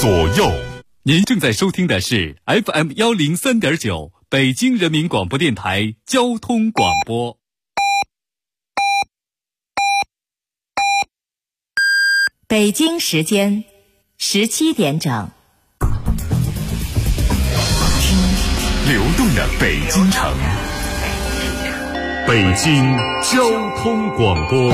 左右。 您正在收听的是 FM103.9北京人民广播电台交通广播。 北京时间17点整。 听流动的北京城，北京交通广播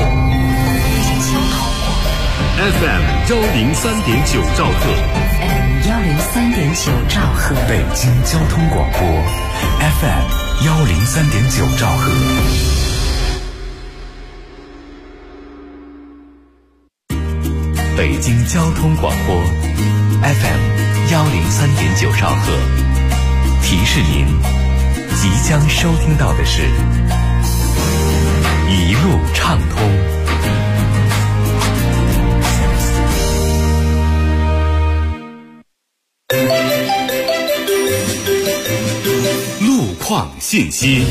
FM103.9兆赫 103.9兆赫， 北京交通广播 FM103.9兆赫。北京交通广播 FM103.9兆赫，提示您即将收听到的是一路畅通。路况信息。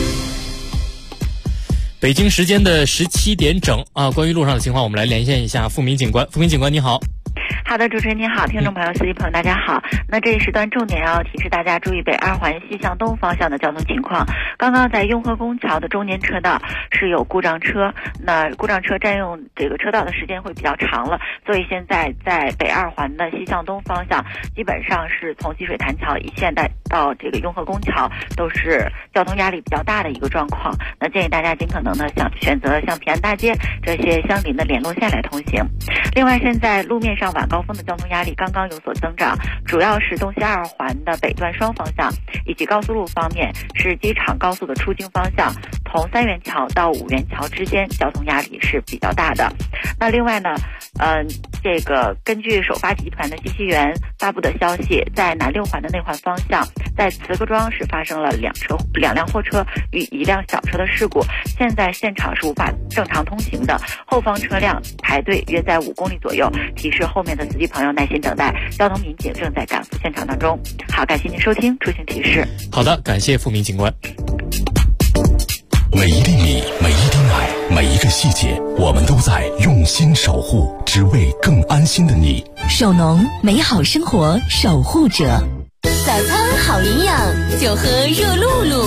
北京时间的17点整啊，关于路上的情况，我们来连线一下付明警官。付明警官，你好。 好的，主持人您好，听众朋友、司机朋友大家好。那这一时段重点要提示大家注意北二环西向东方向的交通情况。刚刚在雍和宫桥的中间车道是有故障车，那故障车占用这个车道的时间会比较长了，所以现在在北二环的西向东方向，基本上是从积水潭桥一线到这个雍和宫桥都是交通压力比较大的一个状况。那建议大家尽可能的选择像平安大街这些相邻的联络线来通行。另外，现在路面上晚高峰的交通压力刚刚有所增长，主要是东西二环的北段双方向，以及高速路方面是机场高速的出京方向，从三元桥到五元桥之间交通压力是比较大的。那另外呢，这个根据首发集团的信息源发布的消息，在南六环的内环方向，在慈各庄是发生了两辆货车与一辆小车的事故，现在现场是无法正常通行的，后方车辆排队约在5公里左右，提示后面的司机朋友耐心等待，交通民警正在赶赴现场当中。好，感谢您收听出行提示。 好的，感谢付明警官。 每一粒米，每一滴奶，每一个细节，我们都在用心守护，只为更安心的你。 手农美好生活守护者， 早餐好营养，就喝热露露。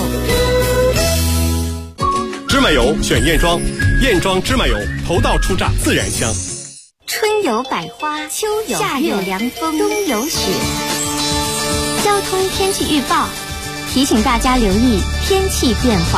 芝麻油选燕庄，燕庄芝麻油头道出榨，自然香。 春有百花，秋有夏有凉风，冬有雪。交通天气预报提醒大家留意天气变化。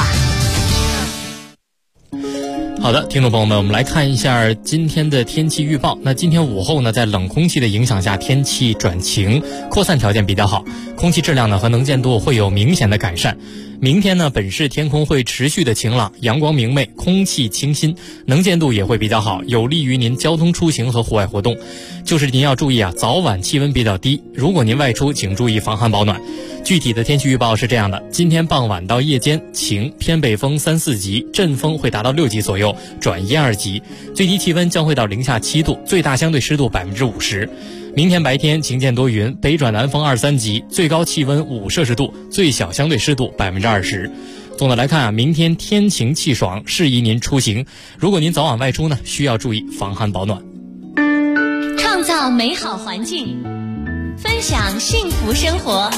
好的，听众朋友们，我们来看一下今天的天气预报。那今天午后呢，在冷空气的影响下，天气转晴，扩散条件比较好，空气质量呢和能见度会有明显的改善。明天呢，本市天空会持续的晴朗，阳光明媚，空气清新，能见度也会比较好，有利于您交通出行和户外活动。就是您要注意啊，早晚气温比较低，如果您外出，请注意防寒保暖。具体的天气预报是这样的：今天傍晚到夜间晴，偏北风3、4级，阵风会达到6级左右，转1、2级，最低气温将会到零下7度，最大相对湿度50%。明天白天晴间多云，北转南风2、3级，最高气温5摄氏度，最小相对湿度20%。总的来看啊，明天天晴气爽，适宜您出行。如果您早晚外出呢，需要注意防寒保暖。 创造美好环境，分享幸福生活。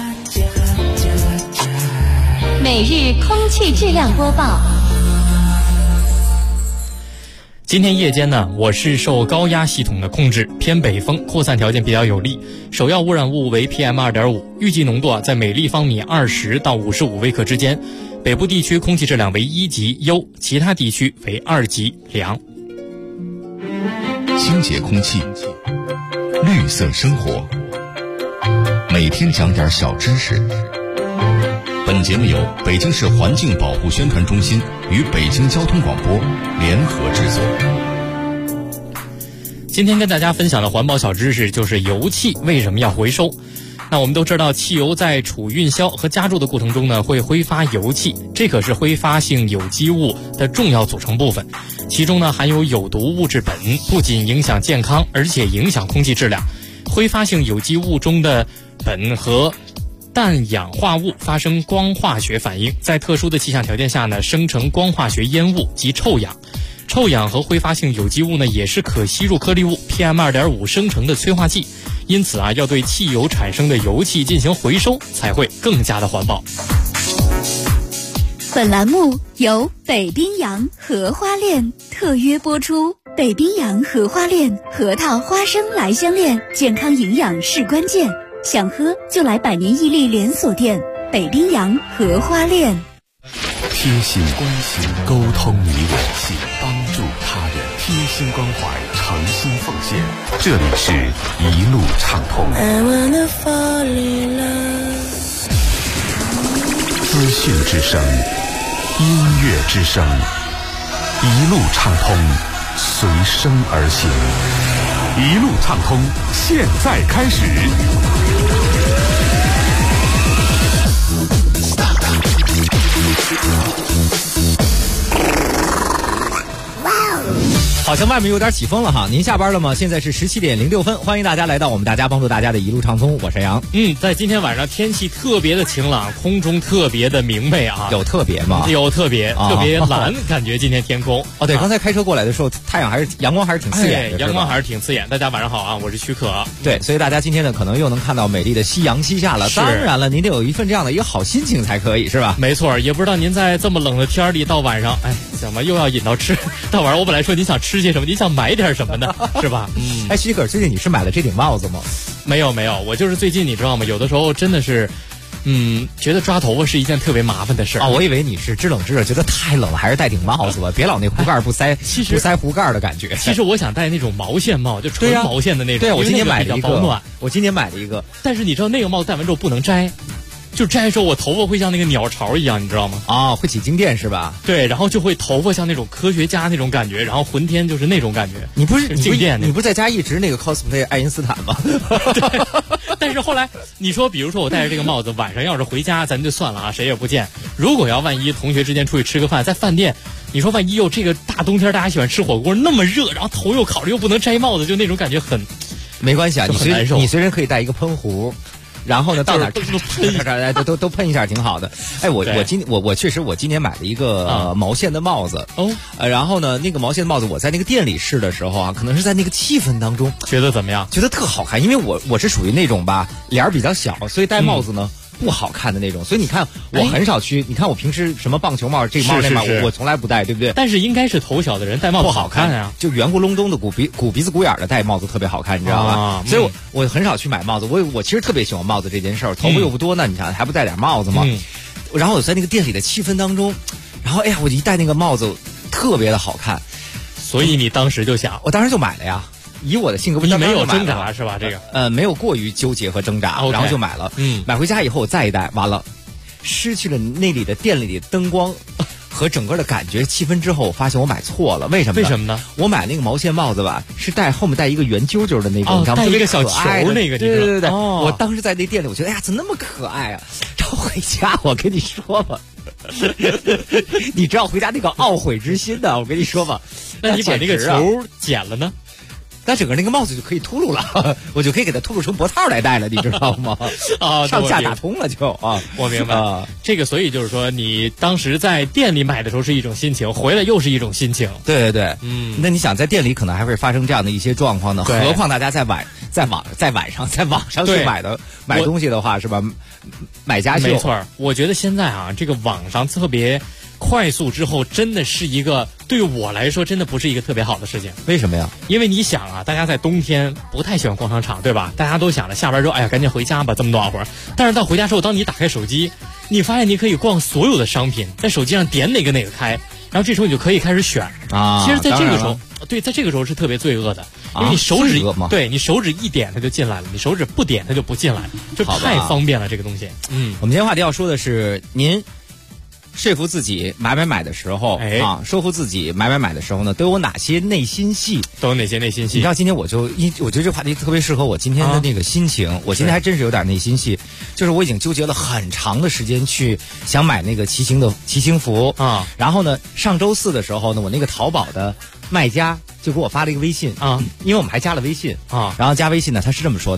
每日空气质量播报。 今天夜间呢，我市受高压系统的控制，偏北风，扩散条件比较有利，首要污染物为 PM2.5， 预计浓度在每立方米20到55微克之间。北部地区空气质量为1级优，其他地区为2级良。 清洁空气，绿色生活，每天讲点小知识。本节目由北京市环境保护宣传中心与北京交通广播联合制作。 今天跟大家分享的环保小知识就是油气为什么要回收。那我们都知道，汽油在储运销和加注的过程中呢，会挥发油气，这可是挥发性有机物的重要组成部分。其中呢，含有有毒物质苯，不仅影响健康，而且影响空气质量。挥发性有机物中的苯和氮氧化物发生光化学反应，在特殊的气象条件下呢，生成光化学烟雾及臭氧。 臭氧和挥发性有机物呢，也是可吸入颗粒物 PM2.5 生成的催化剂，因此啊，要对汽油产生的油气进行回收，才会更加的环保。 本栏目由北冰洋荷花链特约播出。北冰洋荷花链核桃花生来香链，健康营养是关键，想喝就来百年屹立连锁店北冰洋荷花链。 贴心关心，沟通你我，帮助他人，贴心关怀，诚心奉献。这里是一路畅通。资讯之声，音乐之声，一路畅通，随声而行。一路畅通，现在开始。 好像外面有点起风了哈，您下班了吗？现在是17点06分，欢迎大家来到我们大家帮助大家的一路畅通，我是杨。 在今天晚上天气特别的晴朗，空中特别的明媚啊。 有特别吗？ 有特别蓝，感觉今天天空。 对，刚才开车过来的时候，阳光还是挺刺眼的， 阳光还是挺刺眼。大家晚上好啊，我是许可。 对，所以大家今天呢，可能又能看到美丽的夕阳西下了。当然了，您得有一份这样的一个好心情才可以，是吧？ 没错，也不知道您在这么冷的天里到晚上，怎么又要引到吃？到晚上我本来说你想吃些什么，你想买点什么呢？是吧？ 许可，最近你是买了这顶帽子吗？ 没有，我就是最近你知道吗？有的时候真的是。觉得抓头发是一件特别麻烦的事我以为你是知冷知热，觉得太冷了，还是戴顶帽子吧，别老那壶盖不塞壶盖的感觉。 其实我想戴那种毛线帽，就纯毛线的那种。 对，我今年买了一个， 保暖。 我今年买了一个， 但是你知道那个帽子戴完之后不能摘。就摘的时候，我头发会像那个鸟巢一样，你知道吗？ 会起静电是吧？ 对，然后就会头发像那种科学家那种感觉，然后浑天就是那种感觉。 你不是静电？ 你不是在家一直那个 cosplay 爱因斯坦吗？ 对。但是后来你说，比如说我戴着这个帽子，晚上要是回家，咱就算了啊，谁也不见。如果要万一同学之间出去吃个饭，在饭店，你说万一这个大冬天大家喜欢吃火锅，那么热，然后头又烤着又不能摘帽子，就那种感觉很没关系啊， 很难受。 你随身可以带一个喷壶。然后呢，到哪儿都喷一下，挺好的。我确实我今年买了一个毛线的帽子然后呢，那个毛线的帽子我在那个店里试的时候啊，可能是在那个气氛当中觉得怎么样？ 觉得特好看，因为我是属于那种吧脸儿比较小，所以戴帽子呢。不好看的那种，所以你看我很少去。你看我平时什么棒球帽、这帽那帽，我从来不戴，对不对？ 但是应该是头小的人戴帽子不好看啊，就圆咕隆咚的鼓鼻子鼓眼的戴帽子特别好看，你知道吗？所以我很少去买帽子。我其实特别喜欢帽子这件事儿，头发又不多，那你看还不戴点帽子吗？然后我在那个店里的气氛当中，然后我一戴那个帽子特别的好看， 所以你当时就想， 我当时就买了呀。以我的性格， 你没有挣扎是吧？这个没有过于纠结和挣扎，然后就买了。买回家以后我再一戴，完了，失去了那里的店里的灯光和整个的感觉气氛之后，我发现我买错了。为什么呢？我买那个毛线帽子吧，是后面戴一个圆揪揪的那个，你知道吗？ 戴一个小球那个， 对。我当时在那店里，我觉得怎么那么可爱啊！然后回家，我跟你说吧。你知道回家那个懊悔之心的，我跟你说吧。 那你把那个球剪了呢？ 那整个那个帽子就可以秃噜了，我就可以给它秃噜成脖套来戴了，你知道吗？上下打通了就我明白这个，所以就是说，你当时在店里买的时候是一种心情，回来又是一种心情。 对，那你想在店里可能还会发生这样的一些状况呢，何况大家在网上去买东西的话，是吧？买家秀。 没错，我觉得现在这个网上特别快速之后，真的是一个对我来说真的不是一个特别好的事情。 为什么呀？ 因为你想大家在冬天不太喜欢逛商场，对吧？大家都想着下班之后，赶紧回家吧，这么暖和。但是到回家之后，当你打开手机，你发现你可以逛所有的商品，在手机上点哪个开，然后这时候你就可以开始选其实在这个时候，在这个时候是特别罪恶的，因为你手指你手指一点它就进来了，你手指不点它就不进来，就太方便了这个东西。 我们今天话题要说的是您。说服自己买的时候说服自己买的时候呢，都有哪些内心戏？ 你知道今天我觉得这个话题特别适合我今天的那个心情。我今天还真是有点内心戏，就是我已经纠结了很长的时间去想买那个骑行服然后呢，上周四的时候呢，我那个淘宝的卖家就给我发了一个微信因为我们还加了微信然后加微信呢，他是这么说的。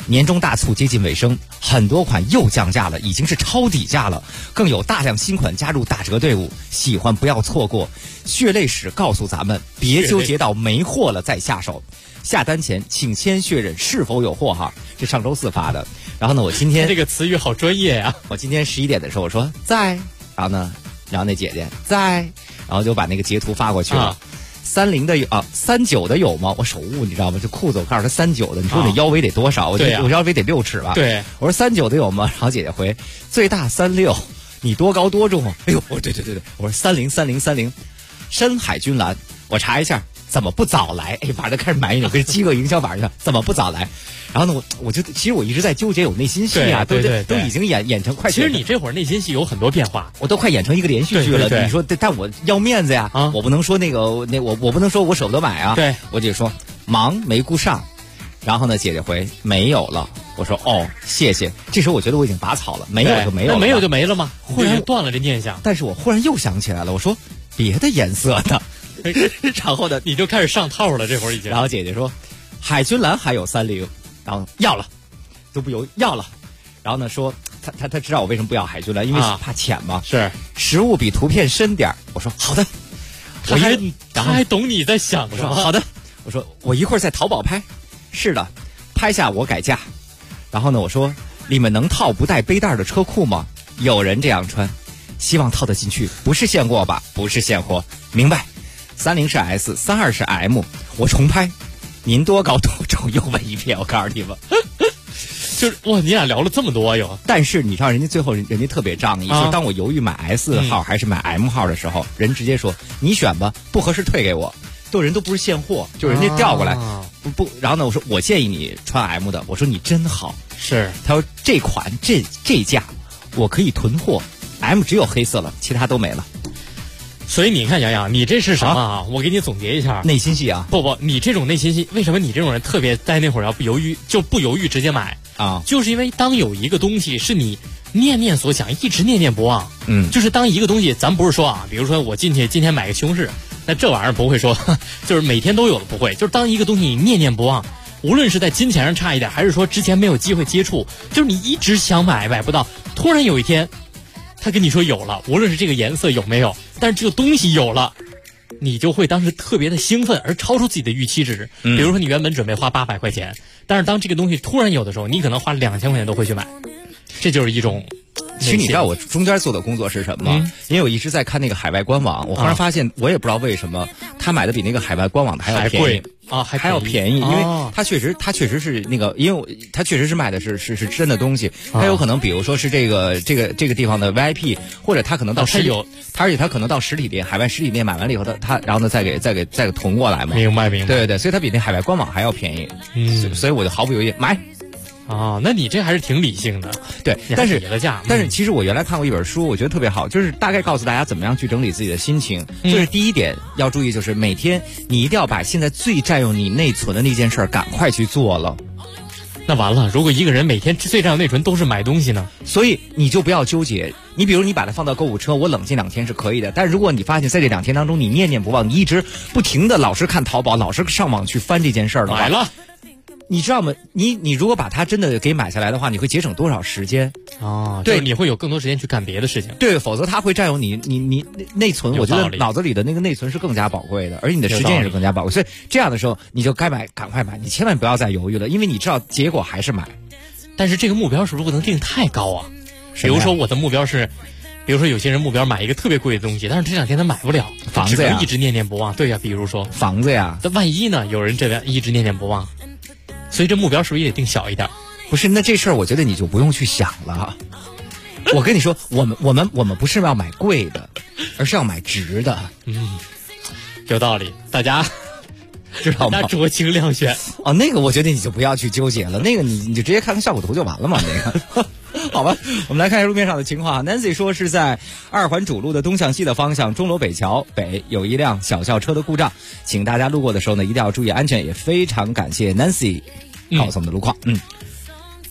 年终大促接近尾声，很多款又降价了，已经是超底价了，更有大量新款加入打折队伍，喜欢不要错过。血泪史告诉咱们，别纠结到没货了再下手。下单前请先确认是否有货哈，这上周4发的。然后呢，我今天这个词语好专业呀。 我今天11点的时候我说在，然后那姐姐在，然后就把那个截图发过去了。30的有啊，39的有吗？我手误，你知道吗？这裤子我告诉他39的，你说你腰围得多少？我腰围得6尺吧？ 对， 我说39的有吗？然后姐姐回最大36，你多高多重？哎呦，我说对，我说30，深海军蓝，我查一下。怎么不早来？哎，晚上开始埋怨，跟饥饿营销晚上怎么不早来？然后呢，我就其实我一直在纠结，有内心戏啊， 对， 都已经演成快。 其实你这会儿内心戏有很多变化， 我都快演成一个连续剧了。 对， 你说，但我要面子呀，我不能说我不能说我舍不得买啊。 对， 我姐说忙没顾上，然后呢，姐姐回没有了。我说哦，谢谢。这时候我觉得我已经拔草了，没有就没有了， 没有就没了吗？忽然断了这念想。 但是我忽然又想起来了，我说别的颜色呢？然后呢， 你就开始上套了，这会儿已经。 然后姐姐说，海军蓝还有30，然后要了，都不犹豫要了。然后呢说，他知道我为什么不要海军蓝，因为怕浅嘛。 是， 实物比图片深点。我说好的， 他还懂你在想什么。 我说好的，我说我一会儿在淘宝拍。是的，拍下我改价。然后呢，我说你们能套不带背带的车裤吗？有人这样穿，希望套得进去，不是现货吧？不是现货，明白。30是 S，32是 M， 我重拍。您多高多重？又问一遍，我告诉你们， 就是哇，你俩聊了这么多哟。 但是你知道，人家最后人家特别仗义，说当我犹豫买 S 号还是买 M 号的时候，人直接说你选吧，不合适退给我。人都不是现货，就人家调过来，不。然后呢，我说我建议你穿 M 的，我说你真好。 是， 他说这款这价我可以囤货 ，M 只有黑色了，其他都没了。 所以你看，洋洋，你这是什么啊？我给你总结一下， 内心戏啊！ 不，你这种内心戏，为什么你这种人特别在那会儿要不犹豫直接买啊？ 就是因为当有一个东西是你念念所想，一直念念不忘，就是当一个东西，咱不是说啊，比如说我进去今天买个西红柿，那这玩意儿不会说，就是每天都有的，不会，就是当一个东西你念念不忘，无论是在金钱上差一点，还是说之前没有机会接触，就是你一直想买不到，突然有一天。他跟你说有了，无论是这个颜色有没有，但是这个东西有了，你就会当时特别的兴奋，而超出自己的预期值。比如说你原本准备花800块钱，但是当这个东西突然有的时候，你可能花2000块钱都会去买，这就是一种。 其实你知道我中间做的工作是什么吗？因为我一直在看那个海外官网，我忽然发现，我也不知道为什么他买的比那个海外官网的还要便宜啊， 还要便宜，因为他确实是那个，因为他确实是卖的是真的东西，他有可能比如说是这个地方的 VIP， 或者他可能到而且他可能到实体店，海外实体店买完了以后，他然后呢再给囤过来嘛。 明白。 对，所以他比那海外官网还要便宜。所以我就毫不犹豫买。 啊，那你这还是挺理性的。 对，但是其实我原来看过一本书，我觉得特别好，就是大概告诉大家怎么样去整理自己的心情。就是第一点要注意，就是每天你一定要把现在最占用你内存的那件事儿赶快去做了。 那完了，如果一个人每天最占用内存都是买东西呢？ 所以你就不要纠结。你比如你把它放到购物车，我冷静2天是可以的。但如果你发现在这2天当中你念念不忘，你一直不停的老是看淘宝，老是上网去翻这件事儿的话， 买了。 你知道吗？你如果把它真的给买下来的话，你会节省多少时间啊？对，你会有更多时间去干别的事情。 对，否则它会占用你内存。我觉得脑子里的那个内存是更加宝贵的，而且你的时间也是更加宝贵。所以这样的时候，你就该买，赶快买，你千万不要再犹豫了，因为你知道结果还是买。 但是这个目标是不是不能定太高啊？比如说我的目标是，比如说有些人目标买一个特别贵的东西，但是这2天他买不了， 房子呀， 一直念念不忘。对呀，比如说房子呀， 那万一呢？有人这边一直念念不忘。所以这目标是不是也得定小一点？ 不是，那这事儿我觉得你就不用去想了。我跟你说，我们不是要买贵的，而是要买值的。 有道理，大家知道吗？ 大家酌情亮选。 哦，那个我觉得你就不要去纠结了，那个你就直接看看效果图就完了嘛。那个，好吧，我们来看一下路面上的情况。Nancy 说是在2环主路的东向西的方向，钟楼北桥北有一辆小轿车的故障，请大家路过的时候呢，一定要注意安全。也非常感谢 Nancy 告诉我们的路况。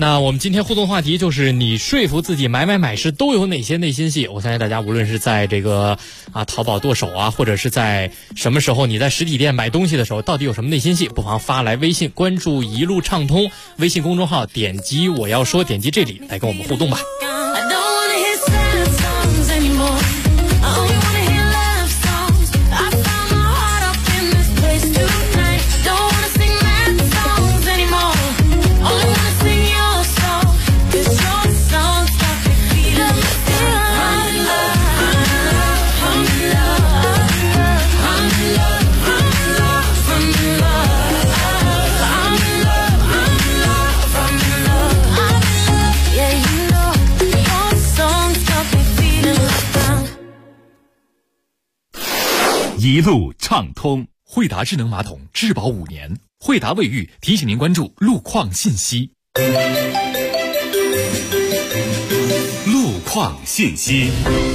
那我们今天互动话题就是你说服自己买时都有哪些内心戏？我相信大家无论是在这个淘宝剁手啊，或者是在什么时候你在实体店买东西的时候，到底有什么内心戏？不妨发来微信，关注一路畅通微信公众号，点击我要说，点击这里来跟我们互动吧。 一路畅通， 惠达智能马桶质保5年，惠达卫浴提醒您关注路况信息。 路况信息。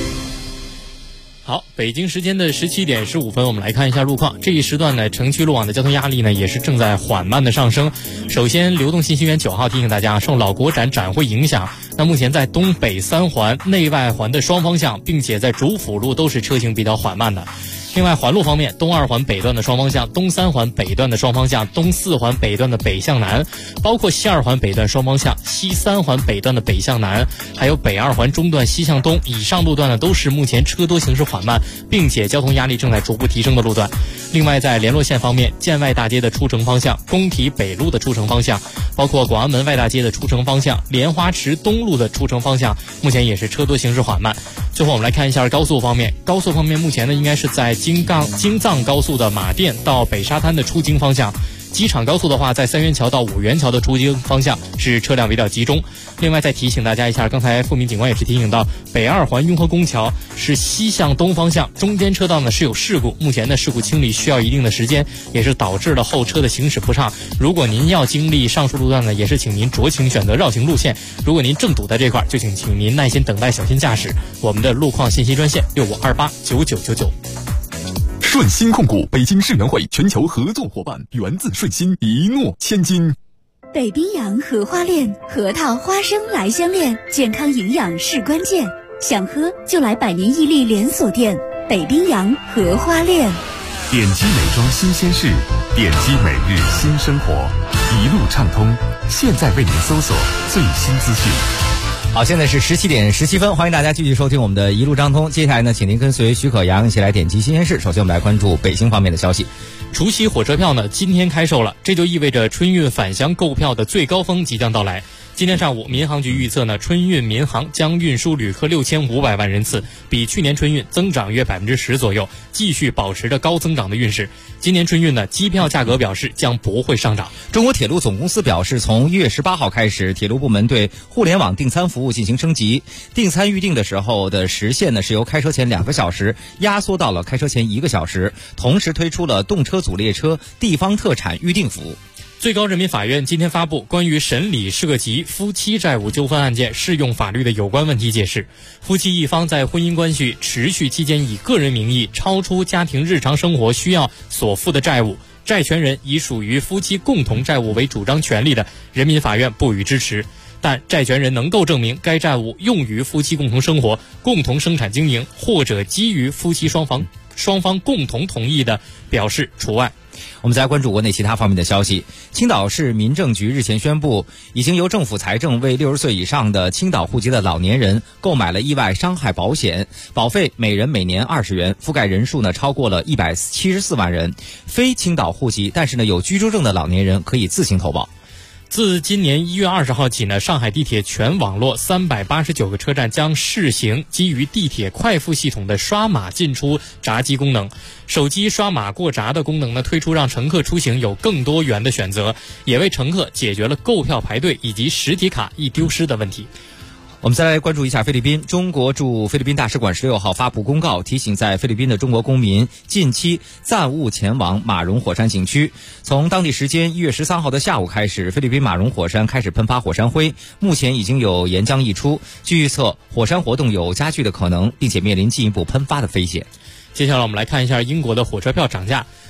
好，北京时间的17点15分，我们来看一下路况。这一时段呢，城区路网的交通压力呢也是正在缓慢的上升。首先，流动信息源9号提醒大家，受老国展展会影响，那目前在东北3环、内外环的双方向，并且在主辅路都是车行比较缓慢的。另外，环路方面，东2环北段的双方向、东3环北段的双方向、东4环北段的北向南，包括西2环北段双方向、西3环北段的北向南，还有北2环中段西向东以上路段呢，都是目前车多行驶缓慢，并且交通压力正在逐步提升的路段。另外，在联络线方面，建外大街的出城方向、工体北路的出城方向，包括广安门外大街的出城方向、莲花池东路的出城方向，目前也是车多行驶缓慢。最后我们来看一下高速方面，目前呢应该是在京藏高速的马甸到北沙滩的出京方向。机场高速的话，在3元桥到5元桥的出京方向是车辆比较集中。另外再提醒大家一下，刚才付明警官也是提醒到，北2环雍和宫桥是西向东方向，中间车道呢是有事故，目前的事故清理需要一定的时间，也是导致了后车的行驶不畅。如果您要经历上述路段呢，也是请您酌情选择绕行路线。如果您正堵在这块，就请您耐心等待，小心驾驶。我们的路况信息专线65289999。 顺鑫控股北京世园会全球合作伙伴，源自顺鑫，一诺千金。 北冰洋荷花恋，核桃花生来相恋，健康营养是关键。想喝就来百年屹立连锁店北冰洋荷花恋。 点击美妆新鲜事，点击每日新生活，一路畅通。现在为您搜索最新资讯。 好，现在是17点17分，欢迎大家继续收听我们的一路畅通。接下来呢，请您跟随徐可阳一起来点击新鲜事。首先我们来关注北京方面的消息。 除夕火车票呢，今天开售了，这就意味着春运返乡购票的最高峰即将到来。今天上午，民航局预测呢，春运民航将运输旅客6500万人次，比去年春运增长约10%左右，继续保持着高增长的运势。今年春运呢，机票价格表示将不会上涨。 中国铁路总公司表示，从1月18号开始，铁路部门对互联网订餐服务进行升级，订餐预订的时候的时限呢是由开车前2个小时压缩到了开车前1个小时，同时推出了动车组列车地方特产预订服务。 最高人民法院今天发布关于审理涉及夫妻债务纠纷案件适用法律的有关问题解释。夫妻一方在婚姻关系持续期间以个人名义超出家庭日常生活需要所负的债务，债权人以属于夫妻共同债务为主张权利的，人民法院不予支持。但债权人能够证明该债务用于夫妻共同生活、共同生产经营，或者基于夫妻双方共同同意的，表示除外。 我们再来关注国内其他方面的消息。青岛市民政局日前宣布，已经由政府财政为60岁以上的青岛户籍的老年人购买了意外伤害保险，保费每人每年20元，覆盖人数呢超过了174万人。非青岛户籍但是呢有居住证的老年人可以自行投保。 自今年1月20号起呢，上海地铁全网络389个车站将试行基于地铁快付系统的刷码进出闸机功能。手机刷码过闸的功能呢推出，让乘客出行有更多元的选择，也为乘客解决了购票排队以及实体卡易丢失的问题。 我们再来关注一下菲律宾。中国驻菲律宾大使馆16号发布公告，提醒在菲律宾的中国公民近期暂勿前往马荣火山景区。从当地时间1月13号的下午开始，菲律宾马荣火山开始喷发火山灰，目前已经有岩浆溢出，据预测火山活动有加剧的可能，并且面临进一步喷发的危险。 接下来我们来看一下英国的火车票涨价。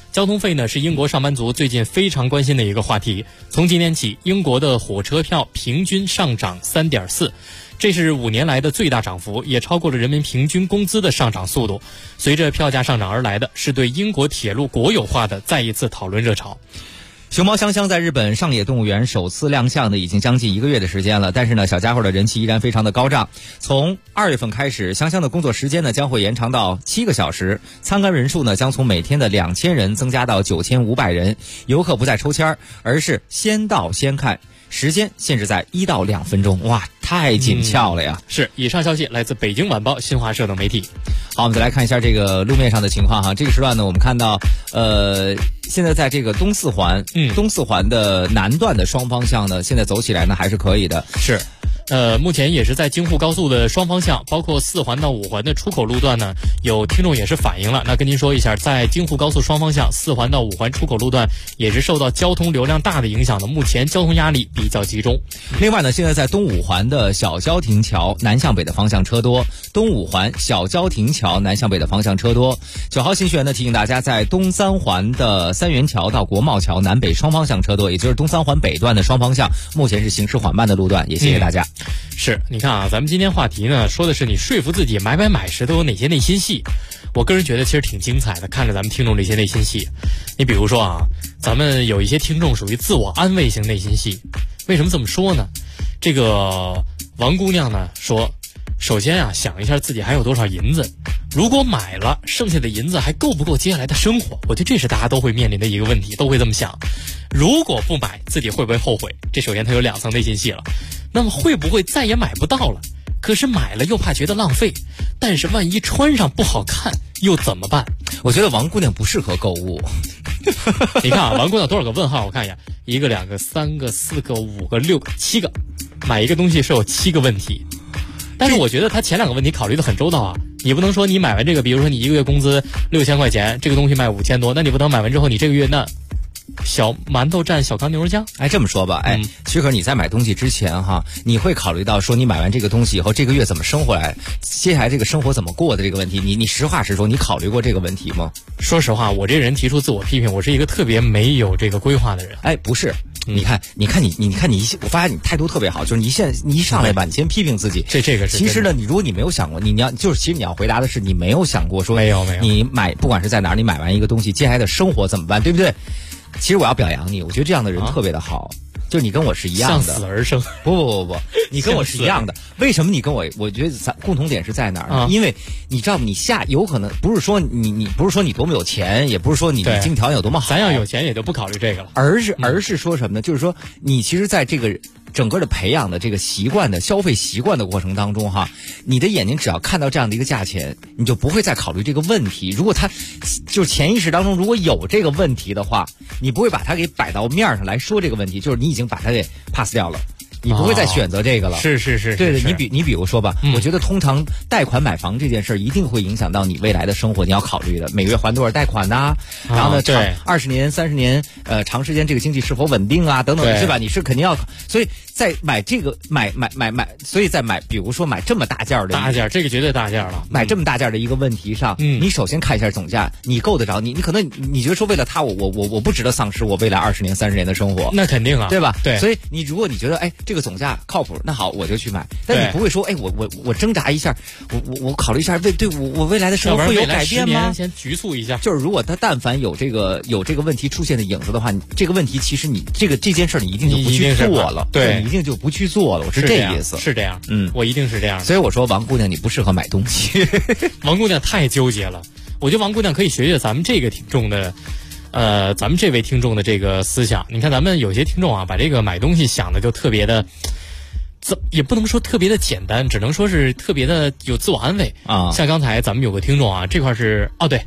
交通费呢是英国上班族最近非常关心的一个话题。从今年起，英国的火车票平均上涨 3.4%， 这是5年来的最大涨幅，也超过了人民平均工资的上涨速度。随着票价上涨而来的是对英国铁路国有化的再一次讨论热潮。 熊猫香香在日本上野动物园首次亮相的已经将近1个月的时间了，但是呢，小家伙的人气依然非常的高涨。从2月份开始，香香的工作时间呢将会延长到7个小时，参观人数呢将从每天的2000人增加到9500人。游客不再抽签，而是先到先看，时间限制在1到2分钟。哇，太紧俏了呀！ 是，以上消息来自北京晚报、新华社等媒体。 好，我们再来看一下这个路面上的情况哈。这个时段呢，我们看到，现在在这个东四环的南段的双方向呢，现在走起来呢还是可以的。 是。目前也是在京沪高速的双方向，包括4环到5环的出口路段呢，有听众也是反映了。那跟您说一下，在京沪高速双方向4环到5环出口路段也是受到交通流量大的影响的，目前交通压力比较集中。 另外呢，现在在东5环的小交亭桥南向北的方向车多，东5环小交亭桥南向北的方向车多。9号信息员呢提醒大家，在东3环的三元桥到国贸桥南北双方向车多，也就是东3环北段的双方向目前是行驶缓慢的路段，也谢谢大家。 是，你看啊，咱们今天话题呢说的是你说服自己买时都有哪些内心戏。我个人觉得其实挺精彩的，看着咱们听众这些内心戏。你比如说啊，咱们有一些听众属于自我安慰型内心戏。为什么这么说呢？这个王姑娘呢说，首先啊想一下自己还有多少银子，如果买了剩下的银子还够不够接下来的生活。我觉得这是大家都会面临的一个问题，都会这么想。如果不买自己会不会后悔，这首先它有2层内心戏了。那么会不会再也买不到了，可是买了又怕觉得浪费，但是万一穿上不好看又怎么办？ 我觉得王姑娘不适合购物。 你看啊，王姑娘多少个问号？我看一下，1个、2个、3个、4个、5个、6个、7个，买一个东西是有7个问题。但是我觉得他前2个问题考虑的很周到啊。你不能说你买完这个，比如说你1个月工资6000块钱，这个东西卖5000多，那你不能买完之后你这个月那小馒头蘸小刚牛肉酱。 这么说吧，许可你在买东西之前哈，你会考虑到说你买完这个东西以后，这个月怎么生活来，接下来这个生活怎么过的这个问题，你实话实说，你考虑过这个问题吗？ 说实话，我这人提出自我批评，我是一个特别没有这个规划的人。 不是，你看你，我发现你态度特别好，就是你一上来吧，你先批评自己， 这个是。 其实呢，如果你没有想过，其实你要回答的是你没有想过说， 没有， 你不管是在哪儿，你买完一个东西，接下来的生活怎么办，对不对？其实我要表扬你，我觉得这样的人特别的好。就你跟我是一样的， 向死而生。 不，你跟我是一样的。为什么你跟我觉得咱共同点是在哪儿呢？因为你知道你有可能不是说你不是说你多么有钱，也不是说你经济条件有多么好， 咱要有钱也就不考虑这个了。 而是说什么呢？就是说你其实在这个整个的培养的这个消费习惯的过程当中哈，你的眼睛只要看到这样的一个价钱，你就不会再考虑这个问题。如果他就是潜意识当中如果有这个问题的话，你不会把它给摆到面上来说这个问题，就是你已经把它给 pass 掉了。你不会再选择这个了。 是。 对，你比如说吧，我觉得通常贷款买房这件事儿一定会影响到你未来的生活，你要考虑的每月还多少贷款呐，然后呢，20年、30年，长时间这个经济是否稳定啊，等等，是吧？你是肯定要，所以在买这个买，所以在买，比如说买这么大件的这个绝对大件了， 买这么大件的一个问题上，你首先看一下总价，你够得着，你可能你觉得说为了它，我不值得丧失我未来20年、30年的生活， 那肯定啊， 对吧？ 对， 所以如果你觉得这个总价靠谱，那好，我就去买。但你不会说，我挣扎一下，我考虑一下，对我未来的生活会有改变吗？ 先局促一下。 就是如果他但凡有这个问题出现的影子的话，这个问题其实你这件事你一定就不去做了， 对， 你一定就不去做了。我是这意思， 是这样，我一定是这样。 所以我说王姑娘你不适合买东西， 王姑娘太纠结了。我觉得王姑娘可以学学咱们这个听众的。咱们这位听众的这个思想，你看咱们有些听众啊，把这个买东西想的就特别的，也不能说特别的简单，只能说是特别的有自我安慰啊。像刚才咱们有个听众啊，这块是对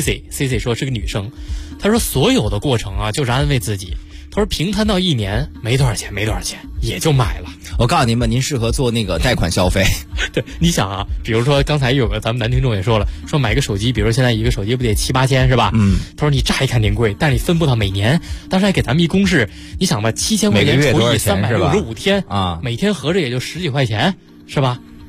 CC 说是个女生，她说所有的过程啊就是安慰自己。她说平摊到1年没多少钱也就买了。 我告诉您吧，您适合做那个贷款消费。 对，你想啊，比如说刚才有个咱们男听众也说了，说买个手机，比如说现在一个手机不得7-8千是吧？他说你乍一看挺贵，但是你分布到每年，当时还给咱们一公式，你想吧，7000块钱除以365天啊，每天合着也就10几块钱，是吧？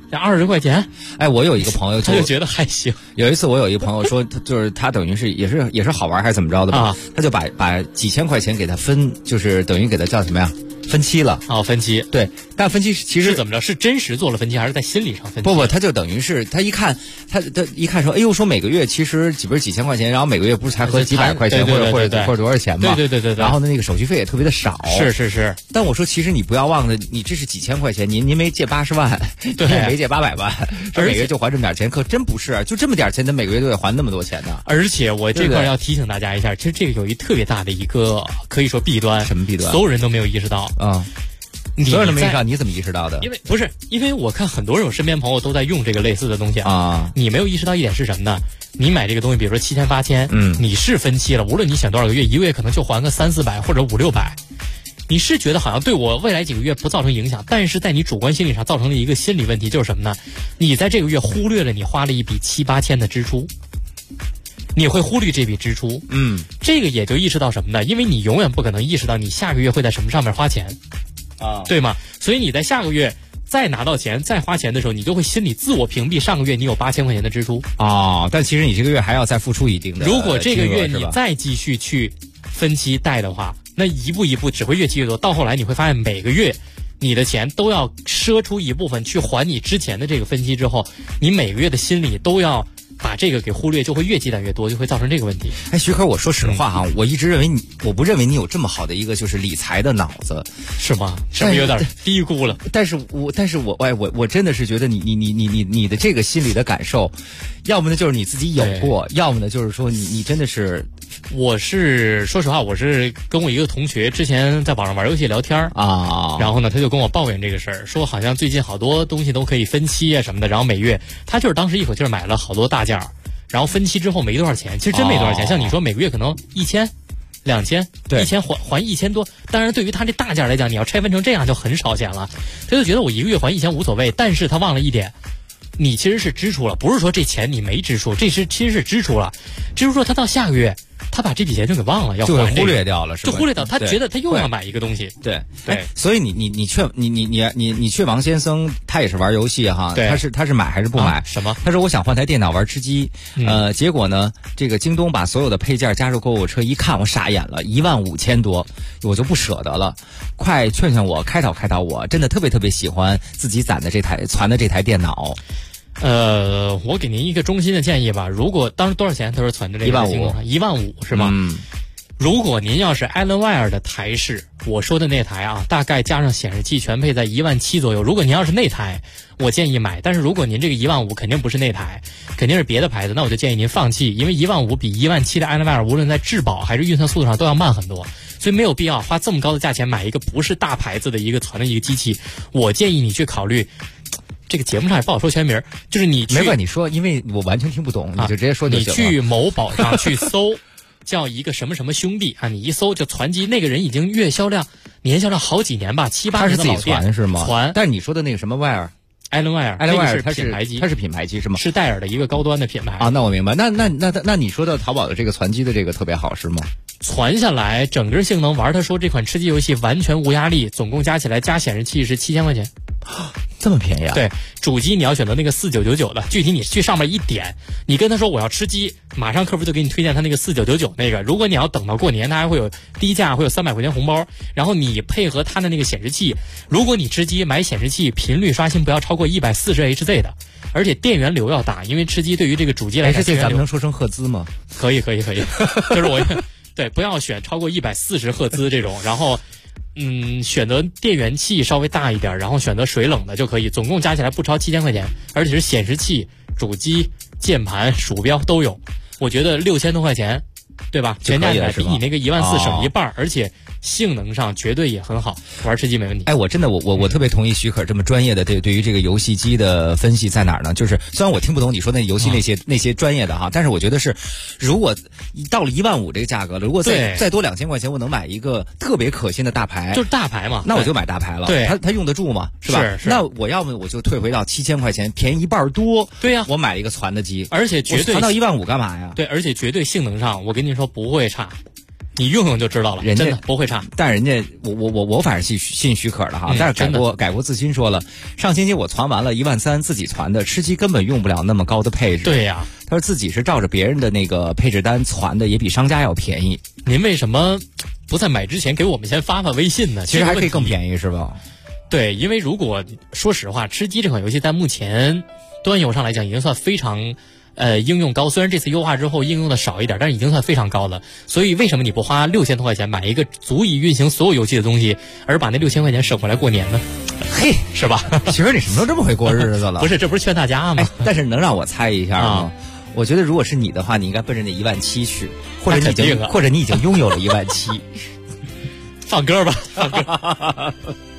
这20块钱， 哎，我有一个朋友他就觉得还行。 有一次我有一个朋友说，他等于是也是好玩还是怎么着的吧？他就把几千块钱给他分，就是等于给他叫什么呀？分期了。 分期。 对，但分期其实是怎么着？是真实做了分期，还是在心理上分期？ 不，他就等于是他一看说，哎呦，说每个月其实不是几千块钱，然后每个月不是才合几百块钱，或者多少钱嘛？ 对。 然后呢，那个手续费也特别的少。 是。 但我说，其实你不要忘了，你这是几千块钱，您没借80万， 对， 没借800万，说每个月就还这么点钱，可真不是，就这么点钱，咱每个月都得还那么多钱呢。 而且我这块要提醒大家一下，其实这个有一特别大的一个可以说弊端。 什么弊端？ 所有人都没有意识到啊。 所有人都没意识到，你怎么意识到的？ 因为我看很多人，我身边朋友都在用这个类似的东西啊。你没有意识到一点是什么呢？你买这个东西，比如说7000、8000，你是分期了，无论你选多少个月，一个月可能就还个300-400或者500-600，你是觉得好像对我未来几个月不造成影响，但是在你主观心理上造成了一个心理问题，就是什么呢？你在这个月忽略了你花了一笔7-8千的支出。你会忽略这笔支出，这个也就意识到什么呢？因为你永远不可能意识到你下个月会在什么上面花钱。对吗？所以你在下个月再拿到钱再花钱的时候，你就会心理自我屏蔽上个月你有8000块钱的支出但其实你这个月还要再付出一定的。 如果这个月你再继续去分期贷的话，那一步一步只会越积越多，到后来你会发现每个月你的钱都要赊出一部分去还你之前的这个分期之后，你每个月的心理都要把这个给忽略，就会越积攒越多，就会造成这个问题。 哎，徐可，我说实话哈，我一直认为我不认为你有这么好的一个就是理财的脑子， 是吗？是不是有点低估了？ 但是我真的是觉得你的这个心理的感受，要么呢就是你自己有过，要么呢就是说你真的是。 我是说实话，我是跟我一个同学之前在网上玩游戏聊天啊，然后呢他就跟我抱怨这个事儿，说好像最近好多东西都可以分期啊什么的，然后每月他就是当时一口气买了好多大件，然后分期之后没多少钱，其实真没多少钱，像你说每个月可能1000、2000， 对 ，1000还1000多，当然对于他这大件来讲，你要拆分成这样就很少钱了，他就觉得我一个月还1000无所谓，但是他忘了一点。你其实是支出了，不是说这钱你没支出，其实是支出了，支出说他到下个月他把这笔钱就给忘了，要还、 就忽略掉了，是吧？ 就忽略掉，他觉得他又要买一个东西， 对。所以你劝王先生，他也是玩游戏哈，他是买还是不买？ 什么？ 他说我想换台电脑玩吃鸡，结果呢，这个京东把所有的配件加入购物车，一看我傻眼了，15000多，我就不舍得了，快劝劝我，开导我，真的特别喜欢自己攒的攒的这台电脑。 我给您一个衷心的建议吧，如果当时多少钱？他说攒的这个15000是吗？如果您要是 Alienware 的台式，我说的那台啊，大概加上显示器全配在17000左右。如果您要是那台，我建议买。但是如果您这个15000肯定不是那台，肯定是别的牌子，那我就建议您放弃，因为15000比17000的 Alienware 无论在质保还是运算速度上都要慢很多，所以没有必要花这么高的价钱买一个不是大牌子的一个传的一个机器。我建议你去考虑。这个节目上也不好说全名，就是你去没管你说，因为我完全听不懂，你就直接说就行了。 你去某宝上去搜，叫一个什么什么兄弟啊，你一搜就传机，那个人已经年销量好几年吧，7-8年的老店。他是自己传是吗？ 传。 但是你说的那个什么 Alienware 它是品牌机， 它是品牌机是吗？ 是戴尔的一个高端的品牌啊。那我明白。那你说的淘宝的这个传机的这个特别好是吗？ 传下来整个性能玩，他说这款吃鸡游戏完全无压力，总共加起来加显示器是7000块钱。 这么便宜啊？ 对，主机你要选择那个4999的，具体你去上面一点，你跟他说我要吃鸡，马上客服就给你推荐他那个4999那个。如果你要等到过年，他还会有低价，会有300块钱红包。然后你配合他的那个显示器，如果你吃鸡买显示器频率刷新不要超过140Hz 的，而且电源流要大，因为吃鸡对于这个主机来说， 这咱们能说成赫兹吗？ 可以，就是我对，不要选超过140赫兹这种，然后。选择电源器稍微大一点，然后选择水冷的就可以，总共加起来不超7000块钱，而且是显示器、主机、键盘、鼠标都有。我觉得6000多块钱，对吧？全加起来比你那个14000省一半，而且性能上绝对也很好，玩吃鸡没问题。 哎，我真的我特别同意徐可这么专业的对于这个游戏机的分析在哪儿呢？就是虽然我听不懂你说那游戏那些专业的哈，但是我觉得是，如果到了15000这个价格了，如果再多2000块钱，我能买一个特别可信的大牌， 就是大牌嘛， 那我就买大牌了。 对， 它用得住嘛，是吧？ 是。 那我要么我就退回到7000块钱，便宜一半多。 对呀， 我买了一个传的机， 而且绝对传到15000干嘛呀？ 对，而且绝对性能上，我跟你说不会差。 你用用就知道了， 人家真的不会差。 但人家我反正信许可的哈，但是改过自新说了，上星期我传完了13000自己传的，吃鸡根本用不了那么高的配置。 对呀， 他说自己是照着别人的那个配置单传的，也比商家要便宜。 您为什么不在买之前给我们先发微信呢？ 其实还可以更便宜是吧？ 对，因为如果说实话，吃鸡这款游戏在目前端游上来讲已经算非常应用高，虽然这次优化之后应用的少一点，但是已经算非常高了。所以为什么你不花6000多块钱买一个足以运行所有游戏的东西，而把那6000块钱省回来过年呢？ 嘿， 是吧？ 媳妇儿，你什么时候这么会过日子了？ 不是，这不是劝大家吗？ 但是能让我猜一下吗？我觉得如果是你的话，你应该奔着那17000去，或者你已经拥有了17000。 放歌吧，放歌。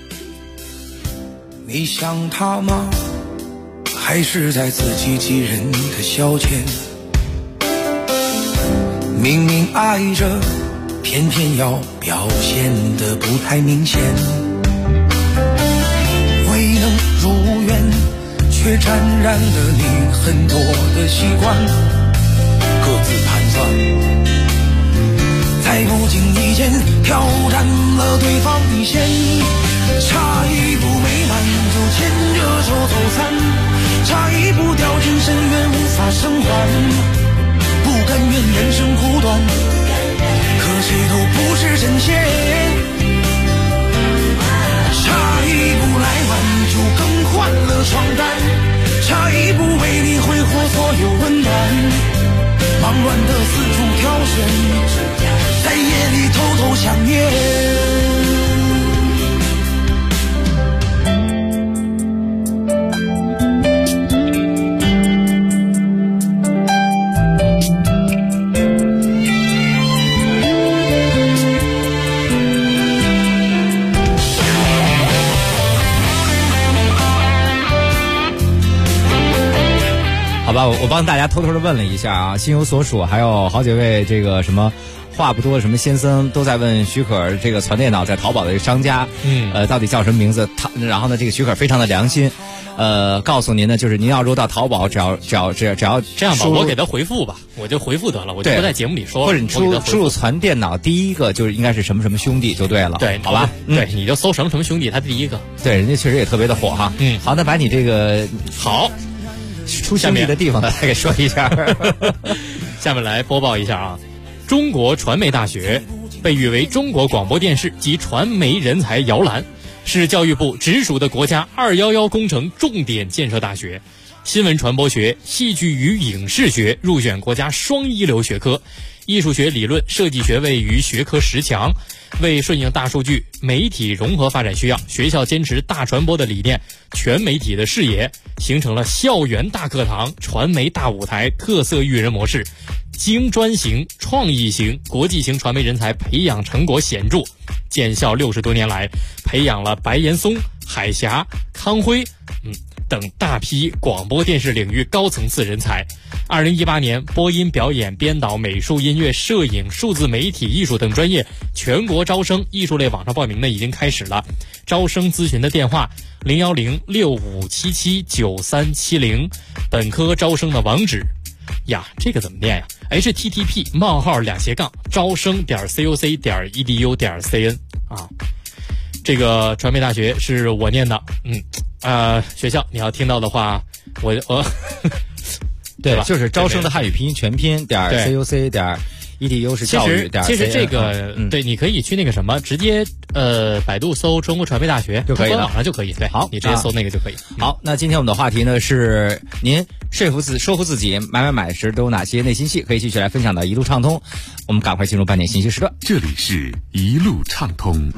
你想他吗？还是在自欺欺人的消遣？明明爱着，偏偏要表现得不太明显。未能如愿，却沾染了你很多的习惯，各自盘算，在不经意间挑战了对方底线，差一步没满就牵着手走散，差一步掉进深渊无法生还，不甘愿人生苦短，可谁都不是神仙，差一步来晚就更换了床单，差一步为你挥霍所有温暖，忙乱的四处挑选，在夜里偷偷想念。 好吧，我帮大家偷偷的问了一下啊，心有所属，还有好几位这个什么话不多什么先生都在问许可这个传电脑在淘宝的商家，到底叫什么名字？然后呢，这个许可非常的良心，告诉您呢，就是您要如果到淘宝，只要这样吧，我给他回复吧，我就回复得了，我就不在节目里说， 或者你输入传电脑第一个就是应该是什么什么兄弟就对了， 对， 好吧， 对，你就搜什么什么兄弟，他第一个， 对，人家确实也特别的火哈，好，那把你这个好。 出兄弟的地方再给说一下。 下面来播报一下啊，中国传媒大学被誉为中国广播电视及传媒人才摇篮，是教育部直属的国家211工程重点建设大学，新闻传播学、戏剧与影视学入选国家双一流学科，艺术学理论设计学位于学科10强。为顺应大数据媒体融合发展需要，学校坚持大传播的理念，全媒体的视野，形成了校园大课堂、传媒大舞台特色育人模式，精专型、创意型、国际型传媒人才培养成果显著。建校60多年来，培养了白岩松、海峡、康辉等大批广播电视领域高层次人才。2018年，播音、表演、编导、美术、音乐、摄影、数字媒体、艺术等专业全国招生，艺术类网上报名呢已经开始了。招生咨询的电话01065779370，本科招生的网址呀，这个怎么念呀 ？http:// 招生.coc.edu.cn 啊。这个传媒大学是我念的，学校你要听到的话，我对吧？就是招生的汉语拼音全拼.coc.edu 是教育其实这个对，你可以去那个什么，直接百度搜中国传媒大学就可以了， 网上就可以。对， 好， 你直接搜那个就可以。 好，那今天我们的话题呢是您说服自己买时都有哪些内心戏，可以继续来分享到一路畅通。我们赶快进入半点信息时段， 这里是一路畅通。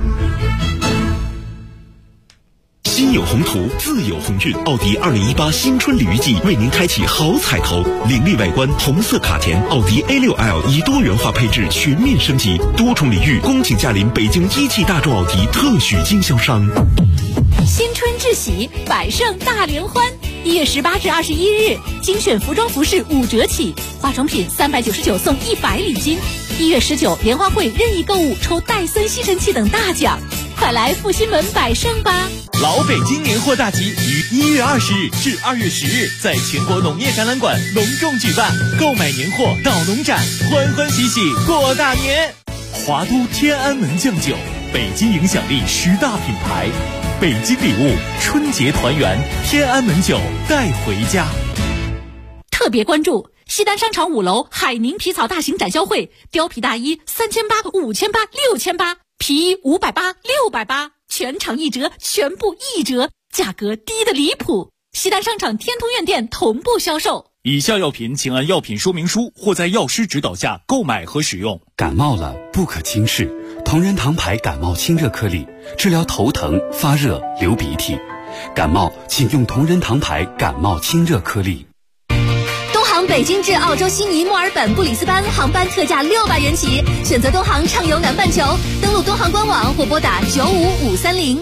心有宏图，自有鸿运。奥迪2018新春鲤鱼季为您开启好彩头，凌厉外观，红色卡钿，奥迪 A6L 以多元化配置全面升级，多重礼遇，恭请驾临北京一汽大众奥迪特许经销商。 新春至喜，百盛大联欢！1月18至21日，精选服装服饰5折起，化妆品399送100礼金。1月19，联欢会任意购物抽戴森吸尘器等大奖，快来复兴门百盛吧！ 老北京年货大集于1月20日至2月10日在全国农业展览馆隆重举办，购买年货到农展，欢欢喜喜过大年。 华都天安门酱酒，北京影响力10大品牌，北京礼物，春节团圆，天安门酒带回家。 特别关注西单商场5楼海宁皮草大型展销会，貂皮大衣3800、5800、6800，皮衣580、680，全场1折，全部1折，价格低得离谱。西单商场天通苑店同步销售。 以下药品请按药品说明书或在药师指导下购买和使用。 感冒了不可轻视，同仁堂牌感冒清热颗粒，治疗头疼、发热、流鼻涕。感冒请用同仁堂牌感冒清热颗粒。 东航北京至澳洲悉尼、墨尔本、布里斯班航班特价600元起，选择东航畅游南半球，登录东航官网或拨打95530。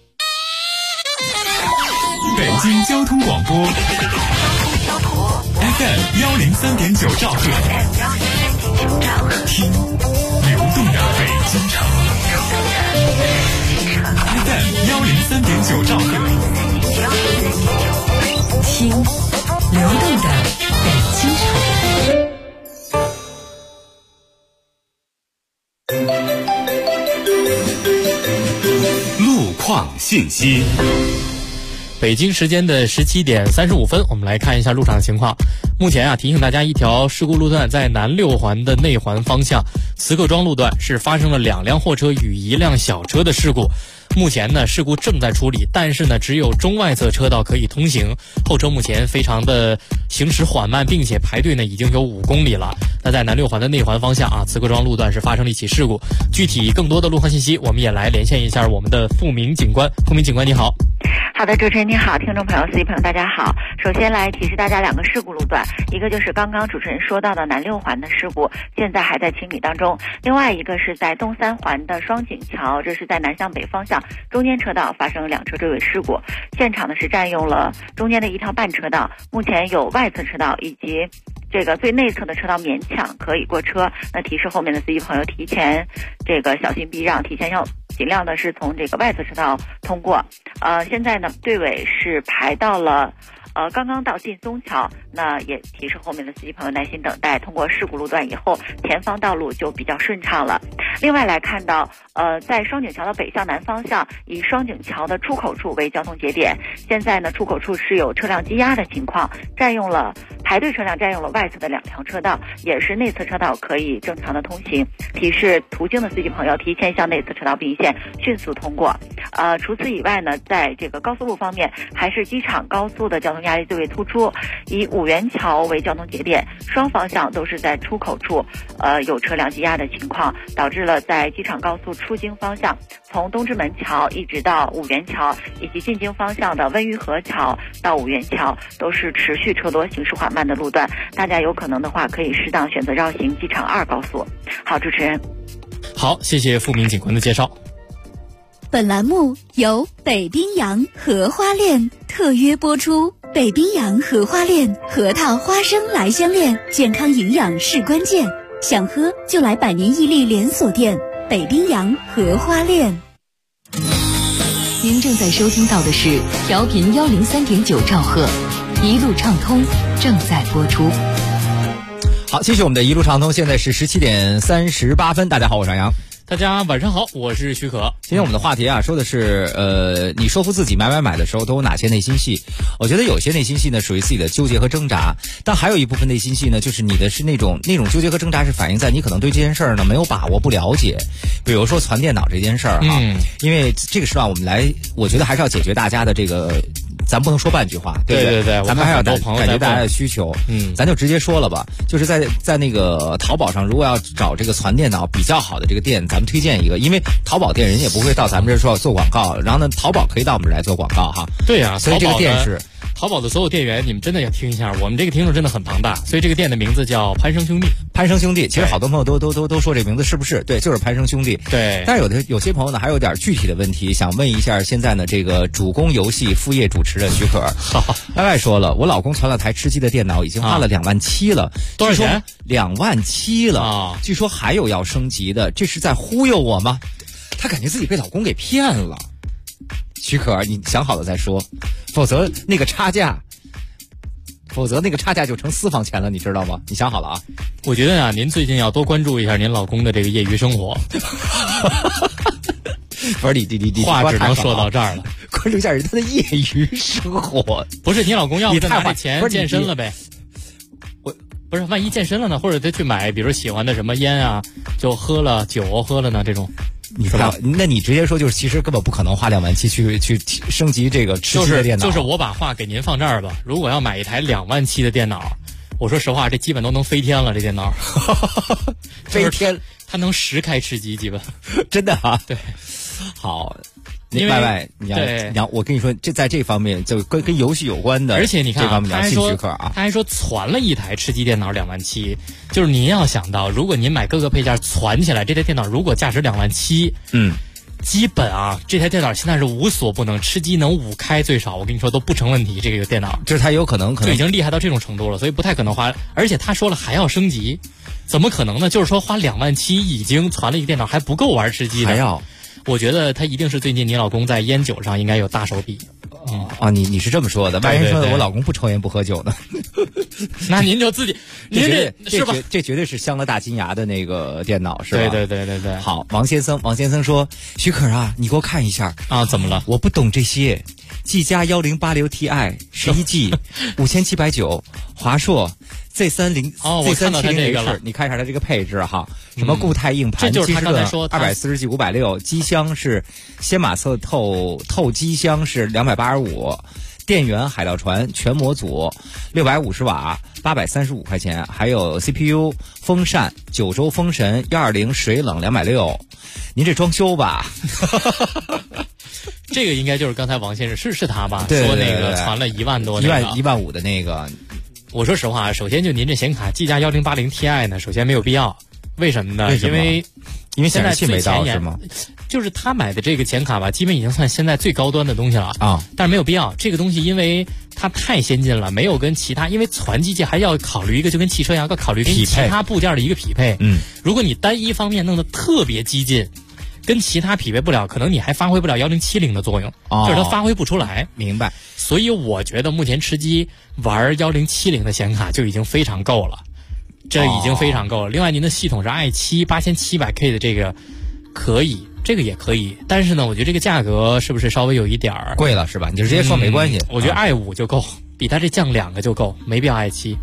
北京交通广播 FM 103.9兆赫，听流动的北京城。FM 103.9兆赫， 听流动的北京城。路况信息。 北京时间的17点35分，我们来看一下路上的情况。目前提醒大家一条事故路段，在南6环的内环方向磁刻庄路段是发生了2辆货车与1辆小车的事故。目前事故正在处理，但是只有中外侧车道可以通行，后车目前非常的行驶缓慢，并且排队已经有5公里了。那在南6环的内环方向磁刻庄路段是发生了一起事故。具体更多的路况信息，我们也来连线一下我们的付明警官。付明警官你好。 好的，主持人你好，听众朋友、司机朋友大家好。首先来提示大家2个事故路段，一个就是刚刚主持人说到的南6环的事故，现在还在清理当中；另外一个是在东3环的双井桥，这是在南向北方向中间车道发生了2车追尾事故，现场是占用了中间的一条半车道，目前有外侧车道以及这个最内侧的车道勉强可以过车。那提示后面的司机朋友提前小心避让，提前要尽量的是从外侧车道通过。现在队尾是排到了刚刚到劲松桥，那也提示后面的司机朋友耐心等待，通过事故路段以后，前方道路就比较顺畅了。另外来看到在双井桥的北向南方向，以双井桥的出口处为交通节点，现在出口处是有车辆积压的情况，排队车辆占用了外侧的2条车道，也是内侧车道可以正常的通行。提示途经的司机朋友提前向内侧车道并线，迅速通过。除此以外在这个高速路方面，还是机场高速的交通压力最为突出，以五元桥为交通节点，双方向都是在出口处有车辆积压的情况，导致了在机场高速出京方向，从东直门桥一直到五元桥，以及进京方向的温榆河桥到五元桥都是持续车多行驶缓慢的路段，大家有可能的话可以适当选择绕行机场2高速。好，主持人。 好，谢谢付明警官的介绍。 本栏目由北冰洋荷花链特约播出。北冰洋荷花链核桃花生来香链，健康营养是关键，想喝就来百年屹立连锁店北冰洋荷花链。 您正在收听到的是调频103.9兆赫，一路畅通正在播出。 好，继续我们的一路畅通，现在是17点38分。大家好，我是杨洋。 大家晚上好，我是许可。 今天我们的话题说的是你说服自己买的时候都有哪些内心戏。我觉得有些内心戏呢属于自己的纠结和挣扎，但还有一部分内心戏呢，就是你的是那种纠结和挣扎是反映在你可能对这件事儿呢没有把握、不了解。比如说传电脑这件事儿因为这个时段我觉得还是要解决大家的这个，咱不能说半句话，对不对？咱们还要感觉大家的需求，咱就直接说了吧。就是在那个淘宝上，如果要找这个传电脑比较好的这个店，咱们推荐一个，因为淘宝店人也不会到咱们这说要做广告，然后呢，淘宝可以到我们这来做广告哈。 对呀， 所以这个店是淘宝的所有店员，你们真的要听一下，我们这个听众真的很庞大，所以这个店的名字叫潘生兄弟。 潘生兄弟，其实好多朋友都说这名字是不是？对，就是潘生兄弟。 对， 但是有些朋友呢，还有点具体的问题想问一下，现在呢这个主攻游戏副业主持人许可。大概说了，我老公传了台吃鸡的电脑，已经花了27000了。 多少钱 ？27000了据说还有要升级的，这是在忽悠我吗？她感觉自己被老公给骗了。许可，你想好了再说，否则那个差价否则那个差价就成私房钱了，你知道吗？你想好了啊？ 我觉得啊，您最近要多关注一下您老公的这个业余生活。 不是你话只能说到这儿了， 关注一下人家的业余生活。 不是你老公要不就拿这钱健身了呗？不是，万一健身了呢？或者他去买，比如喜欢的什么烟啊，就喝了酒喝了呢？这种， 你说，那你直接说就是，其实根本不可能花2万7去升级这个吃鸡的电脑。 就是我把话给您放这儿吧。如果要买一台2万7的电脑，我说实话，这基本都能飞天了。这电脑飞天， 它能10开吃鸡，基本真的啊。 对， 好。 因为你要，我跟你说，这在这方面就跟游戏有关的， 而且你看、 这方面你要信许可啊。 他还说传了一台吃鸡电脑2万7，就是您要想到，如果您买各个配件传起来，这台电脑如果价值2万7，基本啊，这台电脑现在是无所不能，吃鸡能5开最少，我跟你说都不成问题。这个电脑就是它有可能就已经厉害到这种程度了，所以不太可能花。而且他说了还要升级，怎么可能呢？就是说花2万7已经传了一个电脑还不够玩吃鸡的， 还要。 我觉得他一定是最近你老公在烟酒上应该有大手笔。 你是这么说的？万一说我老公不抽烟不喝酒呢？ 那您就自己，您是吧？ 这绝对是镶了大金牙的那个电脑，是吧？ 对。 好，王先生说，许可啊，你给我看一下啊，怎么了？ 我不懂这些。技嘉1086Ti 11G 5790，华硕 Z30 我看到它这个了， 你看一下它这个配置哈，什么固态硬盘， 这就是他刚才说 240G 560，机箱是先马侧透机箱是285，电源海盗船全模组650瓦，835块钱，还有 CPU 风扇9轴风神120水冷260，您这装修吧？ 这个应该就是刚才王先生是他吧？ 对， 说那个传了1万多 ，1万5的那个。 我说实话，首先就您这显卡技嘉1080Ti 呢，首先没有必要。为什么呢？因为显示器没到是吗？ 就是他买的这个显卡吧，基本已经算现在最高端的东西了啊。但是没有必要，这个东西因为它太先进了，没有跟其他，因为传机器还要考虑一个，就跟汽车一样，要考虑跟其他部件的一个匹配。如果你单一方面弄得特别激进，跟其他匹配不了，可能你还发挥不了1070的作用，就是它发挥不出来。 明白。 所以我觉得目前吃鸡玩1070的显卡就已经非常够了，这已经非常够了。另外，您的系统是 i7 8700K 的，这个可以，这个也可以。但是呢，我觉得这个价格是不是稍微有一点贵了，是吧？你就直接说没关系。 我觉得 i5 就够，比它这降2个就够，没必要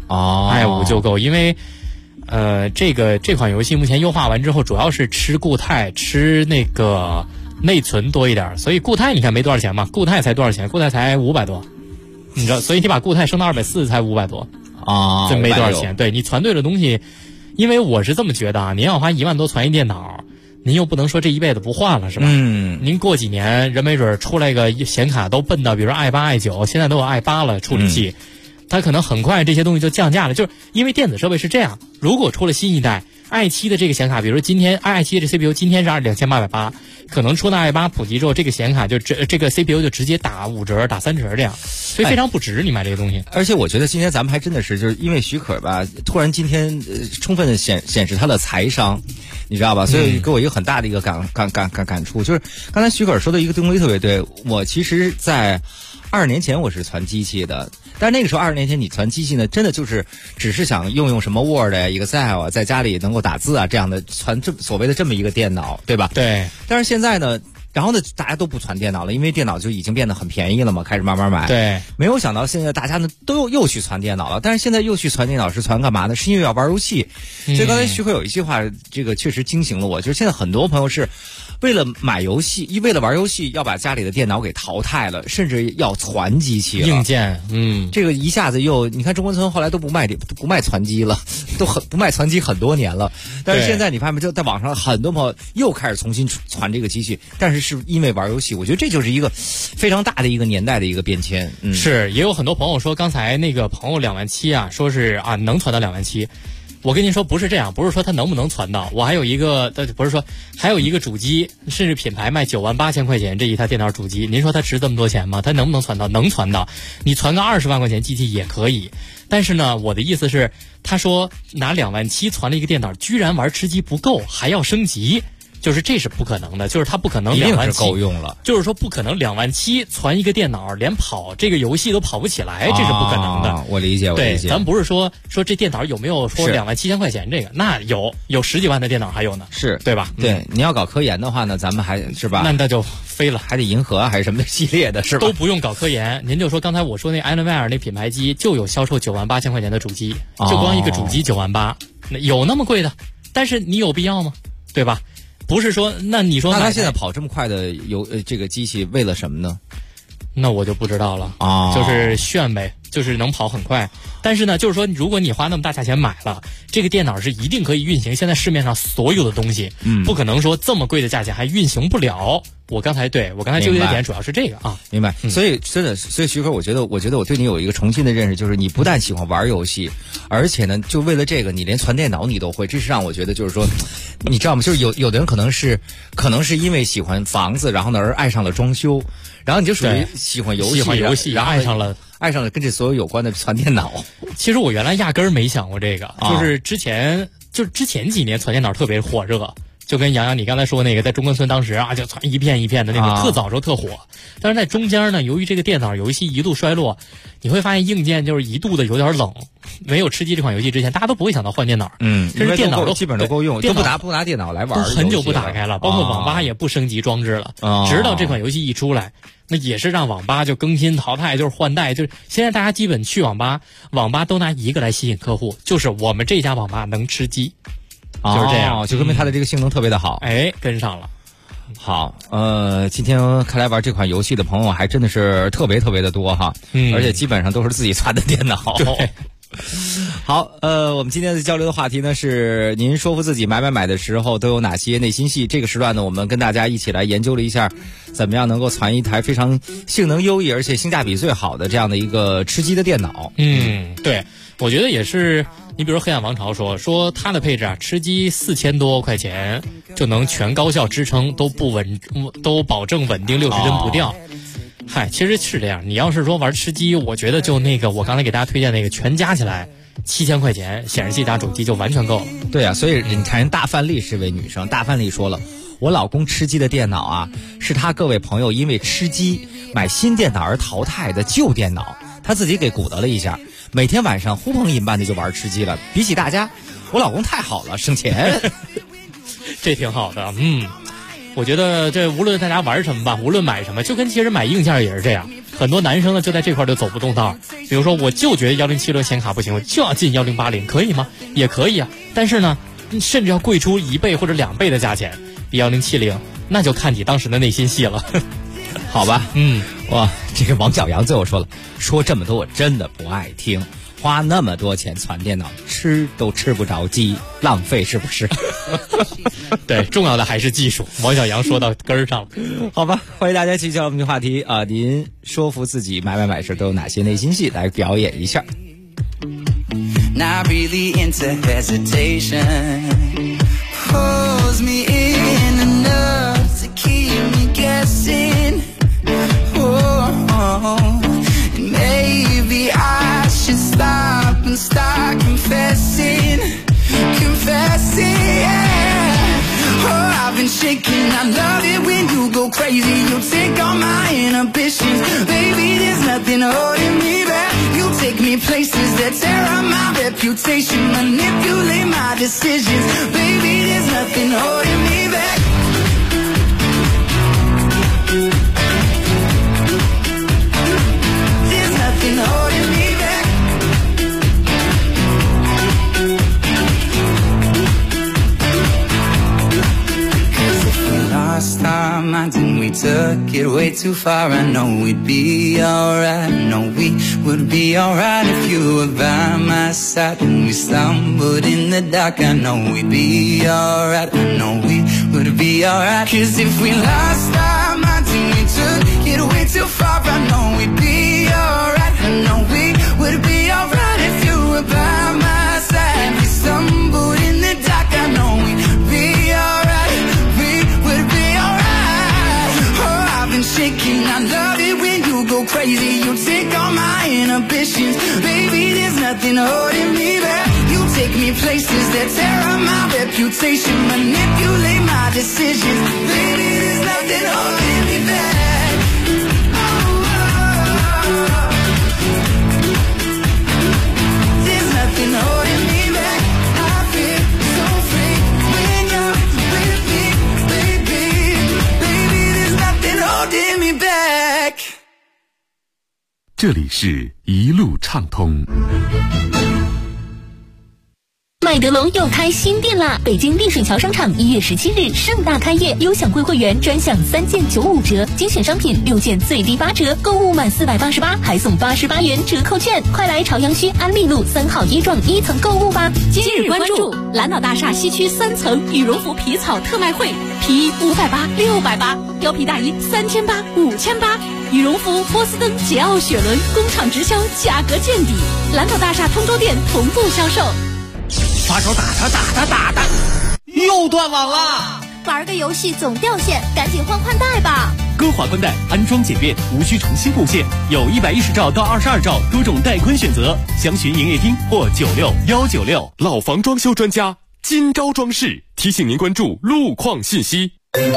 i7。i5 就够，因为。这款游戏目前优化完之后，主要是吃固态，吃那个内存多一点，所以固态你看没多少钱嘛，固态才多少钱？固态才500多，你知道，所以你把固态升到240才500多啊， 这没多少钱。对，你传对了东西，因为我是这么觉得啊，您要花1万多传一电脑，您又不能说这一辈子不换了，是吧？您过几年人没准出来个显卡都笨到，比如说 i8、i9，现在都有 i8了处理器。它可能很快这些东西就降价了，就是因为电子设备是这样，如果出了新一代 i7 的这个显卡，比如说今天 i7 的这 CPU 今天是2880，可能出了 i8 普及之后，这个显卡就这个 CPU 就直接打5折、打3折这样，所以非常不值你买这个东西。 而且我觉得今天咱们还真的是就是因为许可吧，突然今天充分的显示他的财商，你知道吧？所以给我一个很大的一个感触，就是刚才许可说的一个东西特别对。我其实在20年前我是传机器的。但是那个时候20年前你传机器呢，真的就是只是想用什么 Word 呀、Excel 啊，在家里能够打字啊这样的传所谓的这么一个电脑，对吧？ 对。 但是现在呢，然后呢，大家都不传电脑了，因为电脑就已经变得很便宜了嘛，开始慢慢买。 对。 没有想到现在大家呢都又去传电脑了，但是现在又去传电脑是传干嘛呢？是因为要玩游戏。所以刚才徐辉有一句话，这个确实惊醒了我，就是现在很多朋友是为了买游戏，为了玩游戏，要把家里的电脑给淘汰了，甚至要传机器了。 硬件， 这个一下子又，你看中关村后来都不卖传机了，不卖传机很多年了。但是现在你发现没，就在网上很多朋友又开始重新传这个机器，但是因为玩游戏，我觉得这就是一个非常大的一个年代的一个变迁。 是，也有很多朋友说，刚才那个朋友2万7啊，说是啊能传到2万7。我跟您说不是这样，不是说它能不能传到，我还有一个，不是说还有一个主机，甚至品牌卖9万8千块钱这一台电脑主机，您说它值这么多钱吗？它能不能传到？能传到，你传个20万块钱机器也可以。但是呢，我的意思是，他说拿2万7传了一个电脑，居然玩吃鸡不够，还要升级。 就是这是不可能的，就是它不可能 2万7， 一定是够用了， 就是说不可能2万7攒一个电脑，连跑这个游戏都跑不起来，这是不可能的。 我理解， 对，咱不是说这电脑有没有说2万7千块钱这个，那有10几万的电脑还有呢， 是对吧？ 对，你要搞科研的话呢，咱们还是吧？ 那就飞了， 还得银河还是什么系列的，是吧？ 都不用搞科研，您就说刚才我说那艾伦威尔那品牌机就有销售9万8千块钱的主机，就光一个主机9万8，有那么贵的？但是你有必要吗？对吧？不是说，那你说， 那他现在跑这么快的这个机器为了什么呢？ 那我就不知道了啊，就是炫呗，就是能跑很快。但是呢，就是说，如果你花那么大价钱买了这个电脑，是一定可以运行现在市面上所有的东西，不可能说这么贵的价钱还运行不了。我刚才纠结的点主要是这个啊， 明白。所以徐哥，我觉得我对你有一个重新的认识，就是你不但喜欢玩游戏，而且呢，就为了这个，你连传电脑你都会，这是让我觉得就是说，你知道吗？就是有的人可能是因为喜欢房子，然后呢而爱上了装修，然后你就属于喜欢游戏， 然后爱上了跟这所有有关的传电脑。 其实我原来压根儿没想过这个，就是之前几年传电脑特别火热。就跟洋洋你刚才说那个，在中关村当时啊，就传一片一片的那个，特早时候特火。但是在中间呢，由于这个电脑游戏一度衰落，你会发现硬件就是一度的有点冷。没有吃鸡这款游戏之前，大家都不会想到换电脑。这是电脑基本都够用，都不拿电脑来玩， 很久不打开了，包括网吧也不升级装置了。直到这款游戏一出来，那也是让网吧就更新淘汰，就是换代，就是现在大家基本去网吧都拿一个来吸引客户，就是我们这家网吧能吃鸡。就是这样， 就说明它的这个性能特别的好， 跟上了。 好，今天看来玩这款游戏的朋友还真的是特别特别的多哈，而且基本上都是自己攒的电脑。 对。 好，我们今天的交流的话题呢是您说服自己买的时候都有哪些内心戏？这个时段呢，我们跟大家一起来研究了一下，怎么样能够攒一台非常性能优异而且性价比最好的这样的一个吃鸡的电脑。 对，我觉得也是。你比如黑暗王朝说它的配置啊，吃鸡4000多块钱就能全高效支撑，都保证稳定60帧不掉。其实是这样。你要是说玩吃鸡，我觉得就那个我刚才给大家推荐那个，全加起来7000块钱，显示器加主机就完全够了。 对啊，所以你看人大范丽是位女生，大范丽说了，我老公吃鸡的电脑啊，是他各位朋友因为吃鸡买新电脑而淘汰的旧电脑，他自己给鼓捣了一下。每天晚上呼朋引伴的就玩吃鸡了，比起大家，我老公太好了，省钱。 这挺好的，我觉得这无论大家玩什么吧，无论买什么，就跟其实买硬件也是这样。很多男生呢就在这块就走不动道，比如说我就觉得1076显卡不行，我就要进1080，可以吗？也可以啊，但是呢，甚至要贵出1倍或者2倍的价钱比1070，那就看你当时的内心戏了。 好吧，哇，这个王小阳最后说了，说这么多我真的不爱听，花那么多钱攒电脑，吃都吃不着鸡，浪费是不是？ 对，重要的还是技术。王小阳说到根儿上了。 好吧，欢迎大家继续交流我们的话题啊！您说服自己买时都有哪些内心戏？来表演一下。 Not really into hesitation. Pulls me in enough to keep me guessing. And maybe I should stop and start confessing, yeah. Oh, I've been shaking. I love it when you go crazy. You take all my inhibitions. Baby, there's nothing holding me back. You take me places that tear up my reputation, manipulate my decisions. Baby, there's nothing holding me back. There's nothing holding me back. Cause if we lost our minds and we took it way too far, I know we'd be alright. I know we would be alright if you were by my side. When we stumbled in the dark, I know we'd be alright. I know we would be alright. Cause if we lost our minds and we took it way too far, I know we'd be alright. I know we would be alright if you were by my side. We stumbled in the dark, I know we'd be alright. We would be alright. Oh, I've been shaking. I love it when you go crazy. You take all my inhibitions. Baby, there's nothing holding me back. You take me places that tear up my reputation, manipulate my decisions. Baby, there's nothing holding me back. There's nothing holding me back. I feel so free when you're with me, baby. Baby, there's nothing holding me back. 这里是一路畅通。 麦德龙又开新店啦！北京丽水桥商场1月17日盛大开业，优享贵会员专享3件95折，精选商品6件最低8折，购物满488还送88元折扣券，快来朝阳区安利路3号一幢1层购物吧！今日关注蓝岛大厦西区3层羽绒服皮草特卖会，皮衣580、680，貂皮大衣3800、5800，羽绒服波司登、捷奥雪伦工厂直销，价格见底，蓝岛大厦通州店同步销售。 发烧打他，又断网了！ 玩个游戏总掉线，赶紧换宽带吧！ 歌华宽带安装简便，无需重新布线，有110兆到22兆多种带宽选择，详询营业厅或96196。 老房装修专家金招装饰提醒您关注路况信息。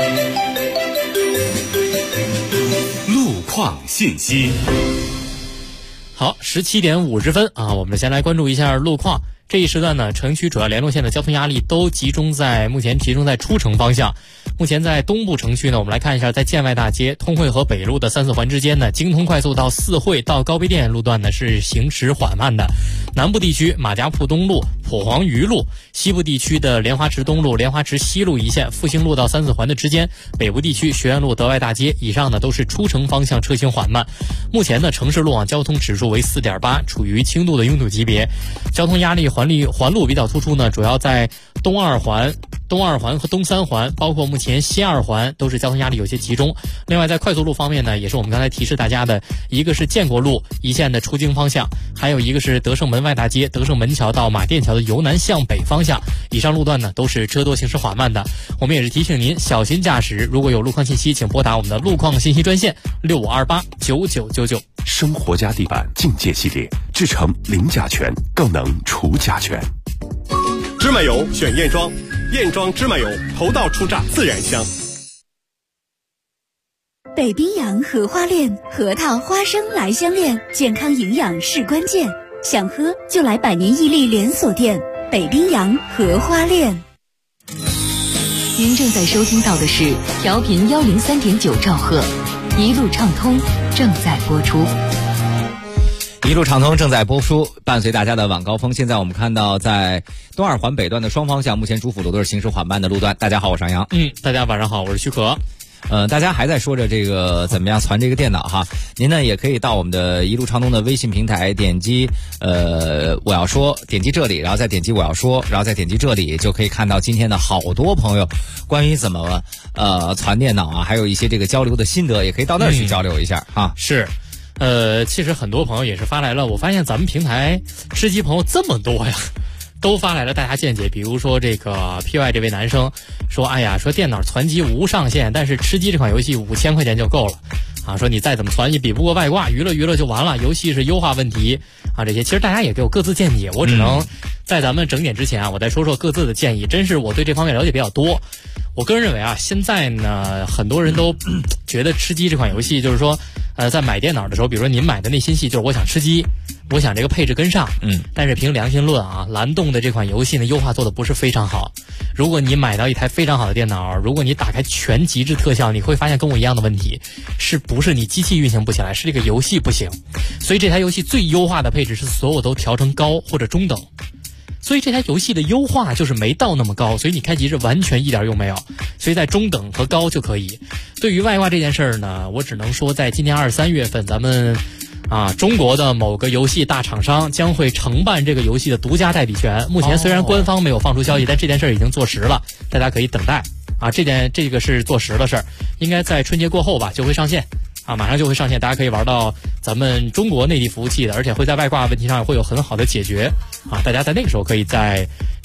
路况信息。 好，17点50分啊，我们先来关注一下路况。这一时段呢，城区主要联络线的交通压力都目前集中在出城方向。目前在东部城区呢，我们来看一下，在建外大街、通惠河北路的3、4环之间呢，京通快速到四惠到高碑店路段呢是行驶缓慢的。南部地区马家铺东路、普黄榆路，西部地区的莲花池东路、莲花池西路一线、复兴路到3、4环的之间，北部地区学院路、德外大街以上呢都是出城方向车行缓慢。目前呢，城市路网交通指数为4.8，处于轻度的拥堵级别。交通压力环路比较突出呢，主要在东二环和东3环，包括目前西2环都是交通压力有些集中。另外在快速路方面呢，也是我们刚才提示大家的，一个是建国路一线的出京方向，还有一个是德胜门外大街、德胜门桥到马甸桥的由南向北方向，以上路段呢都是车多行驶缓慢的。我们也是提醒您小心驾驶，如果有路况信息请拨打我们的路况信息专线65289999。 生活家地板境界系列，制成零甲醛，更能除甲醛。 芝麻油选燕庄，燕庄芝麻油头道出榨自然香。 北冰洋荷花恋，核桃花生来相恋，健康营养是关键，想喝就来百年屹立连锁店北冰洋荷花恋。 您正在收听到的是调频103.9兆赫，一路畅通正在播出。 一路畅通正在播出，伴随大家的晚高峰。现在我们看到在东二环北段的双方向，目前主辅路都是行驶缓慢的路段。大家好，我是杨洋。 大家晚上好，我是许可。 大家还在说着这个怎么样传这个电脑哈，您呢也可以到我们的一路畅通的微信平台，点击我要说，点击这里，然后再点击我要说，然后再点击这里，就可以看到今天的好多朋友关于怎么传电脑啊，还有一些这个交流的心得，也可以到那儿去交流一下哈。 是。其实很多朋友也是发来了，我发现咱们平台吃鸡朋友这么多呀，都发来了大家见解。比如说这个 PY 这位男生说，哎呀，说电脑攒机无上限，但是吃鸡这款游戏5000块钱就够了啊，说你再怎么攒也比不过外挂，娱乐就完了，游戏是优化问题啊，这些其实大家也给我各自见解，我只能在咱们整点之前啊，我再说说各自的建议，真是我对这方面了解比较多。我个人认为啊，现在呢，很多人都觉得吃鸡这款游戏就是说，在买电脑的时候，比如说您买的内心戏就是我想吃鸡，我想这个配置跟上，但是凭良心论啊，蓝洞的这款游戏呢优化做的不是非常好。如果你买到一台非常好的电脑，如果你打开全极致特效，你会发现跟我一样的问题，是不是你机器运行不起来，是这个游戏不行。所以这台游戏最优化的配置是所有都调成高或者中等。所以这台游戏的优化就是没到那么高，所以你开机是完全一点用没有，所以在中等和高就可以。对于外挂这件事儿呢，我只能说在今年2、3月份，咱们中国的某个游戏大厂商将会承办这个游戏的独家代理权。目前虽然官方没有放出消息，但这件事儿已经坐实了，大家可以等待啊。这个是坐实的事儿，应该在春节过后吧就会上线。马上就会上线，大家可以玩到咱们中国内地服务器的，而且会在外挂问题上会有很好的解决啊！大家在那个时候可以再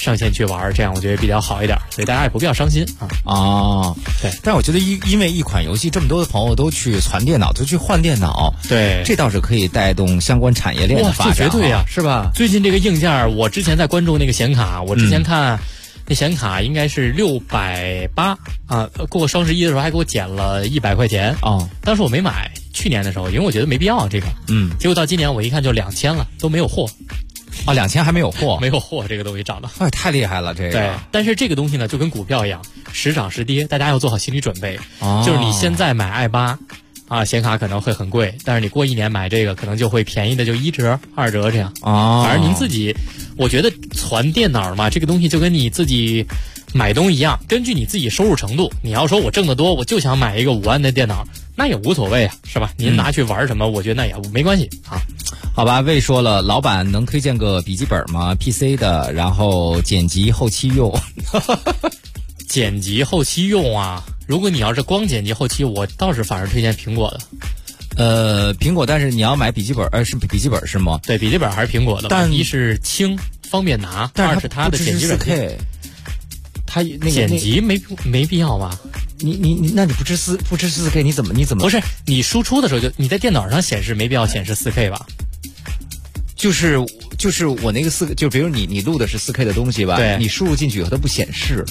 上线去玩，这样我觉得比较好一点，所以大家也不必要伤心啊。 哦，对，但是我觉得因为一款游戏，这么多的朋友都去传电脑，都去换电脑， 对， 这倒是可以带动相关产业链的发展， 这绝对呀， 是吧？ 最近这个硬件，我之前在关注那个显卡，我之前看那显卡应该是680啊，过双11的时候还给我减了100块钱哦， 当时我没买，去年的时候，因为我觉得没必要这个，结果到今年我一看就2000了，都没有货。 啊，2000还没有货， 没有货，这个东西涨的， 哎，太厉害了，这个。 对，但是这个东西呢，就跟股票一样，时涨时跌，大家要做好心理准备。就是你现在买i8啊，显卡可能会很贵，但是你过1年买这个，可能就会便宜的就1折、2折这样。反正您自己，我觉得传电脑嘛，这个东西就跟你自己买东西一样，根据你自己收入程度，你要说我挣得多，我就想买一个5万的电脑，那也无所谓啊，是吧？您拿去玩什么，我觉得那也没关系啊。 好吧，魏说了，老板能推荐个笔记本吗 ？PC 的，然后剪辑后期用。 剪辑后期用啊，如果你要是光剪辑后期，我倒是反而推荐苹果的。苹果，但是你要买笔记本，是笔记本是吗？ 对，笔记本还是苹果的。 但一是轻，方便拿；二是它的剪辑软件。 它那个剪辑没必要吧？ 那你不支持 4K， 你怎么？ 不是你输出的时候你在电脑上显示没必要显示 4K 吧？ 就是我那个4K， 就比如你录的是 4K 的东西吧， 对， 你输入进去以后它不显示。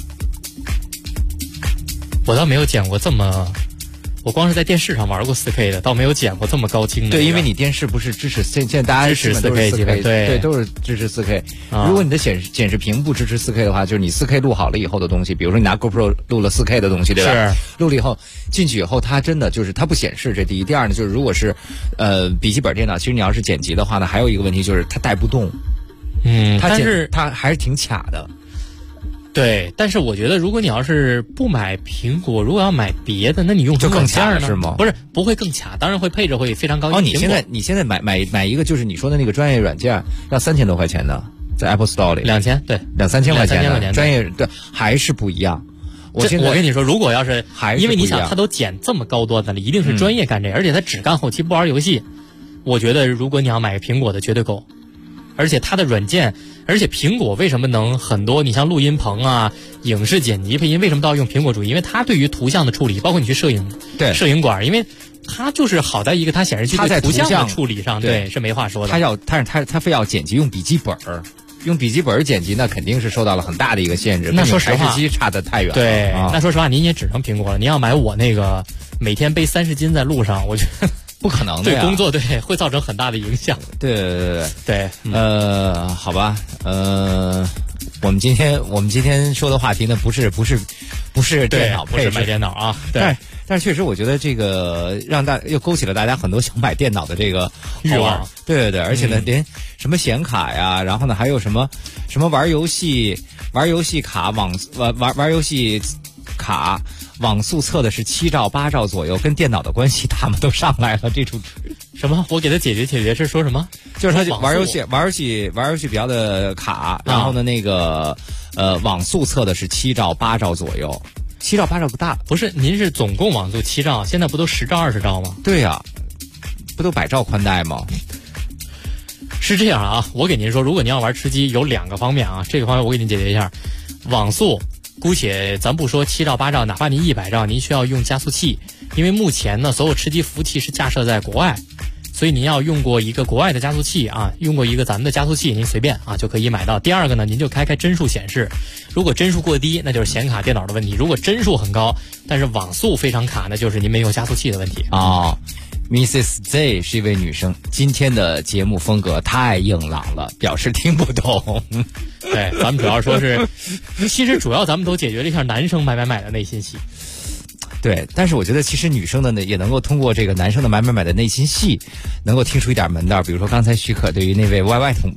我倒没有剪过这么，我光是在电视上玩过 4K 的，倒没有剪过这么高清的。 对，因为你电视不是支持，现在大家支持 4K 基本对，都是支持 4K。如果你的显示屏不支持 4K 的话，就是你 4K 录好了以后的东西，比如说你拿 GoPro 录了 4K 的东西，对吧？ 是。 录了以后进去以后，它真的就是它不显示，这第一。第二呢，就是如果是笔记本电脑，其实你要是剪辑的话呢，还有一个问题就是它带不动。 但是它还是挺卡的。 对，但是我觉得如果你要是不买苹果，如果要买别的，那你用就更卡是吗？ 不会更卡，当然会配置会非常高。 你现在买一个就是你说的那个专业软件，要3000多块钱的，在 Apple Store 里 2000，对 ，2-3000块钱的专业，对，还是不一样。我跟你说，如果要是因为你想他都剪这么高端的了，一定是专业干这个，而且他只干后期不玩游戏。我觉得如果你要买苹果的绝对够，而且它的软件。而且苹果为什么能很多？你像录音棚啊、影视剪辑、配音，为什么都要用苹果主机？因为它对于图像的处理，包括你去摄影馆，因为它就是好在一个它显示器对图像的处理上，对是没话说的。 它非要剪辑用笔记本，用笔记本剪辑，那肯定是受到了很大的一个限制。 那说实话， 台式机差得太远了。 对，那说实话，您也只能苹果了。您要买我那个每天背30斤在路上，我觉得。 不可能的对工作会造成很大的影响。 对，好吧，我们今天说的话题呢，不是电脑， 不是买电脑啊。对， 但是确实我觉得这个又勾起了大家很多想买电脑的这个欲望。对，而且呢，连什么显卡呀，然后呢还有什么玩游戏卡玩游戏卡。网速测的是7兆8兆左右，跟电脑的关系他们都上来了。这种什么？我给他解决是说什么？ 就是他玩游戏比较的卡，然后呢那个网速测的是7兆8兆左右，7兆8兆不大。 不是，您是总共网速7兆，现在不都10兆20兆吗？ 对呀，不都100兆宽带吗？ 是这样啊，我给您说，如果您要玩吃鸡，有2个方面啊，这个方面我给您解决一下，网速。姑且咱不说7兆8兆，哪怕您100兆，您需要用加速器，因为目前呢，所有吃鸡服务器是架设在国外，所以您要用过一个国外的加速器啊，用过一个咱们的加速器，您随便啊就可以买到。第二个呢，您就开帧数显示，如果帧数过低，那就是显卡电脑的问题；如果帧数很高，但是网速非常卡，那就是您没用加速器的问题啊。Mrs. Z 是一位女生，今天的节目风格太硬朗了，表示听不懂。 对，咱们主要说是，其实主要咱们都解决了一下男生买的内心戏。 对，但是我觉得其实女生的呢，也能够通过这个男生的买的内心戏，能够听出一点门道。比如说刚才许可对于那位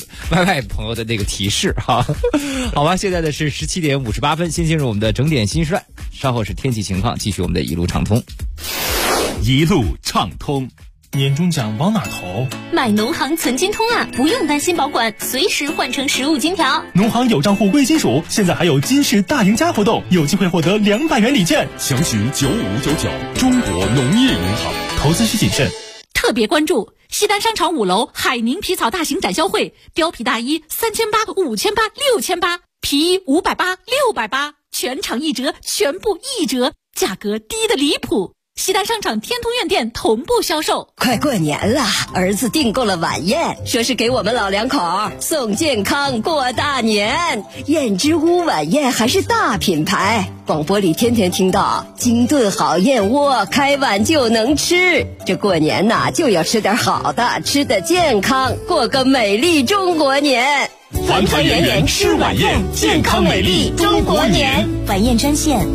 YY 朋友的那个提示哈。好吧，现在的是17点58分，先进入我们的整点新时段，稍后是天气情况，继续我们的一路畅通。 一路畅通。 年终奖往哪投？ 买农行存金通啊，不用担心保管，随时换成实物金条。 农行有账户贵金属，现在还有金市大赢家活动，有机会获得200元礼券。 详询9559，中国农业银行。 投资需谨慎。 特别关注西单商场5楼海宁皮草大型展销会，貂皮大衣3800、5800、6800、6800 皮衣580、680，全场1折，全部1折，价格低得离谱。西单商场天通苑店同步销售。 快过年了，儿子订购了晚宴，说是给我们老两口送健康过大年。燕之屋晚宴还是大品牌，广播里天天听到精炖好燕窝，开碗就能吃。这过年呐，就要吃点好的，吃得健康，过个美丽中国年。 团团圆圆吃晚宴，健康美丽中国年。 晚宴专线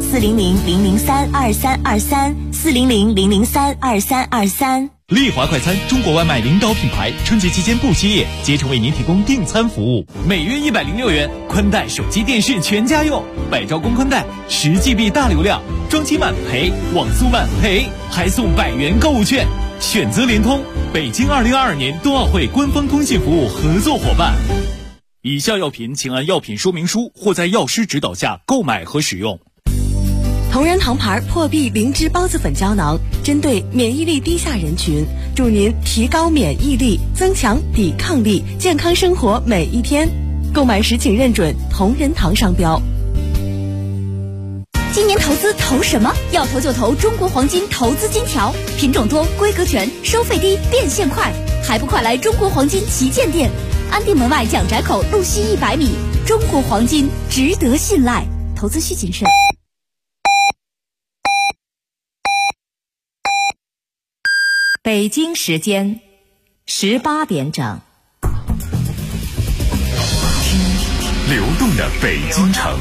400-003-2323，400-003-2323。 丽华快餐，中国外卖领导品牌，春节期间不歇业，竭诚为您提供订餐服务。每月106元，宽带、手机、电视全家用，百兆公宽带，10GB 大流量，装机慢赔，网速慢赔，还送100元购物券。选择联通，北京2022年冬奥会官方通信服务合作伙伴。以下药品请按药品说明书或在药师指导下购买和使用。 同仁堂牌破壁灵芝孢子粉胶囊，针对免疫力低下人群，助您提高免疫力，增强抵抗力，健康生活每一天。购买时请认准同仁堂商标。 今年投资投什么？要投就投中国黄金投资金条，品种多，规格全，收费低，变现快，还不快来中国黄金旗舰店？安定门外蒋宅口路西100米，中国黄金值得信赖，投资需谨慎。 北京时间18点整， 流动的北京城，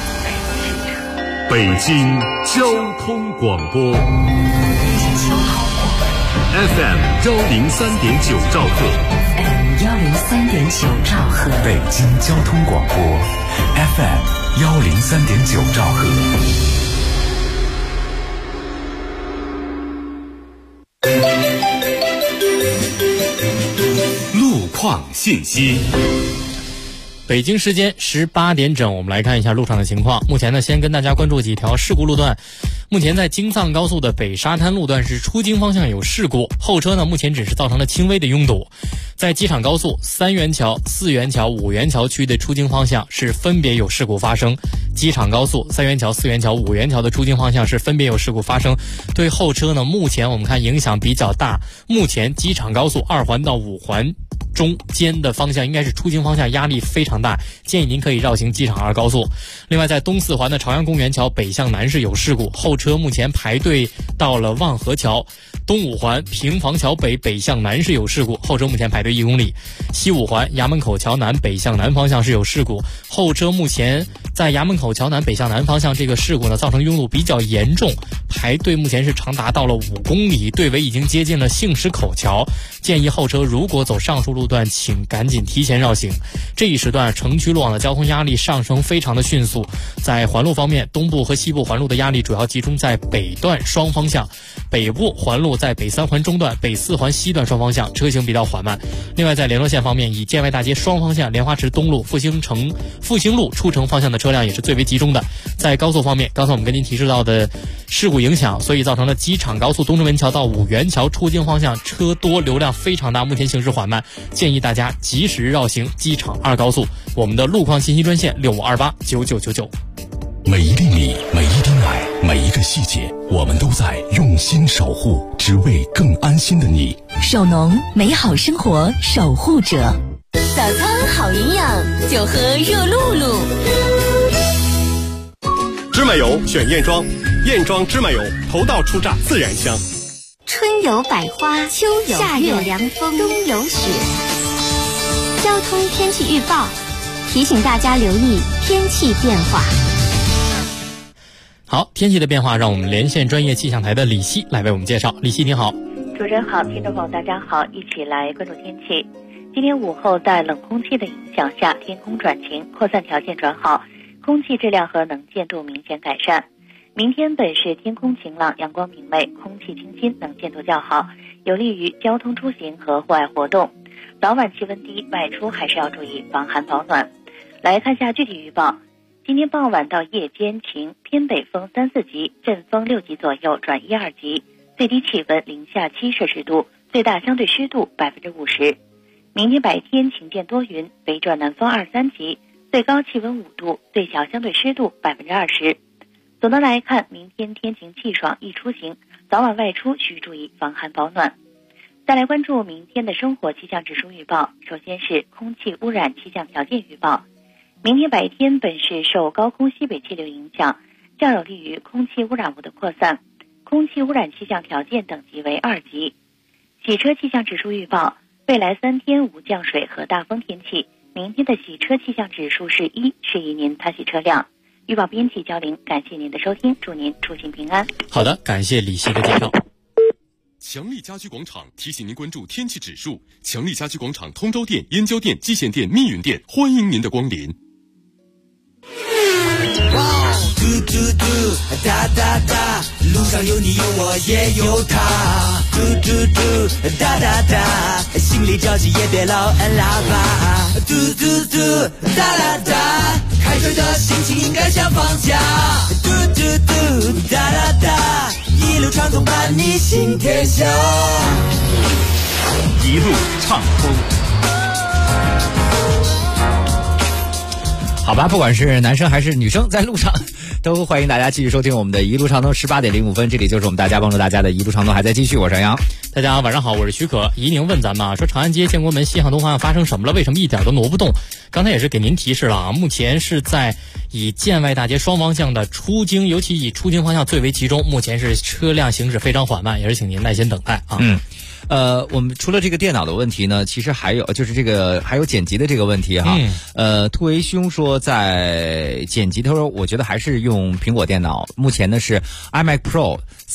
北京交通广播 FM 103.9兆赫。 103.9兆赫， 北京交通广播 FM 103.9兆赫。路况信息。 北京时间18点整，我们来看一下路上的情况。目前呢，先跟大家关注几条事故路段。目前在京藏高速的北沙滩路段是出京方向有事故，后车呢目前只是造成了轻微的拥堵。在机场高速3元桥、4元桥、5元桥区的出京方向是分别有事故发生。机场高速3元桥、4元桥、5元桥的出京方向是分别有事故发生，对后车呢目前我们看影响比较大。目前机场高速2环到5环中间的方向应该是出京方向压力非常大，建议您可以绕行机场2高速。另外在东4环的朝阳公园桥北向南是有事故，后车目前排队到了望河桥。东5环平房桥北北向南是有事故，后车目前排队1公里。西5环衙门口桥南北向南方向是有事故，后车目前在衙门口桥南北向南方向这个事故呢造成拥堵比较严重，排队目前是长达到了5公里，队尾已经接近了杏石口桥。建议后车如果走上述路段请赶紧提前绕行。这一时段城区路网的交通压力上升非常的迅速。在环路方面，东部和西部环路的压力主要集中在北段双方向，北部环路在北3环中段、北4环西段双方向车行比较缓慢。另外在联络线方面，以建外大街双方向莲花池东路、复兴路出城方向的车辆也是最为集中的。在高速方面，刚才我们跟您提示到的事故影响，所以造成了机场高速东直门桥到5元桥出京方向车多，流量非常大，目前行驶缓慢，建议大家及时绕行机场2高速。我们的路况信息专线65289999。 每一粒米，每一滴奶，每一个细节，我们都在用心守护，只为更安心的你。 手农，美好生活守护者。 早餐好营养，就喝热露露。 芝麻油选燕庄，燕庄芝麻油头道初榨，自然香。 春有百花，秋有夏有凉风，冬有雪。交通天气预报提醒大家留意天气变化。 好，天气的变化，让我们连线专业气象台的李希来为我们介绍。李希你好。 主持人好，听众朋友大家好，一起来关注天气。今天午后在冷空气的影响下，天空转晴，扩散条件转好，空气质量和能见度明显改善。明天本市天空晴朗，阳光明媚，空气清新，能见度较好，有利于交通出行和户外活动。早晚气温低，外出还是要注意防寒保暖。来看下具体预报。今天傍晚到夜间晴，偏北风3、4级，阵风6级左右转1、2级，最低气温零下7摄氏度，最大相对湿度50%。明天白天晴间多云，北转南风2、3级， 最高气温5度，最小相对湿度20%。总的来看，明天天晴气爽，易出行，早晚外出需注意防寒保暖。再来关注明天的生活气象指数预报，首先是空气污染气象条件预报。明天白天本市受高空西北气流影响，较有利于空气污染物的扩散，空气污染气象条件等级为2级。洗车气象指数预报，未来3天无降水和大风天气，明天的洗车气象指数是1，适宜您擦洗车辆。预报编辑焦玲，感谢您的收听，祝您出行平安。 好的，感谢李希的介绍。 强力家居广场提醒您关注天气指数。强力家居广场通州店、燕郊店、蓟县店、密云店，欢迎您的光临。 嘟嘟嘟，哒哒哒，路上有你有我也有他。嘟嘟嘟，哒哒哒，心里着急也别老按喇叭。嘟嘟嘟，哒哒哒，开车的心情应该像放假。嘟嘟嘟，哒哒哒，一路畅通伴你行天下。 一路畅通。 好吧，不管是男生还是女生，在路上都欢迎大家继续收听我们的一路畅通18点05分，这里就是我们大家帮助大家的一路畅通还在继续，我是杨洋。 大家晚上好，我是许可。怡宁问咱们说长安街建国门西向东方向发生什么了？为什么一点都挪不动？刚才也是给您提示了啊，目前是在以建外大街双方向的出京，尤其以出京方向最为集中，目前是车辆行驶非常缓慢，也是请您耐心等待啊。 我们除了这个电脑的问题呢，其实还有就是这个还有剪辑的这个问题哈。突围兄说在剪辑的时候，我觉得还是用苹果电脑，目前呢是 iMac Pro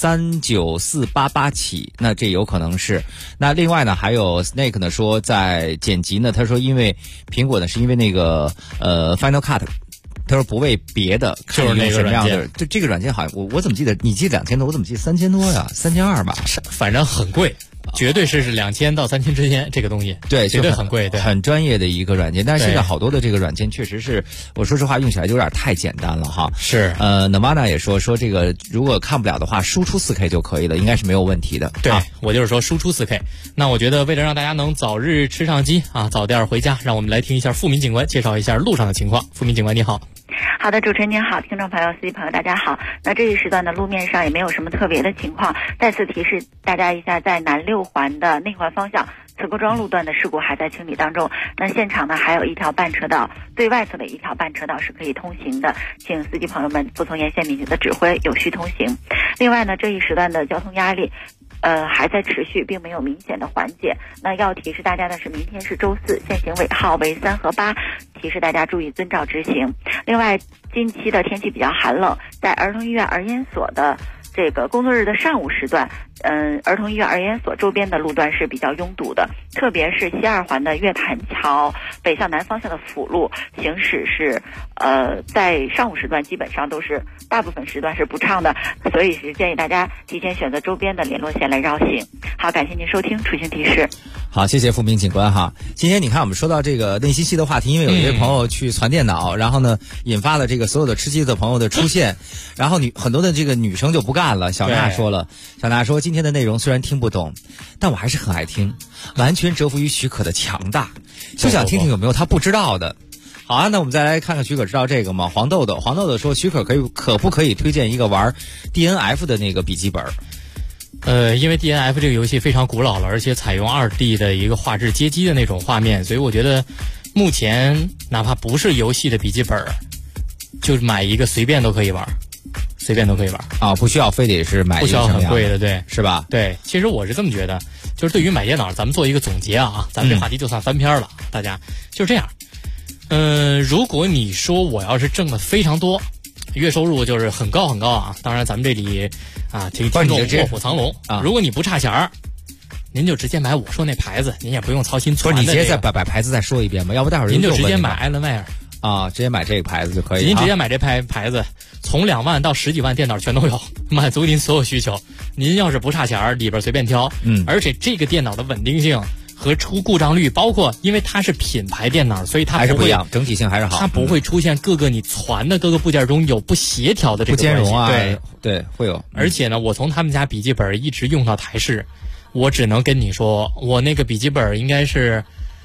39488起，那这有可能是。那另外呢，还有 Snake 呢说在剪辑呢，他说因为苹果呢是因为那个Final Cut。他说不为别的， 就是那个软件。 这个软件好像我怎么记得你记得2000多，我怎么记得3000多呀？3200吧， 反正很贵。绝对是2000到3000之间，这个东西对， 绝对很贵，对， 很专业的一个软件。但是现在好多的这个软件确实是，我说实话用起来就有点太简单了哈。 是 Namana 也说这个如果看不了的话，输出4K 就可以了，应该是没有问题的。 对，我就是说输出4K。那我觉得为了让大家能早日吃上鸡啊，早点回家，让我们来听一下付明警官介绍一下路上的情况。付明警官你好。 好的，主持人您好，听众朋友、司机朋友大家好。那这一时段的路面上也没有什么特别的情况，再次提示大家一下，在南6环的内环方向慈国庄路段的事故还在清理当中。那现场呢还有一条半车道，最外侧的一条半车道是可以通行的，请司机朋友们服从沿线民警的指挥，有序通行。另外呢，这一时段的交通压力还在持续，并没有明显的缓解。那要提示大家的是，明天是周4，限行尾号为3和8，提示大家注意遵照执行。另外，近期的天气比较寒冷，在儿童医院儿研所的这个工作日的上午时段，儿童医院儿研所周边的路段是比较拥堵的，特别是西2环的月坛桥北向南方向的辅路行驶是在上午时段基本上都是大部分时段是不畅的，所以是建议大家提前选择周边的联络线来绕行。好，感谢您收听出行提示。 好，谢谢付明警官哈。今天你看我们说到这个内心戏的话题，因为有一位朋友去传电脑，然后呢引发了这个所有的吃鸡的朋友的出现，然后很多的这个女生就不干了。小娜说了，小娜说今天的内容虽然听不懂，但我还是很爱听，完全折服于许可的强大，就想听听有没有他不知道的。好啊，那我们再来看看许可知道这个吗？黄豆豆说许可可不可以推荐一个玩 DNF 的那个笔记本？ 因为 DNF 这个游戏非常古老了，而且采用2D 的一个画质街机的那种画面，所以我觉得目前哪怕不是游戏的笔记本，就买一个随便都可以玩啊，不需要非得是买一个不需要很贵的，对， 是吧？ 对，其实我是这么觉得，就是对于买电脑，咱们做一个总结啊，咱们这话题就算翻篇了，大家就是这样。如果你说我要是挣的非常多，月收入就是很高很高啊，当然咱们这里啊听众卧虎藏龙啊，如果你不差钱儿，您就直接买我说那牌子，您也不用操心传的、 不是你直接再把牌子再说一遍吗？要不待会儿您就直接买艾伦威尔啊，直接买这个牌子就可以。 您直接买这牌子，从2万到10几万电脑全都有，满足您所有需求。您要是不差钱儿，里边随便挑。而且这个电脑的稳定性和出故障率，包括因为它是品牌电脑，所以它还是不一样，整体性还是好。 它不会出现各个你传的各个部件中有不协调的这个不兼容啊， 对， 会有。 而且呢，我从他们家笔记本一直用到台式，我只能跟你说，我那个笔记本应该是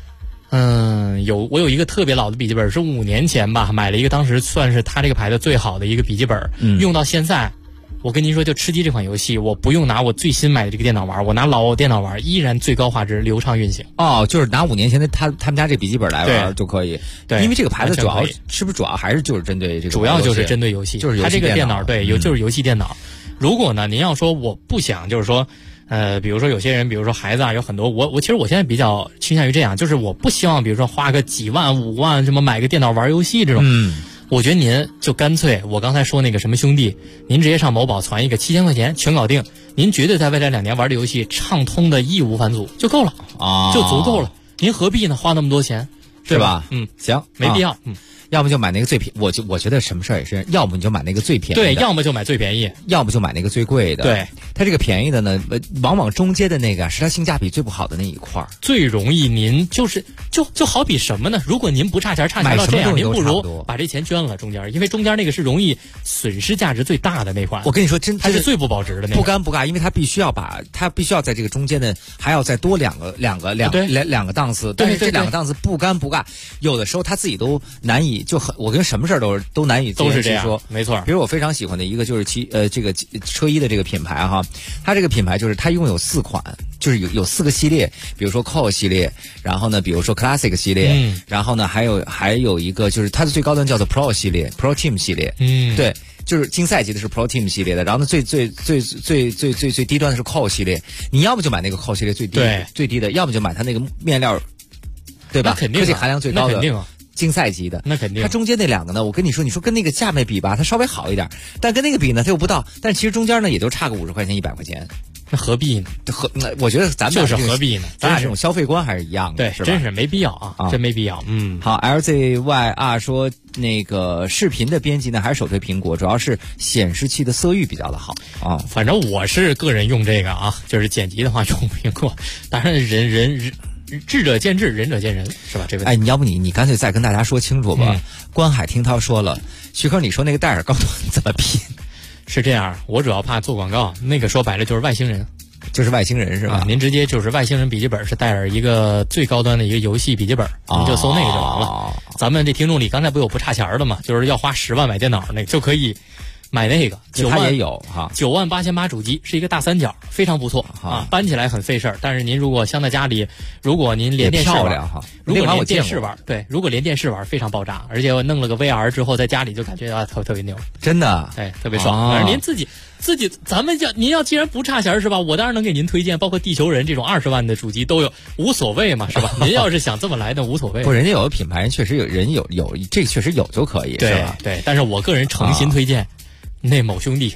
我有一个特别老的笔记本，是5年前吧，买了一个当时算是它这个牌子最好的一个笔记本，用到现在。我跟您说，就吃鸡这款游戏，我不用拿我最新买的这个电脑玩，我拿老电脑玩，依然最高画质，流畅运行。 就是拿5年前的他们家这笔记本来玩就可以。 对， 因为这个牌子主要还是就是针对这个， 主要就是针对游戏， 就是游戏它这个电脑就是游戏电脑。如果呢，您要说我不想，就是说。比如说有些人，比如说孩子啊，有很多其实我现在比较倾向于这样，就是我不希望比如说花个几万5万什么买个电脑玩游戏这种，我觉得您就干脆我刚才说那个什么兄弟，您直接上某宝攒一个7000块钱全搞定，您绝对在未来2年玩的游戏畅通的义无反阻就够了就足够了，您何必呢花那么多钱， 是吧？行， 没必要。 要么就买那个最便宜，我觉得什么事儿也是，要么你就买那个最便宜的， 对，要么就买最便宜， 要么就买那个最贵的。 对， 它这个便宜的呢，往往中间的那个是它性价比最不好的那一块儿， 最容易您就好比什么呢？如果您不差钱到这样，您不如把这钱捐了中间，因为中间那个是容易损失价值最大的那款。 我跟你说，它是最不保值的那个， 不尴不尬，因为它必须要在这个中间的还要再多两个档次，但是这2个档次不尴不尬，有的时候他自己都难以我跟什么事儿都难以都是这样说，没错。 比如我非常喜欢的一个就是这个车衣的这个品牌哈，它这个品牌就是它一共有4款，就是有4个系列，比如说 Core 系列，然后呢比如说 Classic 系列，然后呢还有一个就是它的最高端叫做 Pro 系列 Pro Team 系列，对，就是竞赛级的是 Pro Team 系列的，然后呢最低端的是 Core 系列，你要么就买那个 Core 系列最低的，要么就买它那个面料，对吧？ 那肯定， 科技含量最高的， 那肯定啊。 竞赛级的， 那肯定。 它中间那2个呢，我跟你说跟那个价位比吧，它稍微好一点，但跟那个比呢，它又不到。但其实中间呢，也就差个50块钱、100块钱， 那何必呢？ 我觉得咱们就是何必呢？ 咱俩这种消费观还是一样的， 对， 是吧？ 真是没必要啊，真没必要。 好 ，LZYR 说那个视频的编辑呢，还是首推苹果，主要是显示器的色域比较的好啊。 反正我是个人用这个啊，就是剪辑的话用苹果，当然人。智者见智，仁者见仁，是吧？这个要不你干脆再跟大家说清楚吧。关海听涛说了，徐克，你说那个戴尔高端怎么拼？ 是这样，我主要怕做广告，那个说白了就是外星人， 是吧？ 您直接就是外星人笔记本是戴尔一个最高端的一个游戏笔记本，您就搜那个就完了。咱们这听众里刚才不有不差钱的吗？就是要花10万买电脑那个就可以。买那个9万也有哈 ，98800主机是一个大3角，非常不错啊，搬起来很费事儿。但是您如果镶在家里，如果您连电视玩，如果连电视玩，对，如果连电视玩非常爆炸，而且我弄了个 VR 之后，在家里就感觉特别牛， 真的， 对，特别爽。反正您自己，咱们您要既然不差钱是吧？我当然能给您推荐，包括地球人这种20万的主机都有，无所谓嘛，是吧？您要是想这么来的无所谓。 不，人家有的品牌确实有人有这确实有就可以，是吧？ 对，但是我个人诚心推荐。那某兄弟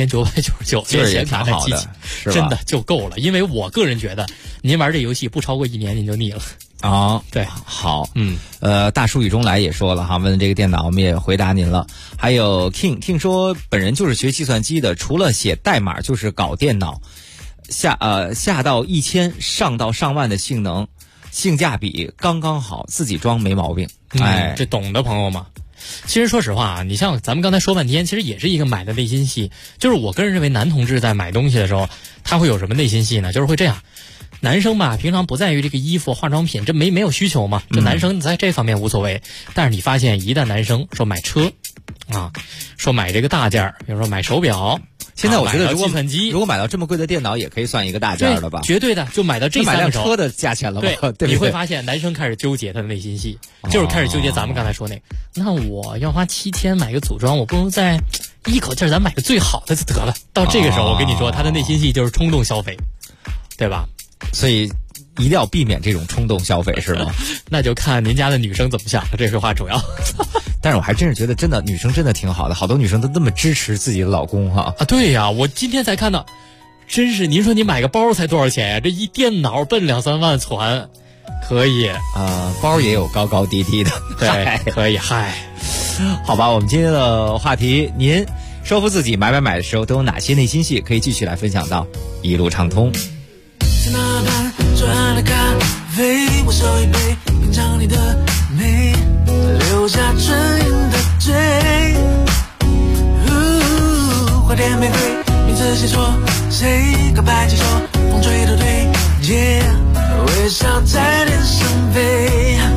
6999 就是也挺好的， 真的就够了。因为我个人觉得，您玩这游戏不超过1年您就腻了啊。 对， 好，大叔雨中来也说了哈，问这个电脑我们也回答您了。还有 King 说，本人就是学计算机的，除了写代码就是搞电脑，下到1000上到上万的性能，性价比刚刚好，自己装没毛病。 这懂的朋友嘛。其实说实话啊，你像咱们刚才说半天，其实也是一个买的内心戏。就是我个人认为，男同志在买东西的时候，他会有什么内心戏呢？就是会这样，男生吧，平常不在于这个衣服、化妆品，这没有需求嘛，就男生在这方面无所谓。但是你发现，一旦男生说买车啊，说买这个大件，比如说买手表。 现在我觉得，如果买到这么贵的电脑，也可以算一个大件了吧？ 绝对的，就买到这3个车的价钱了吧？对， 你会发现男生开始纠结他的内心戏，就是开始纠结咱们刚才说那个。那我要花7000买个组装，我不如再一口气咱买个最好的就得了。到这个时候，我跟你说，他的内心戏就是冲动消费，对吧？ 所以一定要避免这种冲动消费，是吗？ 那就看您家的女生怎么想了。这句话主要。 但是我还真是觉得，真的女生真的挺好的，好多女生都那么支持自己的老公哈。 对呀，我今天才看到，真是您说你买个包才多少钱呀？这一电脑奔2-3万攒，可以包也有高高低低的， 对，可以， 好吧。我们今天的话题，您说服自己买的时候都有哪些内心戏，可以继续来分享到一路畅通。 在那盘转了咖啡，我手一杯，品尝你的美，留下唇印的嘴。花店玫瑰，名字写错，谁告白气球，风吹都对，微笑在脸上飞。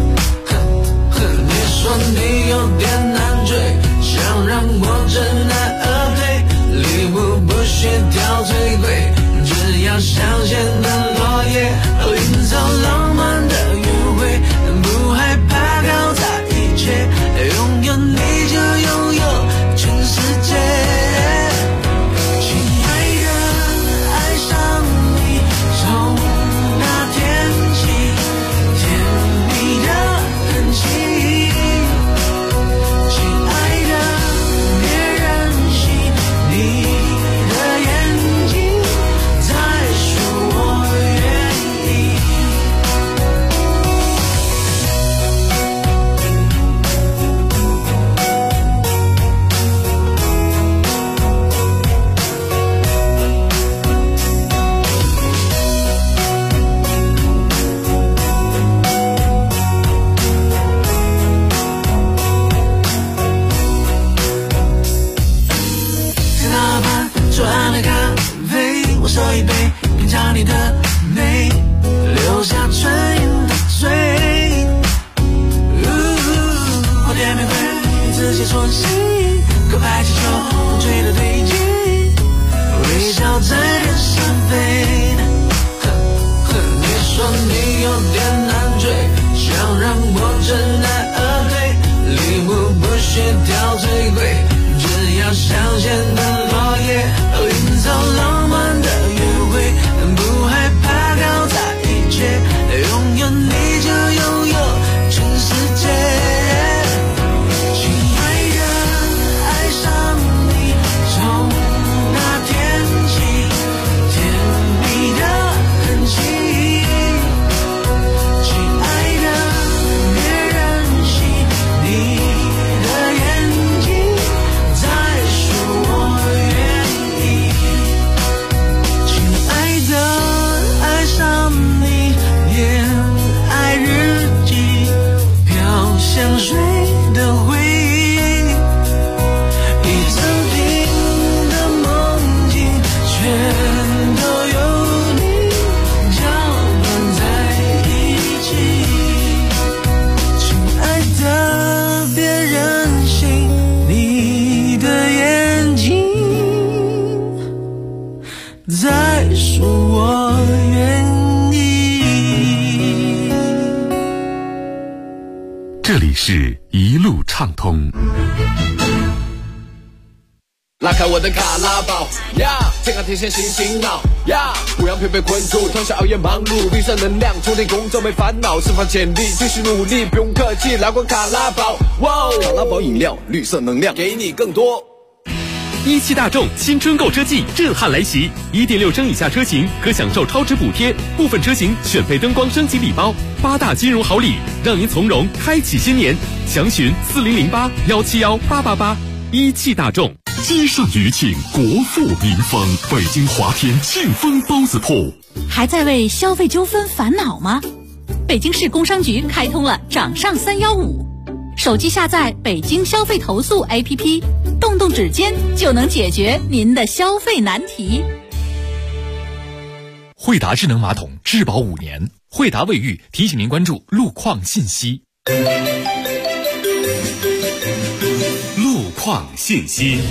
这里是一路畅通。 拉开我的卡拉宝呀，健康天线醒醒脑呀，不让疲惫困住，通宵熬夜忙碌，闭上能量，充电工作没烦恼，释放潜力，继续努力，不用客气，来罐卡拉宝，哇！卡拉宝饮料，绿色能量，给你更多。 17大众新春购车季震撼来袭，1.6升以下车型可享受超值补贴，部分车型选配灯光升级礼包，8大金融好礼，让您从容开启新年。详询4008-171-888。17大众。 积善余庆，国富民丰。北京华天庆丰包子铺， 还在为消费纠纷烦恼吗？北京市工商局开通了掌上315，手机下载北京消费投诉 APP， 动动指尖就能解决您的消费难题。 惠达智能马桶质保5年，惠达卫浴提醒您关注路况信息。 路况信息。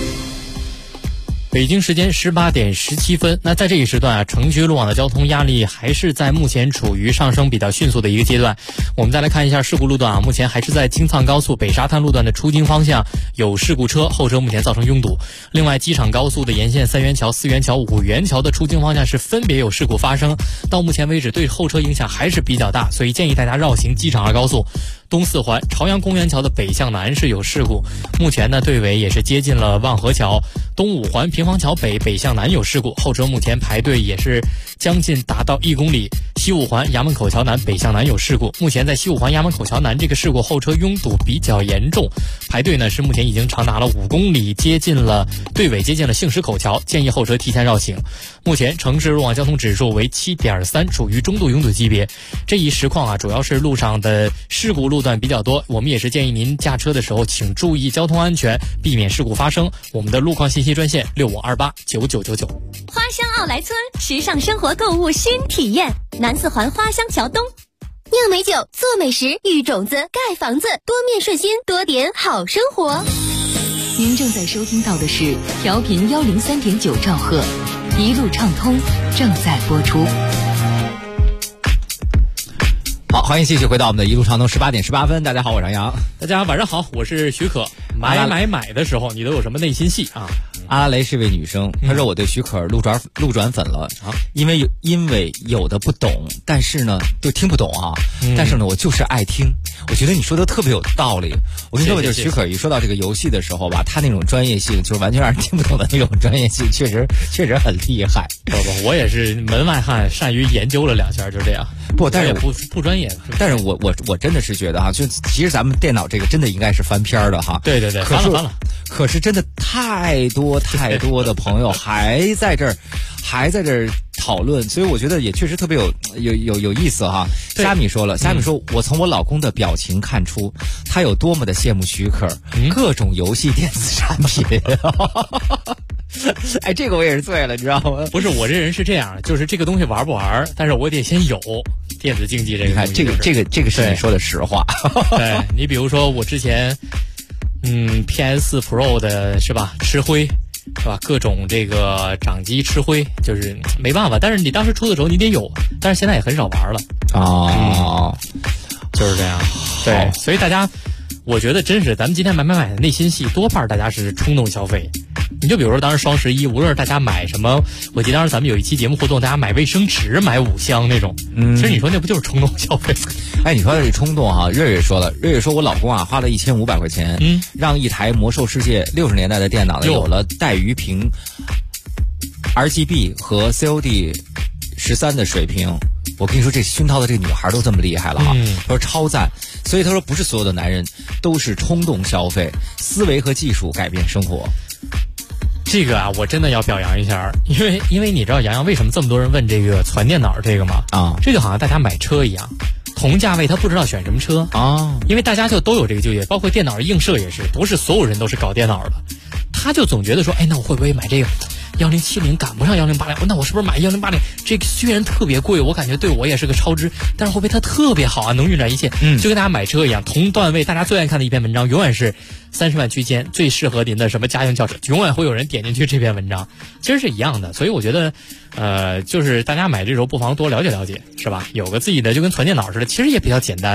北京时间18点17分，那在这一时段啊，城区路网的交通压力还是在目前处于上升比较迅速的一个阶段。我们再来看一下事故路段啊，目前还是在京藏高速北沙滩路段的出京方向有事故车，后车目前造成拥堵。另外，机场高速的沿线3元桥、4元桥、5元桥的出京方向是分别有事故发生，到目前为止对后车影响还是比较大，所以建议大家绕行机场2高速。东四环朝阳公园桥的北向南是有事故，目前呢队尾也是接近了望河桥。东五环平房桥北向南有事故，后车目前排队也是将近达到1公里。西五环衙门口桥南北向南有事故，目前在西五环衙门口桥南这个事故后车拥堵比较严重，排队呢是目前已经长达了5公里，队尾接近了杏石口桥，建议后车提前绕行。目前城市路网交通指数为7.3，属于中度拥堵级别。这一实况啊，主要是路上的事故路段比较多，我们也是建议您驾车的时候请注意交通安全，避免事故发生。我们的路况信息专线65289999。 花乡奥莱村，时尚生活购物新体验，南四环花乡桥东。酿美酒，做美食，育种子，盖房子，多面顺心，多点好生活。 您正在收听到的是调频103.9兆赫，一路畅通正在播出。 好，欢迎继续回到我们的一路畅通18点18分。大家好，我是杨洋。 大家晚上好，我是许可。买的时候，你都有什么内心戏啊？ 阿拉蕾是位女生，她说我对许可路转粉了啊，因为有的不懂，但是呢就听不懂啊，但是呢我就是爱听，我觉得你说的特别有道理。我跟你说，就是许可一说到这个游戏的时候吧，他那种专业性就是完全让人听不懂的那种专业性，确实很厉害。 不，我也是门外汉，善于研究了2下，就这样。 不，但是不专业。 但是我真的是觉得哈，就其实咱们电脑这个真的应该是翻篇的哈。 对，翻了。 可是真的太多的朋友还在这儿讨论，所以我觉得也确实特别有意思哈。虾米说我从我老公的表情看出他有多么的羡慕许可各种游戏电子产品。哎，这个我也是醉了，你知道吗？ 不是，我这人是这样，就是这个东西玩不玩，但是我得先有电子竞技这个东西。 你看，这个是你说的实话。 对，你比如说我之前PS4 Pro 的是吧，吃灰是吧，各种这个掌机吃灰，就是没办法，但是你当时出的时候你得有，但是现在也很少玩了啊。就是这样。对，所以大家我觉得真是咱们今天买的内心戏多半大家是冲动消费。你就比如说当时双11，无论是大家买什么，我记得当时咱们有一期节目互动，大家买卫生纸买5箱那种，其实你说那不就是冲动消费？ 哎，你说的这冲动哈，瑞瑞说我老公啊花了1500块钱，让一台魔兽世界60年代的电脑呢有了带鱼屏 RGB 和 COD 13的水平。我跟你说，这熏陶的这个女孩都这么厉害了哈，他说超赞。所以他说不是所有的男人都是冲动消费，思维和技术改变生活。 这个啊，我真的要表扬一下，因为你知道杨洋为什么这么多人问这个攒电脑这个吗？啊，这就好像大家买车一样，同价位他不知道选什么车啊，因为大家就都有这个纠结，包括电脑映射也是，不是所有人都是搞电脑的，他就总觉得说，哎，那我会不会买这个1070赶不上1080，那我是不是买1080？这个虽然特别贵，我感觉对我也是个超支，但是会不会它特别好啊，能运转一切？就跟大家买车一样，同段位大家最爱看的一篇文章，永远是30万区间最适合您的什么家用轿车，永远会有人点进去这篇文章，其实是一样的。所以我觉得，就是大家买这时候不妨多了解了解，是吧？有个自己的就跟攒电脑似的，其实也比较简单。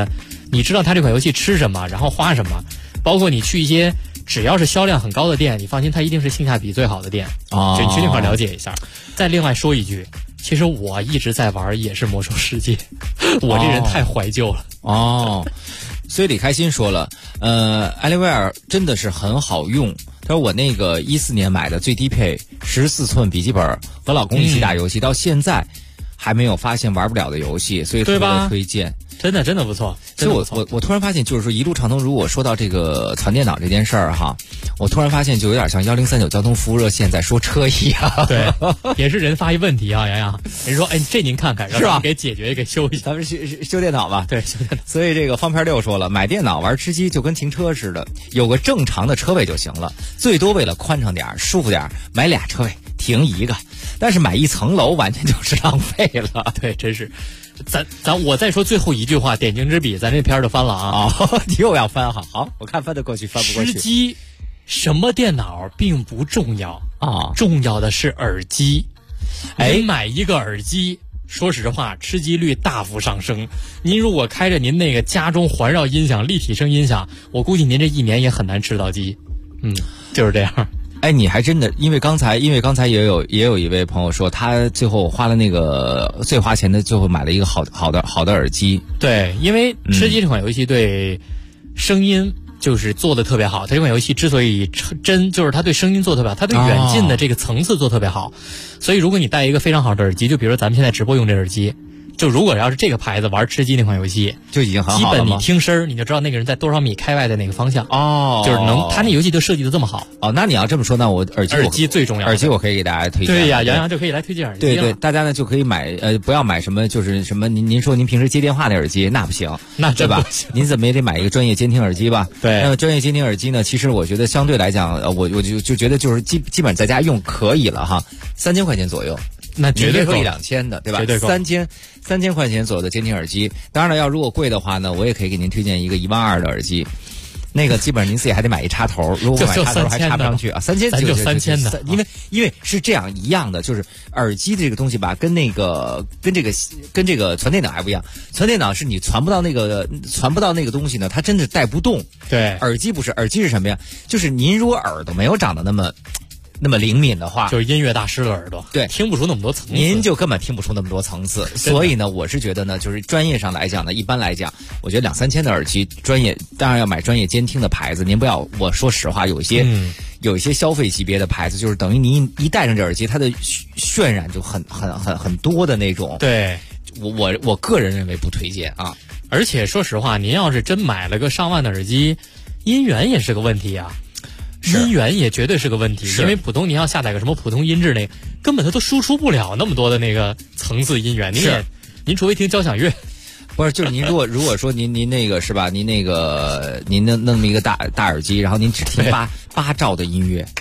你知道它这款游戏吃什么，然后花什么，包括你去一些只要是销量很高的店，你放心，它一定是性价比最好的店。就你去那块了解一下。再另外说一句，其实我一直在玩也是魔兽世界，我这人太怀旧了。 所以李开心说了，艾利威尔真的是很好用。他说我那个14年买的最低配14寸笔记本，和老公一起打游戏，到现在还没有发现玩不了的游戏，所以特别推荐。真的不错。 所以我突然发现，就是说一路畅通，如果说到这个传电脑这件事儿哈，我突然发现就有点像1039交通服务热线在说车一样。 对，也是人发一问题啊，洋洋，人说这您看看， 是吧？ 给解决给修一下， 咱们修电脑吧。 对，修电脑。 所以这个方片6说了，买电脑玩吃鸡就跟停车似的，有个正常的车位就行了，最多为了宽敞点舒服点买俩车位停一个，但是买一层楼完全就是浪费了。 对，真是。我再说最后一句话，点睛之笔，咱这片就翻了啊！ 你又要翻，好，我看翻得过去，翻不过去。 吃鸡，什么电脑并不重要啊，重要的是耳机。您买一个耳机，说实话，吃鸡率大幅上升。您如果开着您那个家中环绕音响、立体声音响，我估计您这一年也很难吃到鸡。就是这样。 你还真的，因为刚才也有一位朋友说，他最后花了那个最花钱的，最后买了一个好的耳机。 对，因为吃鸡这款游戏对声音就是做的特别好。它这款游戏之所以真，就是它对声音做特别好，它对远近的这个层次做特别好。所以如果你戴一个非常好的耳机，就比如说咱们现在直播用这耳机。就如果要是这个牌子玩吃鸡那款游戏， 就已经很好了吗？ 基本你听声你就知道那个人在多少米开外的那个方向。就是他那游戏就设计的这么好。 那你要这么说，那我耳机最重要。 耳机我可以给大家推荐。 对呀，杨洋就可以来推荐耳机。 对，大家呢就可以买不要买什么就是什么您说您平时接电话的耳机那不行， 那对吧？您怎么也得买一个专业监听耳机吧？ 对。 那么专业监听耳机呢，其实我觉得相对来讲，我就觉得就是基本在家用可以了哈，3000块钱左右。 那绝对可以2000的，对吧？ 绝对够。 3000块钱左右的监听耳机，当然了，要如果贵的话呢，我也可以给您推荐一个12000的耳机，那个基本上您自己还得买一插头，如果买插头还插不上去啊，3000 就3000的， 因为是这样一样的，就是耳机这个东西吧，跟这个传电脑还不一样，传电脑是你传不到那个东西呢，它真的带不动。 对， 耳机不是，耳机是什么呀？就是您如果耳朵没有长得那么灵敏的话， 就是音乐大师的耳朵， 对， 听不出那么多层次， 您就根本听不出那么多层次。所以呢，我是觉得呢，就是专业上来讲呢，一般来讲，我觉得2-3000的耳机，专业当然要买专业监听的牌子。您不要，我说实话，有一些消费级别的牌子，就是等于您一戴上这耳机，它的渲染就很多的那种。 对， 我个人认为不推荐啊。 而且说实话，您要是真买了个上万的耳机，音源也是个问题啊。音源也绝对是个问题，因为普通你要下载个什么普通音质那根本它都输出不了那么多的那个层次音源。您除非听交响乐， 不是就是您如果说您那个是吧？您弄一个大耳机，然后您只听8兆的音乐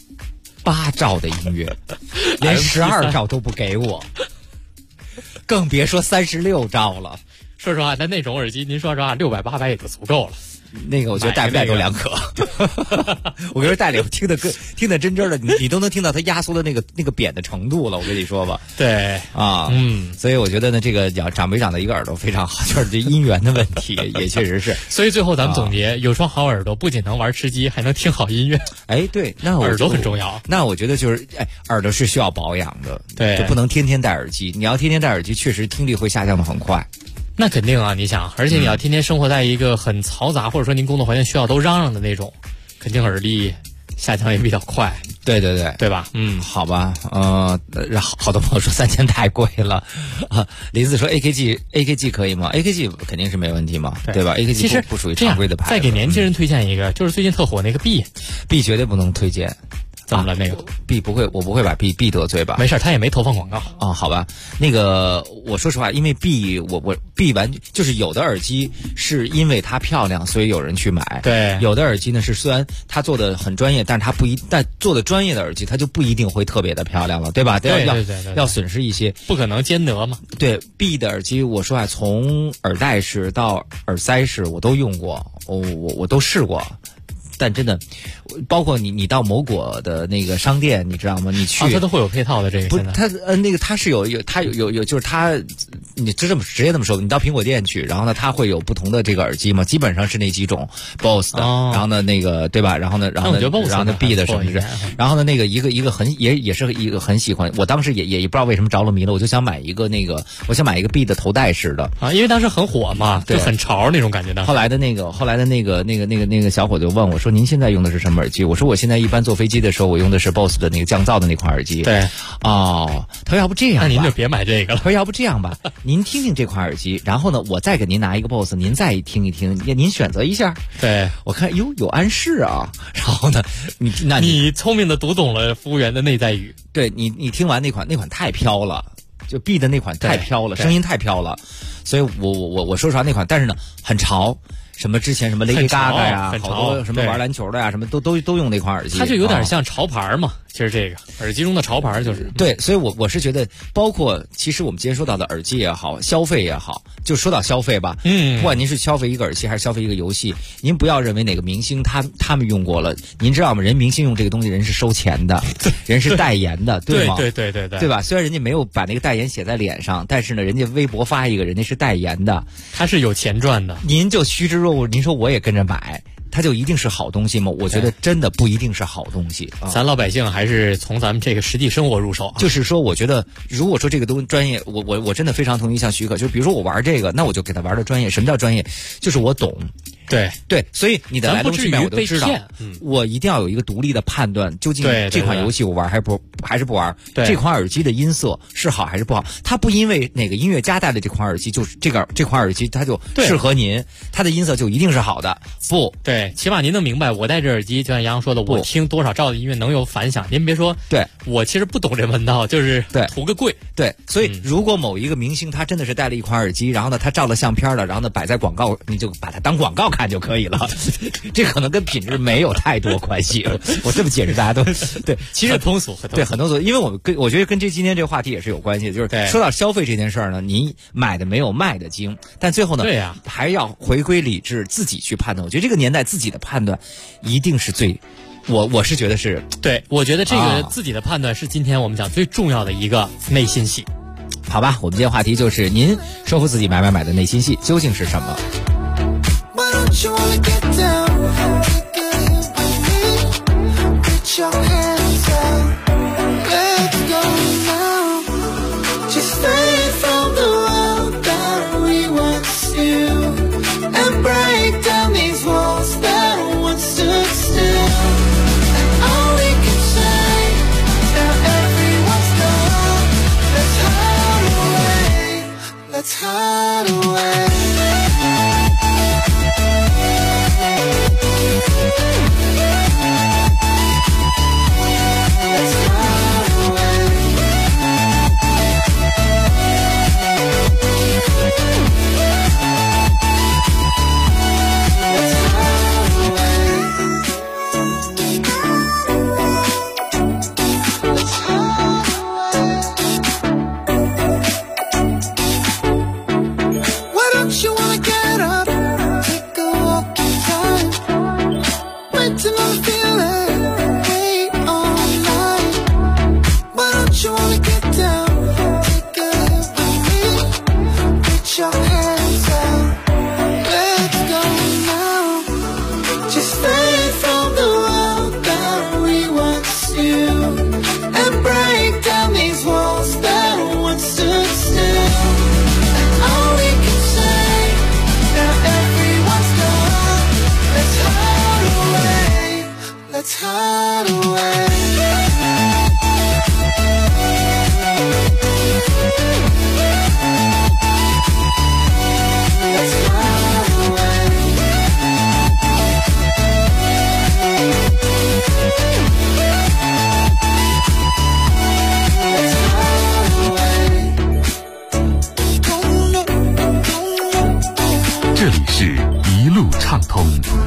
，8兆的音乐，连12兆都不给我，更别说36兆了。 说实话，但那种耳机，您说实话，600、800也就足够了。 那个我觉得带不带都两可，我觉得带了听得真的，你都能听到它压缩的那个扁的程度了。我跟你说吧， 对啊，所以我觉得呢，这个长没长的一个耳朵非常好，就是这音源的问题也确实是。 所以最后咱们总结，有双好耳朵不仅能玩吃鸡，还能听好音乐。 对，那耳朵很重要。 那我觉得就是耳朵是需要保养的， 对， 就不能天天戴耳机。你要天天戴耳机，确实听力会下降的很快。 那肯定啊，你想，而且你要天天生活在一个很嘈杂，或者说您工作环境需要都嚷嚷的那种，肯定耳力下降也比较快。 对吧？ 好吧，好多朋友说3000太贵了啊。林子说 AKG 可以吗 ？AKG 肯定是没问题嘛，对吧 ？AKG 其实不属于常规的牌子。 再给年轻人推荐一个，就是最近特火那个 B 绝对不能推荐。 怎么了？那个 B 不会，我不会把 B 得罪吧？ 没事，他也没投放广告啊。好吧，那个我说实话，因为 B 完就是有的耳机是因为它漂亮，所以有人去买。 对， 有的耳机呢是虽然它做的很专业，但是但做的专业的耳机它就不一定会特别的漂亮了，对吧？ 对， 要损失一些， 不可能兼得嘛。 对 ，B 的耳机，我说啊，从耳带式到耳塞式我都用过，我都试过。 但真的，包括你到某果的那个商店，你知道吗？你去它都会有配套的这个。 不，它那个它是有就是它，你就这么直接这么说，你到苹果店去，然后呢，它会有不同的这个耳机嘛，基本上是那几种 BOSS 的，然后呢那个对吧？然后呢 B 的什么的，然后呢那个一个很也是一个很喜欢，我当时也不知道为什么着了迷了，我就想买一个那个，我想买一个 B 的头戴式的啊，因为当时很火嘛，就很潮那种感觉的。 后来的那个小伙就问我说：“您现在用的是什么耳机？”我说：“我现在一般坐飞机的时候，我用的是 BOSS 的那个降噪的那款耳机。” 对， 哦，他说要不这样吧， 那您就别买这个了。 他说要不这样吧，您听听这款耳机，然后呢，我再给您拿一个 BOSS， 您再听一听，您选择一下。 对， 我看哟有暗示啊，然后呢， 你聪明的读懂了服务员的内在语。 对你听完那款太飘了。就 B 的那款太飘了，声音太飘了，所以我说实话那款，但是呢很潮，什么之前什么 Lady Gaga 呀，好多什么玩篮球的呀，什么都用那款耳机， 它就有点像潮牌嘛。其实这个耳机中的潮牌就是对，所以我是觉得，包括其实我们今天说到的耳机也好，消费也好，就说到消费吧，不管您是消费一个耳机还是消费一个游戏，您不要认为哪个明星他们用过了，您知道吗？人明星用这个东西，人是收钱的，人是代言的，对吗？ 对吧？虽然人家没有把那个代言写在脸上，但是呢，人家微博发一个，人家是代言的， 他是有钱赚的。 您就趋之若鹜，您说我也跟着买。它就一定是好东西吗？我觉得真的不一定是好东西。 咱老百姓还是从咱们这个实际生活入手。 就是说，我觉得如果说这个东西专业，我真的非常同意像许可，就是比如说我玩这个，那我就给他玩的专业。什么叫专业？就是我懂。对，所以你的来龙去脉我都知道。我一定要有一个独立的判断，究竟这款游戏我玩还是不玩？这款耳机的音色是好还是不好？它不因为哪个音乐家带的这款耳机，就是这款耳机它就适合您，它的音色就一定是好的。不对，起码您能明白，我戴着耳机，就像杨洋说的，我听多少兆的音乐能有反响。您别说， 对我其实不懂这门道，就是图个贵。 对，所以如果某一个明星他真的是带了一款耳机，然后呢他照了相片了，然后呢摆在广告，你就把它当广告看就可以了。这可能跟品质没有太多关系。我这么解释大家都对，其实很通俗， 对，很通俗。因为我觉得跟今天这个话题也是有关系的，就是说到消费这件事儿呢，你买的没有卖的精，但最后呢，还要回归理智，自己去判断。我觉得这个年代自己的判断一定是最。我是觉得是对，我觉得这个自己的判断是今天我们讲最重要的一个内心戏。 好吧，我们今天话题就是您说服自己买的内心戏究竟是什么 Let's hide away. Let's hide away. Let's hide away. Let's hide away. 这里是一路畅通。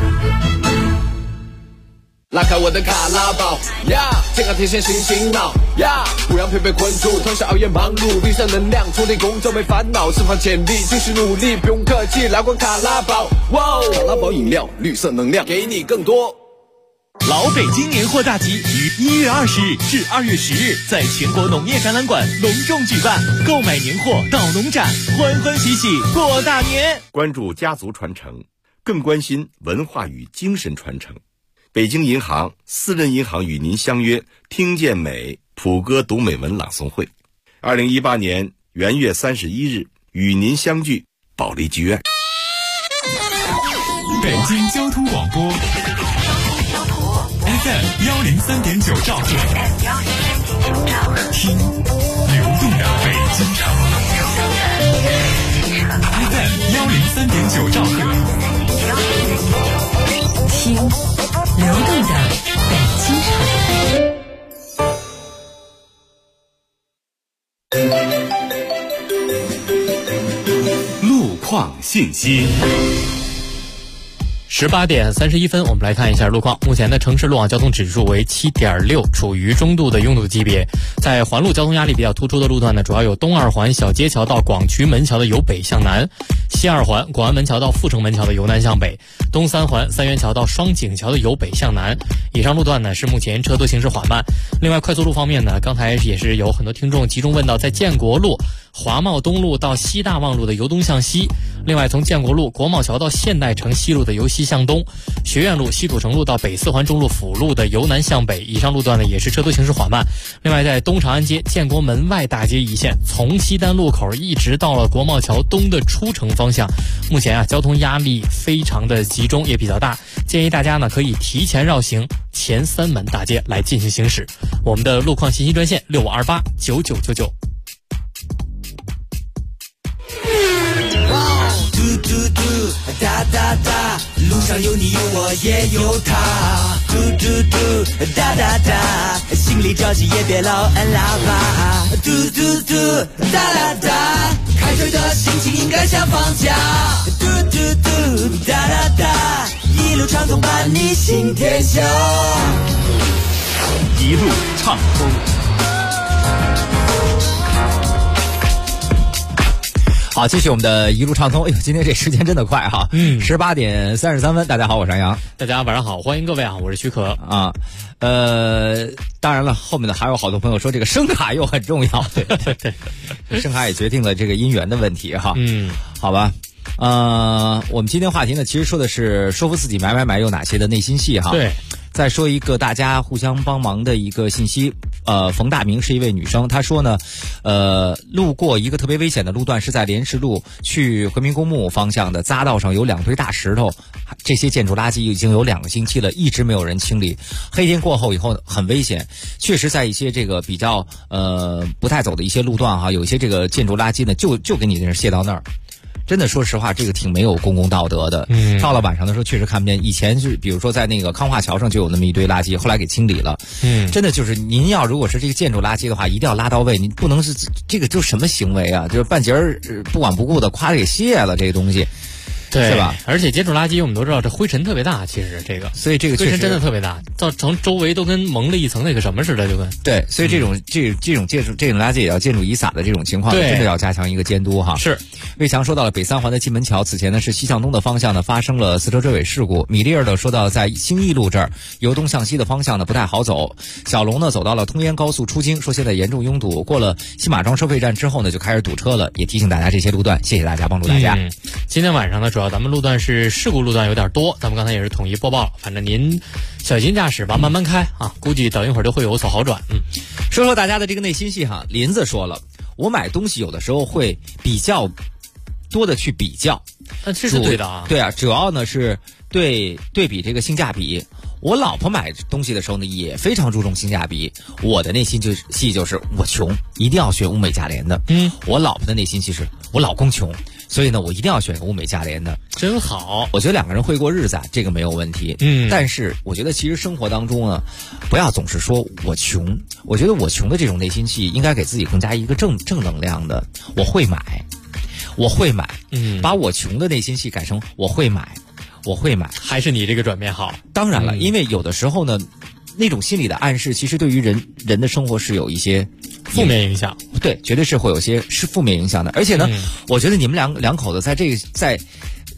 拉开我的卡拉宝呀，健康天线醒醒脑呀，不让疲惫困住，通宵熬夜忙碌，绿色能量充电工作没烦恼，释放潜力继续努力，不用客气，来罐卡拉宝，哇，卡拉宝饮料，绿色能量给你更多。 老北京年货大集于1月20日至2月10日在全国农业展览馆隆重举办，购买年货到农展，欢欢喜喜过大年。 关注家族传承，更关心文化与精神传承。北京银行、私人银行与您相约听见美普歌读美文朗诵会，2018年元月31日与您相聚保利剧院。 北京交通广播 FM 103.9兆赫，听流动的北京城。FM 103.9兆赫， 听流动的北京城。路况信息。 18点31分，我们来看一下路况。目前的城市路网交通指数为7.6，处于中度的拥堵级别。在环路交通压力比较突出的路段呢，主要有东二环小街桥到广渠门桥的由北向南，西二环广安门桥到阜成门桥的由南向北，东三环三元桥到双井桥的由北向南。以上路段呢是目前车多行驶缓慢。另外快速路方面呢，刚才也是有很多听众集中问到，在建国路华贸东路到西大望路的由东向西，另外从建国路国贸桥到现代城西路的由西向东，学院路西土城路到北四环中路辅路的由南向北。以上路段呢也是车多行驶缓慢。另外在东长安街建国门外大街一线，从西单路口一直到了国贸桥东的出城方向，目前交通压力非常的集中，也比较大，建议大家呢可以提前绕行前三门大街来进行行驶。我们的路况信息专线65289999。 嘟嘟哒哒哒，路上有你有我也有他。嘟嘟嘟哒哒哒，心里着急也别老按喇叭。嘟嘟嘟哒哒哒，开车的心情应该像放假。嘟嘟嘟哒哒哒，一路畅通伴你行天下。 一路畅通。 好，继续我们的一路畅通。哎呦，今天这时间真的快哈！18点33分，大家好，我是杨洋。 大家晚上好，欢迎各位啊，我是许可啊。当然了，后面的还有好多朋友说这个声卡又很重要，对对对，声卡也决定了这个音源的问题哈。好吧。我们今天话题呢，其实说的是说服自己买有哪些的内心戏哈。 对。 再说一个大家互相帮忙的一个信息，冯大明是一位女生，她说呢，路过一个特别危险的路段，是在莲石路去回民公墓方向的匝道上有2堆大石头，这些建筑垃圾已经有2个星期了，一直没有人清理。黑天过后以后很危险，确实在一些这个比较不太走的一些路段哈，有一些这个建筑垃圾呢就给你在那卸到那儿。真的说实话，这个挺没有公共道德的。到了晚上的时候确实看不见。以前是比如说在那个康化桥上就有那么一堆垃圾，后来给清理了。真的就是您要如果是这个建筑垃圾的话，一定要拉到位，你不能是这个就什么行为啊？就是半截不管不顾的夸给卸了这个东西。 对， 是吧？ 而且建筑垃圾我们都知道，这灰尘特别大，其实这个， 所以这个灰尘真的特别大，造成周围都跟蒙了一层那个什么似的，就跟对，所以这种垃圾也要见诸遗撒的这种情况，真的要加强一个监督哈。 是， 魏强说到了北三环的蓟门桥，此前呢是西向东的方向呢发生了4车追尾事故。米粒儿的说到在兴义路这儿由东向西的方向呢不太好走。小龙呢走到了通烟高速出京，说现在严重拥堵，过了新马庄收费站之后呢就开始堵车了，也提醒大家这些路段，谢谢大家帮助大家。 今天晚上呢主要咱们路段是事故路段有点多，咱们刚才也是统一播报了，反正您小心驾驶吧，慢慢开啊，估计等一会儿就会有所好转。 说说大家的这个内心戏哈，林子说了，我买东西有的时候会比较多的去比较， 这是对的啊。 对啊，主要呢是对比这个性价比。我老婆买东西的时候呢，也非常注重性价比。我的内心戏就是我穷，一定要选物美价廉的。我老婆的内心戏是我老公穷，所以呢，我一定要选个物美价廉的。 真好， 我觉得2个人会过日子啊，这个没有问题。但是我觉得其实生活当中呢，不要总是说我穷。我觉得我穷的这种内心戏，应该给自己更加一个正能量的。我会买，把我穷的内心戏改成我会买。 还是你这个转变好。 当然了，因为有的时候呢，那种心理的暗示其实对于人的生活是有一些负面影响。 对，绝对是会有些是负面影响的。而且呢，我觉得你们两口子在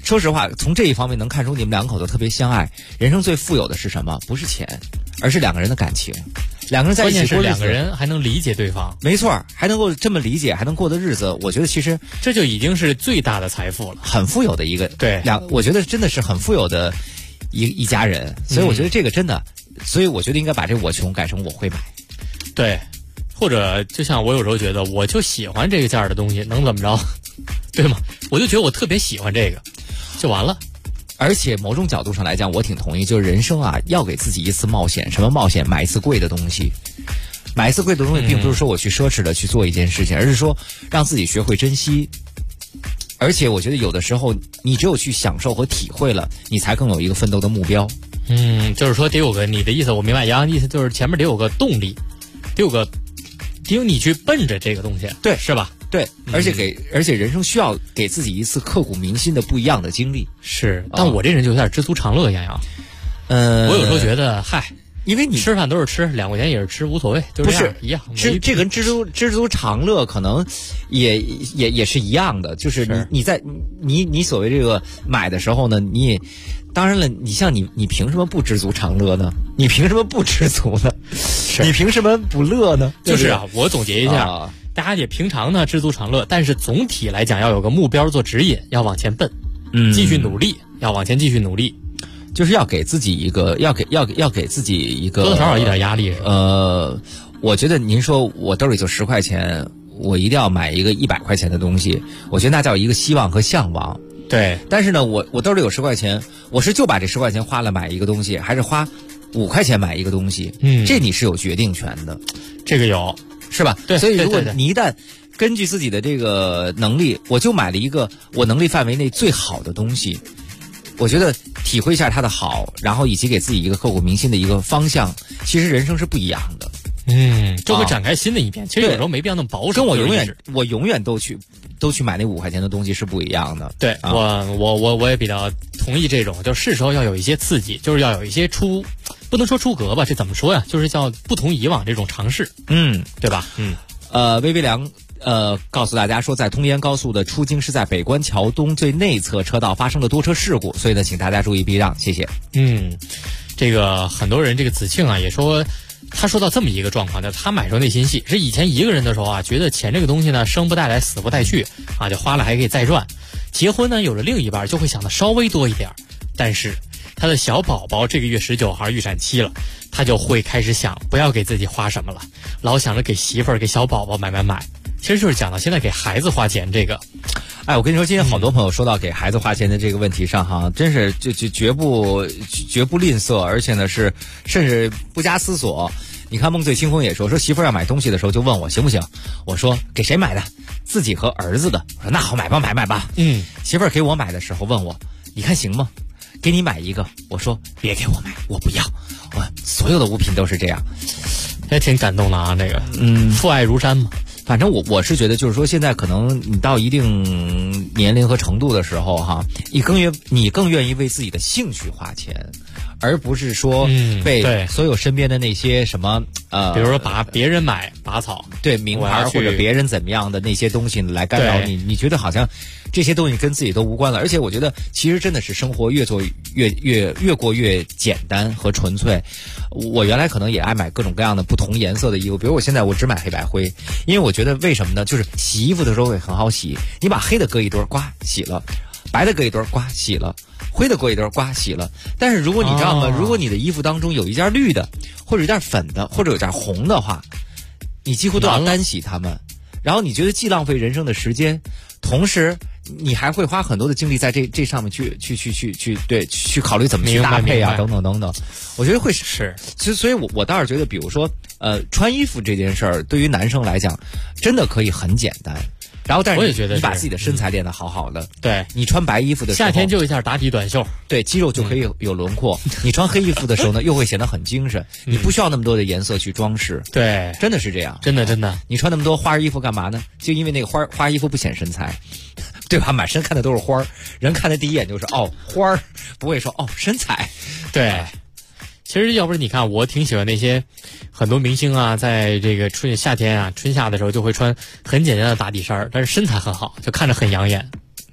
说实话，从这一方面能看出你们两口子特别相爱。人生最富有的是什么？不是钱，而是两个人的感情。两个人在一起过日子， 关键是两个人还能理解对方。 没错，还能够这么理解，还能过的日子，我觉得其实这就已经是最大的财富了， 很富有的一个。 对， 我觉得真的是很富有的一家人。所以我觉得这个真的，所以我觉得应该把这我穷改成我会买。 对，或者就像我有时候觉得，我就喜欢这个件儿的东西，能怎么着？对吗？我就觉得我特别喜欢这个，就完了。 而且某种角度上来讲，我挺同意，就是人生啊，要给自己一次冒险。什么冒险？买一次贵的东西。买一次贵的东西，并不是说我去奢侈的去做一件事情，而是说让自己学会珍惜。而且我觉得有的时候，你只有去享受和体会了，你才更有一个奋斗的目标。 就是说得有个，你的意思我明白，杨洋的意思就是前面得有个动力，得有你去奔着这个东西， 对， 是吧？ 对，而且人生需要给自己一次刻骨铭心的不一样的经历。 是，但我这人就有点知足常乐，杨洋。我有时候觉得，因为你吃饭都是吃，2块钱也是吃，无所谓，就是这样一样。 这跟知足常乐可能也是一样的，就是你在你所谓这个买的时候呢，你也当然了，你像你凭什么不知足常乐呢？你凭什么不知足呢？你凭什么不乐呢？ 就是啊，我总结一下。大家也平常呢知足常乐，但是总体来讲要有个目标做指引，要往前奔，继续努力，要往前继续努力， 就是要给自己一个，要给自己一个多多少少一点压力。 我觉得您说我兜里就10块钱，我一定要买一个100块钱的东西，我觉得那叫一个希望和向往。 对， 但是呢，我兜里有10块钱，我是就把这10块钱花了买一个东西，还是花5块钱买一个东西？这你是有决定权的， 这个有。 是吧？ 对， 所以如果你一旦根据自己的这个能力，我就买了一个我能力范围内最好的东西，我觉得体会一下它的好，然后以及给自己一个刻骨铭心的一个方向，其实人生是不一样的。 就会展开新的一篇。其实有时候没必要那么保守。 跟我永远都去买那5块钱的东西是不一样的。 对，我也比较同意这种，就是时候要有一些刺激，就是要有一些不能说出格吧，这怎么说呀？就是叫不同以往这种尝试，对吧？ 微微良告诉大家说，在通燕高速的出京是在北关桥东最内侧车道发生了多车事故，所以呢，请大家注意避让，谢谢。 这个很多人，这个子庆啊也说，他说到这么一个状况，就是他买时候内心戏是以前一个人的时候啊，觉得钱这个东西呢生不带来死不带去啊，就花了还可以再赚。结婚呢有了另一半就会想的稍微多一点，但是他的小宝宝这个月19号预产期了，他就会开始想不要给自己花什么了，老想着给媳妇儿给小宝宝买，其实就是讲到现在给孩子花钱这个。 我跟你说，今天好多朋友说到给孩子花钱的这个问题上哈，真是就绝不吝啬，而且呢是甚至不加思索。你看梦醉清风也说媳妇儿要买东西的时候就问我行不行，我说给谁买的？自己和儿子的。我说那好，买吧。媳妇儿给我买的时候问我，你看行吗？给你买一个，我说别给我买，我不要。我所有的物品都是这样， 也挺感动的啊。这个父爱如山嘛。 反正我是觉得，就是说现在可能你到一定年龄和程度的时候哈，你更愿意为自己的兴趣花钱，而不是说被所有身边的那些什么比如说把别人买拔草， 对名牌或者别人怎么样的那些东西来干扰你，你觉得好像这些东西跟自己都无关了。而且我觉得其实真的是生活越过越简单和纯粹。我原来可能也爱买各种各样的不同颜色的衣服，比如我现在我只买黑白灰，因为我觉得为什么呢？就是洗衣服的时候会很好洗，你把黑的搁一堆，呱洗了；白的搁一堆，呱洗了；灰的搁一堆，呱洗了。但是如果你知道吗？如果你的衣服当中有一件绿的，或者有一件粉的，或者有一件红的话，你几乎都要单洗它们。然后你觉得既浪费人生的时间，同时你还会花很多的精力在这上面去考虑怎么去搭配啊，等等，我觉得会是。所以我倒是觉得，比如说穿衣服这件事儿，对于男生来讲，真的可以很简单。然后，但是我也觉得你把自己的身材练得好好的， 对， 你穿白衣服的时候， 夏天就一件打底短袖， 对，肌肉就可以有轮廓。你穿黑衣服的时候呢，又会显得很精神。你不需要那么多的颜色去装饰， 对， 真的是这样， 真的。 你穿那么多花衣服干嘛呢？就因为那个花衣服不显身材，对吧？满身看的都是花儿，人看的第一眼就是花儿，不会说身材， 对。其实要不是你看，我挺喜欢那些很多明星啊，在这个夏天啊春夏的时候就会穿很简单的打底衫，但是身材很好，就看着很养眼。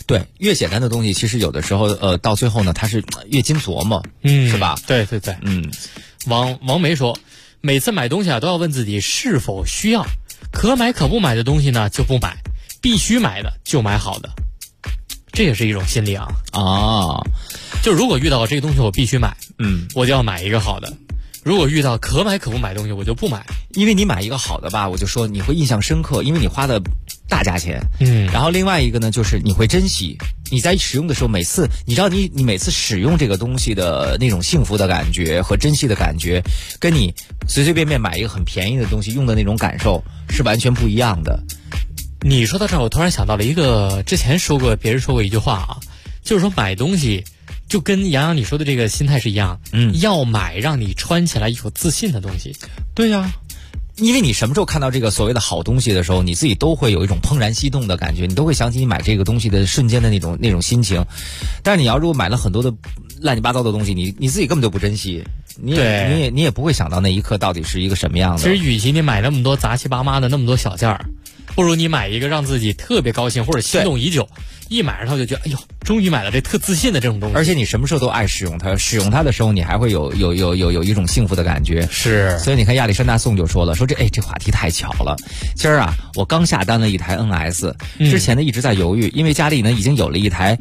对，越简单的东西，其实有的时候到最后呢，它是越经琢磨，是吧？ 对对对，王梅说，每次买东西啊都要问自己是否需要，可买可不买的东西呢就不买，必须买的就买好的，这也是一种心理啊。就如果遇到这个东西我必须买，我就要买一个好的。如果遇到可买可不买的东西，我就不买。 因为你买一个好的吧，我就说你会印象深刻，因为你花的大价钱。然后另外一个呢，就是你会珍惜。你在使用的时候，每次你知道你每次使用这个东西的那种幸福的感觉和珍惜的感觉，跟你随随便便买一个很便宜的东西用的那种感受是完全不一样的。 你说到这儿，我突然想到了一个之前别人说过一句话啊，就是说买东西就跟杨洋你说的这个心态是一样，要买让你穿起来有自信的东西。 对呀，因为你什么时候看到这个所谓的好东西的时候，你自己都会有一种怦然心动的感觉，你都会想起你买这个东西的瞬间的那种心情。但是你要如果买了很多的乱七八糟的东西，你自己根本就不珍惜，你也不会想到那一刻到底是一个什么样的。 其实与其你买那么多杂七八八的那么多小件儿，不如你买一个让自己特别高兴或者心动已久，一买上就觉得哎呦，终于买了这特自信的这种东西。 而且你什么时候都爱使用它，使用它的时候你还会有一种幸福的感觉。 是， 所以你看亚历山大宋就说了，说这话题太巧了。今儿啊，我刚下单了一台 NS， 之前呢一直在犹豫，因为家里呢已经有了一台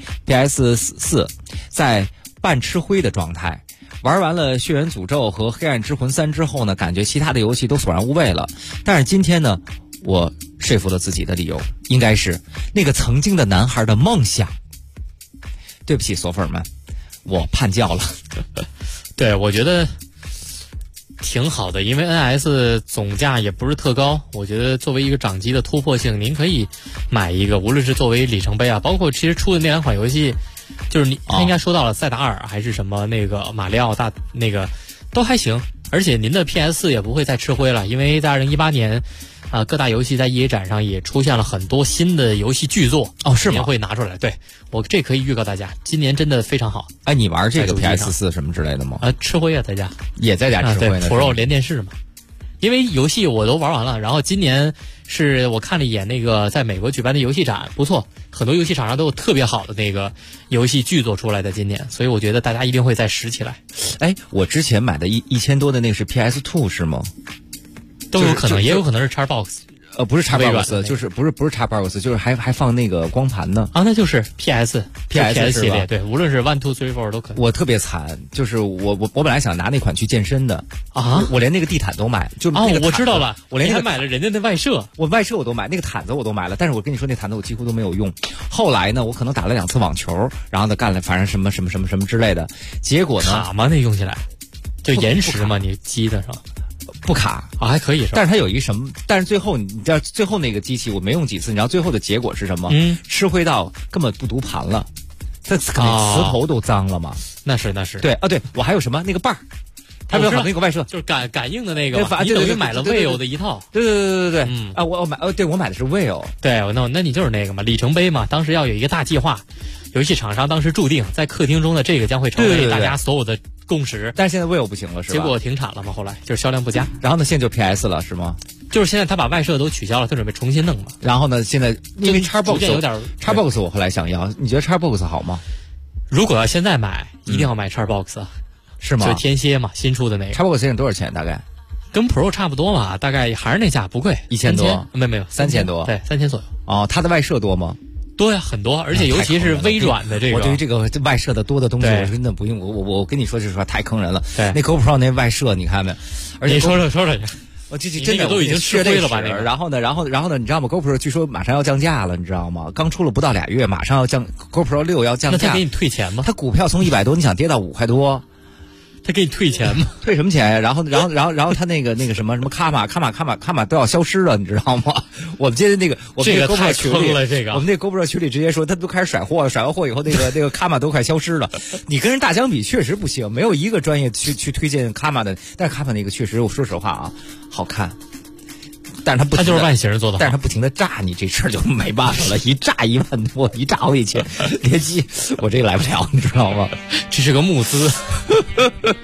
PS4， 在半吃灰的状态。玩完了《血缘诅咒》和《黑暗之魂3》之后呢，感觉其他的游戏都索然无味了。但是今天呢，我说服了自己的理由，应该是那个曾经的男孩的梦想。对不起，索粉们，我叛教了。 对，我觉得挺好的，因为 NS 总价也不是特高，我觉得作为一个掌机的突破性，您可以买一个，无论是作为里程碑啊，包括其实出的那两款游戏，就是他应该说到了塞达尔还是什么那个马里奥大那个都还行，而且您的 PS4 也不会再吃灰了，因为在2018年各大游戏在 EA 展上也出现了很多新的游戏巨作是吗？ 也会拿出来。对，我这可以预告大家，今年真的非常好。 哎，你玩这个 PS4 什么之类的吗？ 吃灰啊，在家也在家吃灰呢。 Pro 连电视嘛，因为游戏我都玩完了，然后今年是我看了一眼那个在美国举办的游戏展，不错，很多游戏厂商都有特别好的那个游戏巨作出来的今年，所以我觉得大家一定会再拾起来。 哎，我之前买的1000多的那个是 PS2 是吗？ 都有可能，也有可能是 Xbox， 不是 Xbox， 就是不是 Xbox， 就是还放那个光盘呢。 那就是 PS 系列，对，无论是 1、2、3、4都可以。 我特别惨，就是我本来想拿那款去健身的我连那个地毯都买，就那个我知道了， 我连还买了人家的外设， 我外设我都买，那个毯子我都买了，但是我跟你说那毯子我几乎都没有用。后来呢，我可能打了2次网球，然后呢干了反正什么之类的，结果呢卡吗？那用起来就延时嘛，你机的是吧？ 不卡还可以是吧？ 但是它有一什么？但是最后你知道最后那个机器我没用几次，你知道最后的结果是什么？吃灰到根本不读盘了，这磁头都脏了嘛。 那是对对，我还有什么那个把儿，它有好那个外设， 就是感应的那个，你等于买了 Vivo 的一套。 对，我买我买的是 Vivo。 对，那你就是那个嘛，里程碑嘛，当时要有一个大计划，游戏厂商当时注定在客厅中的这个将会成为大家所有的共识。 但是现在 Vivo 不行了，是吧？ 结果停产了嘛，后来就是销量不佳。 然后呢，现在就 PS 了，是吗？ 就是现在他把外设都取消了，他准备重新弄嘛。 然后呢，现在因为 Xbox 有点 Xbox 我后来想要，你觉得 Xbox 好吗？ 如果要现在买，一定要买 Xbox， 是吗？ 就天蝎嘛，新出的那个。 Xbox 现在多少钱？大概跟 Pro 差不多嘛，大概还是那价，不贵 ，1000多， 没有 3000多， 对，3000左右。 它的外设多吗？ 多呀，很多，而且尤其是微软的这个。 我对于这个外设的多的东西，我真的不用。我跟你说这实话太坑人了。 对， 那 GoPro 那外设你看没？而且你说我这真的都已经吃灰了吧？那个。 然后呢，你知道吗 ？GoPro 据说马上要降价了，你知道吗？刚出了不到2月，马上要GoPro 6要降价。 那他给你退钱吗？ 他股票从100多，你想跌到5块多。 他给你退钱吗？ 退什么钱呀？然后他那个什么卡玛都要消失了，你知道吗？我们今天我们这个太坑了，这个我们那 GoPro 群里直接说他都开始甩货了，甩完货以后那个卡玛都快消失了。你跟人大疆比确实不行，没有一个专业去推荐卡玛的，但是卡玛那个确实我说实话啊，好看。但是他就是万型做的好， 但是他不停的炸你，这事儿就没办法了。一炸1万多，一炸好几千，联机我这个来不了，你知道吗？ 这是个募资。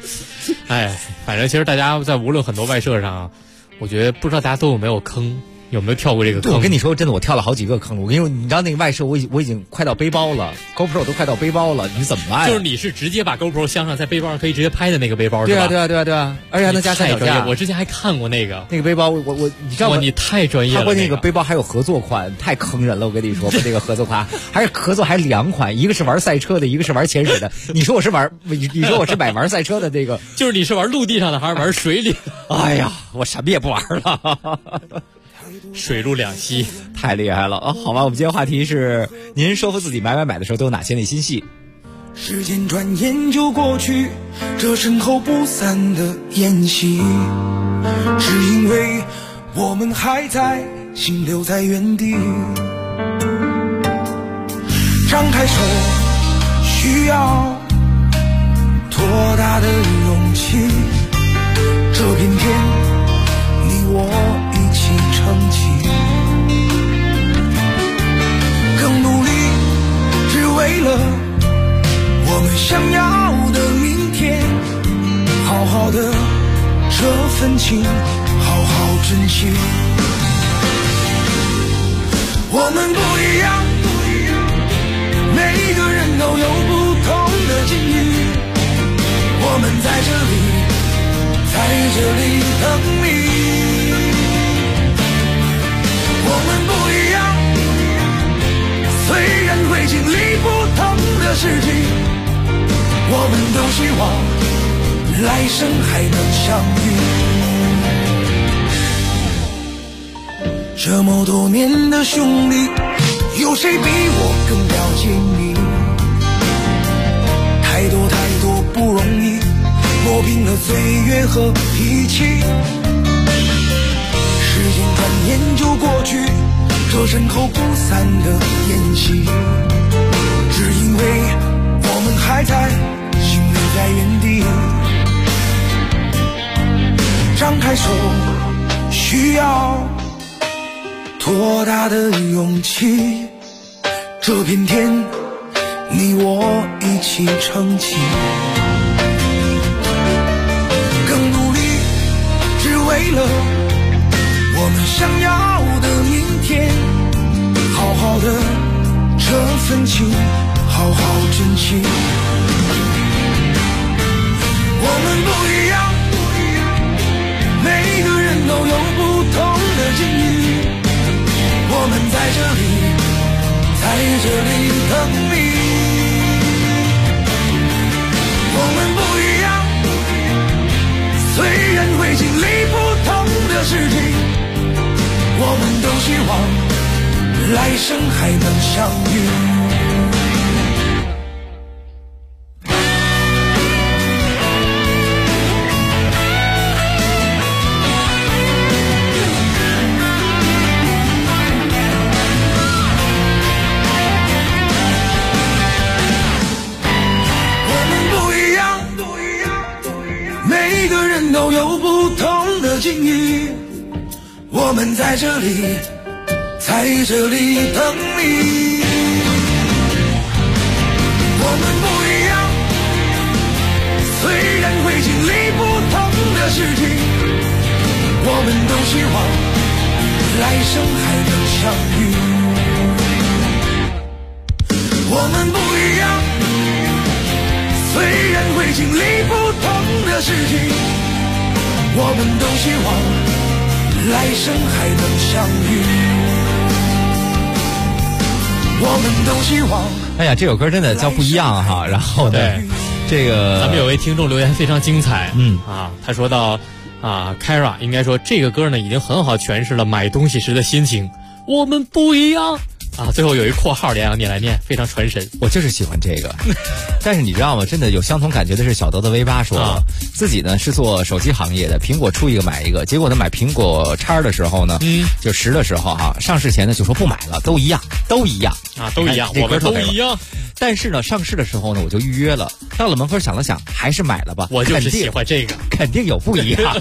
哎，反正其实大家在无论很多外设上，我觉得不知道大家都有没有坑。 有没有跳过这个坑？ 我跟你说，真的，我跳了好几个坑。我跟你说，你知道那个外设，我已经快到背包了 ，GoPro 都快到背包了，你怎么办？ 就是你是直接把 GoPro 镶上，在背包上可以直接拍的那个背包，是吧？ 对啊，而且还能加三脚架。 我之前还看过那个背包，我你知道吗？ 你太专业了。 他关键那个背包还有合作款，太坑人了。我跟你说，这个合作款还2款，一个是玩赛车的，一个是玩潜水的。你说我是买玩赛车的这个， 就是你是玩陆地上的还是玩水里？ 哎呀，我什么也不玩了。 水陆两栖， 太厉害了啊！好吧，我们今天话题是您说服自己买的时候都有哪些内心戏？ 时间转眼就过去，这身后不散的宴席，只因为我们还在，心留在原地。张开手，需要多大的勇气？这片天，你我一起撑起，更努力，只为了我们想要的明天。好好的这份情，好好珍惜。我们不一样，每个人都有不同的境遇。我们在这里等你。我们不一样，虽然会经历不同的事情，我们都希望来生还能相遇。这么多年的兄弟，有谁比我更了解你？太多不容易，磨平了岁月和脾气。时间转眼就过去，这身后不散的宴席，只因为我们还在，心留在原地。张开手，需要多大的勇气？这片天，你我一起撑起，更努力，只为了我们想要的明天。好好的这份情，好好珍惜。我们不一样，每个人都有不同的境遇。我们在这里等你。我们不一样，虽然会经历不同的事情，我们都希望来生还能相遇。都有不同的境遇，我们在这里等你。我们不一样，虽然会经历不同的事情，我们都希望来生还能相遇。我们不一样，虽然会经历不同的事情，我们都希望来生还能相遇。我们都希望。 哎呀，这首歌真的叫不一样哈。然后呢，这个咱们有位听众留言非常精彩，他说到Kara 应该说这个歌呢已经很好诠释了买东西时的心情。我们不一样。最后有一括号连你来念，非常传神。 我就是喜欢这个，但是你知道吗？真的有相同感觉的是小德的 V8说了，自己呢是做手机行业的，苹果出一个买一个，结果呢买苹果叉的时候呢，就10的时候上市前呢就说不买了，都一样，都一样， 我们都一样。 但是呢上市的时候呢我就预约了，到了门口想了想，还是买了吧。 我就是喜欢这个， 肯定有不一样。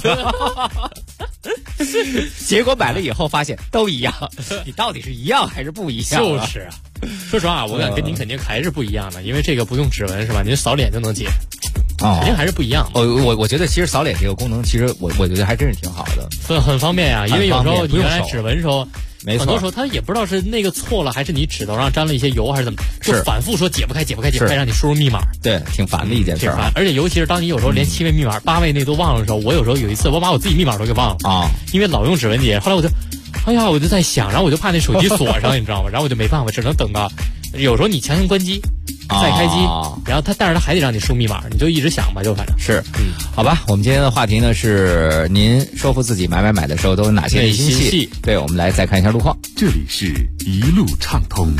结果买了以后发现都一样，你到底是一样还是不一样？ 就是啊，说实话，我敢跟您肯定还是不一样的，因为这个不用指纹是吧？您扫脸就能解。 肯定还是不一样。 我觉得其实扫脸这个功能，其实我觉得还真是挺好的， 很方便呀。因为有时候你原来指纹时候， 没错， 很多时候他也不知道是那个错了，还是你指头上沾了一些油，还是怎么，就反复说解不开，让你输入密码。 对，挺烦的一件事儿。 而且尤其是当你有时候连7位密码、8位那都忘了的时候，我有时候有一次我把我自己密码都给忘了啊，因为老用指纹解。后来我就在想，然后我就怕那手机锁上，你知道吗？然后我就没办法，只能等到有时候你强行关机。再开机，然后但是他还得让你输密码，你就一直想吧，就反正是，好吧。我们今天的话题呢是您说服自己买的时候都有哪些内心戏？对，我们来再看一下路况。 这里是一路畅通。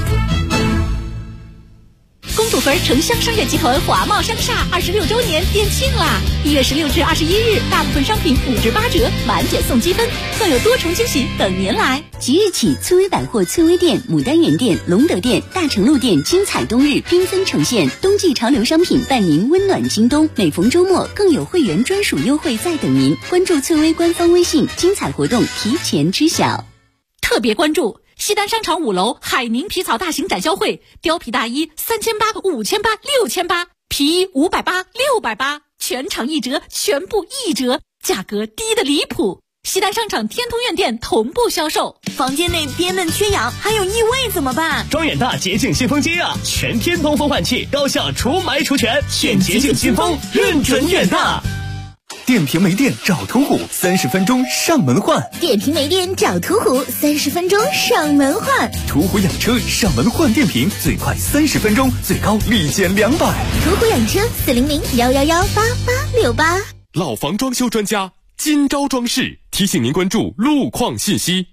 公主坟城乡商业集团华贸商厦26周年店庆啦！1月16至21日，大部分商品5至8折，满减送积分，更有多重惊喜等您来。 即日起，翠微百货翠微店、牡丹园店、隆德店、大成路店精彩冬日缤纷呈现，冬季潮流商品伴您温暖京东。每逢周末，更有会员专属优惠在等您。关注翠微官方微信，精彩活动提前知晓。 特别关注西单商场5楼海宁皮草大型展销会，貂皮大衣3800、5800、6800，皮衣580、680，全场1折，全部1折，价格低得离谱。西单商场天通苑店同步销售。 房间内憋闷缺氧，还有异味怎么办？ 装远大洁净新风机啊，全天通风换气，高效除霾除醛，选洁净新风，认准远大。 电瓶没电找途虎，30分钟上门换。 电瓶没电找途虎，30分钟上门换。 途虎养车上门换电瓶，最快30分钟，最高立减200。 途虎养车400-111-8868。 老房装修专家今朝装饰提醒您关注路况信息。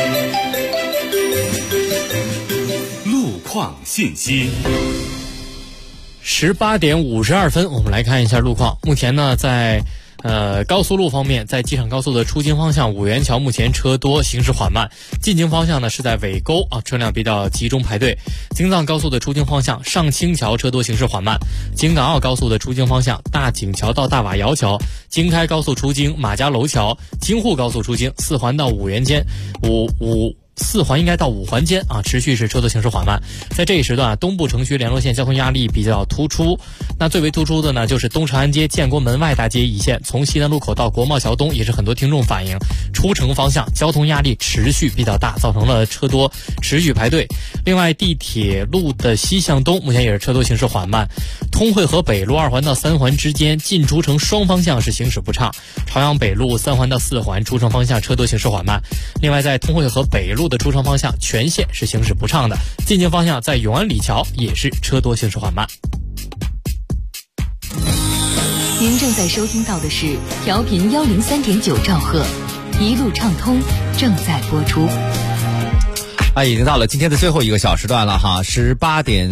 路况信息。 18点52分，我们来看一下路况。目前呢，在高速路方面，在机场高速的出京方向五元桥目前车多，行驶缓慢。进京方向呢是在尾沟啊，车辆比较集中排队。京藏高速的出京方向上清桥车多，行驶缓慢。京港澳高速的出京方向大井桥到大瓦窑桥，京开高速出京马家楼桥，京沪高速出京4环到五原间4环应该到5环间啊，持续是车多行驶缓慢。在这一时段，东部城区联络线交通压力比较突出。那最为突出的呢，就是东长安街建国门外大街一线，从西南路口到国贸桥东，也是很多听众反映出城方向交通压力持续比较大，造成了车多持续排队。另外，地铁路的西向东目前也是车多行驶缓慢。通惠河北路2环到3环之间进出城双方向是行驶不畅。朝阳北路3环到4环出城方向车多行驶缓慢。另外，在通惠河北路的出城方向全线是行驶不畅的，进京方向在永安里桥也是车多行驶缓慢。 您正在收听到的是调频103.9兆赫，一路畅通正在播出。 已经到了今天的最后一个小时段了哈，18点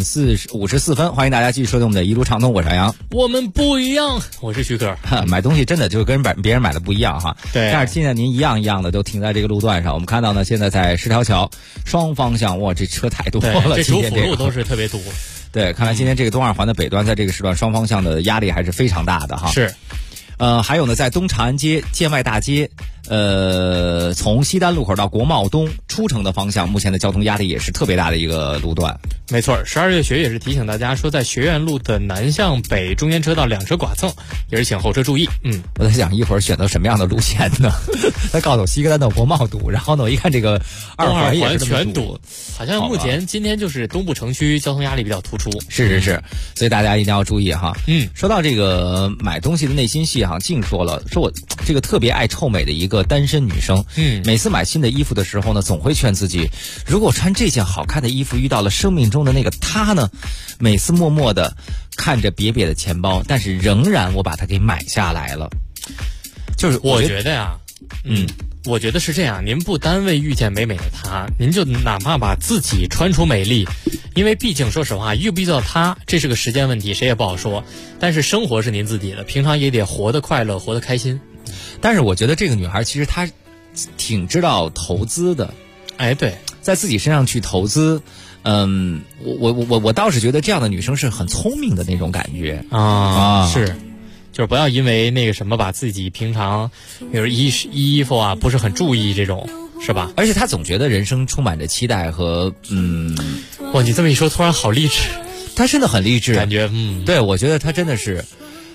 54分，欢迎大家继续收听我们的一路畅通，我是杨洋。 我们不一样，我是徐哥。 买东西真的就跟别人买的不一样哈。 对。 但是现在您一样一样的都停在这个路段上，我们看到呢，现在在10条桥双方向，哇，这车太多了， 这主辅路都是特别堵。 对，看来今天这个东2环的北端在这个时段双方向的压力还是非常大的哈。 是。 还有呢，在东长安街建外大街，从西单路口到国贸东出城的方向，目前的交通压力也是特别大的一个路段。 没错，12月学也是提醒大家说，在学院路的南向北中间车道2车剐蹭，也是请后车注意。 我在想一会儿选择什么样的路线呢？他告诉我西单到国贸堵，然后呢，我一看这个2环也是全堵，好像目前今天就是东部城区交通压力比较突出。 是，所以大家一定要注意哈。说到这个买东西的内心戏哈，净说我这个特别爱臭美的一个单身女生，每次买新的衣服的时候呢，总会劝自己，如果穿这件好看的衣服遇到了生命中的那个他呢，每次默默的看着瘪瘪的钱包，但是仍然我把它给买下来了。就是我觉得呀，我觉得是这样，您不单为遇见美美的她，您就哪怕把自己穿出美丽，因为毕竟说实话，遇不遇到她这是个时间问题，谁也不好说。但是生活是您自己的，平常也得活得快乐，活得开心。 但是我觉得这个女孩其实她挺知道投资的， 对， 在自己身上去投资。我倒是觉得这样的女生是很聪明的那种感觉啊，是。就是不要因为那个什么把自己平常比如衣服啊不是很注意这种，是吧？ 而且他总觉得人生充满着期待和哇，你这么一说突然好励志。 他真的很励志， 感觉对，我觉得他真的是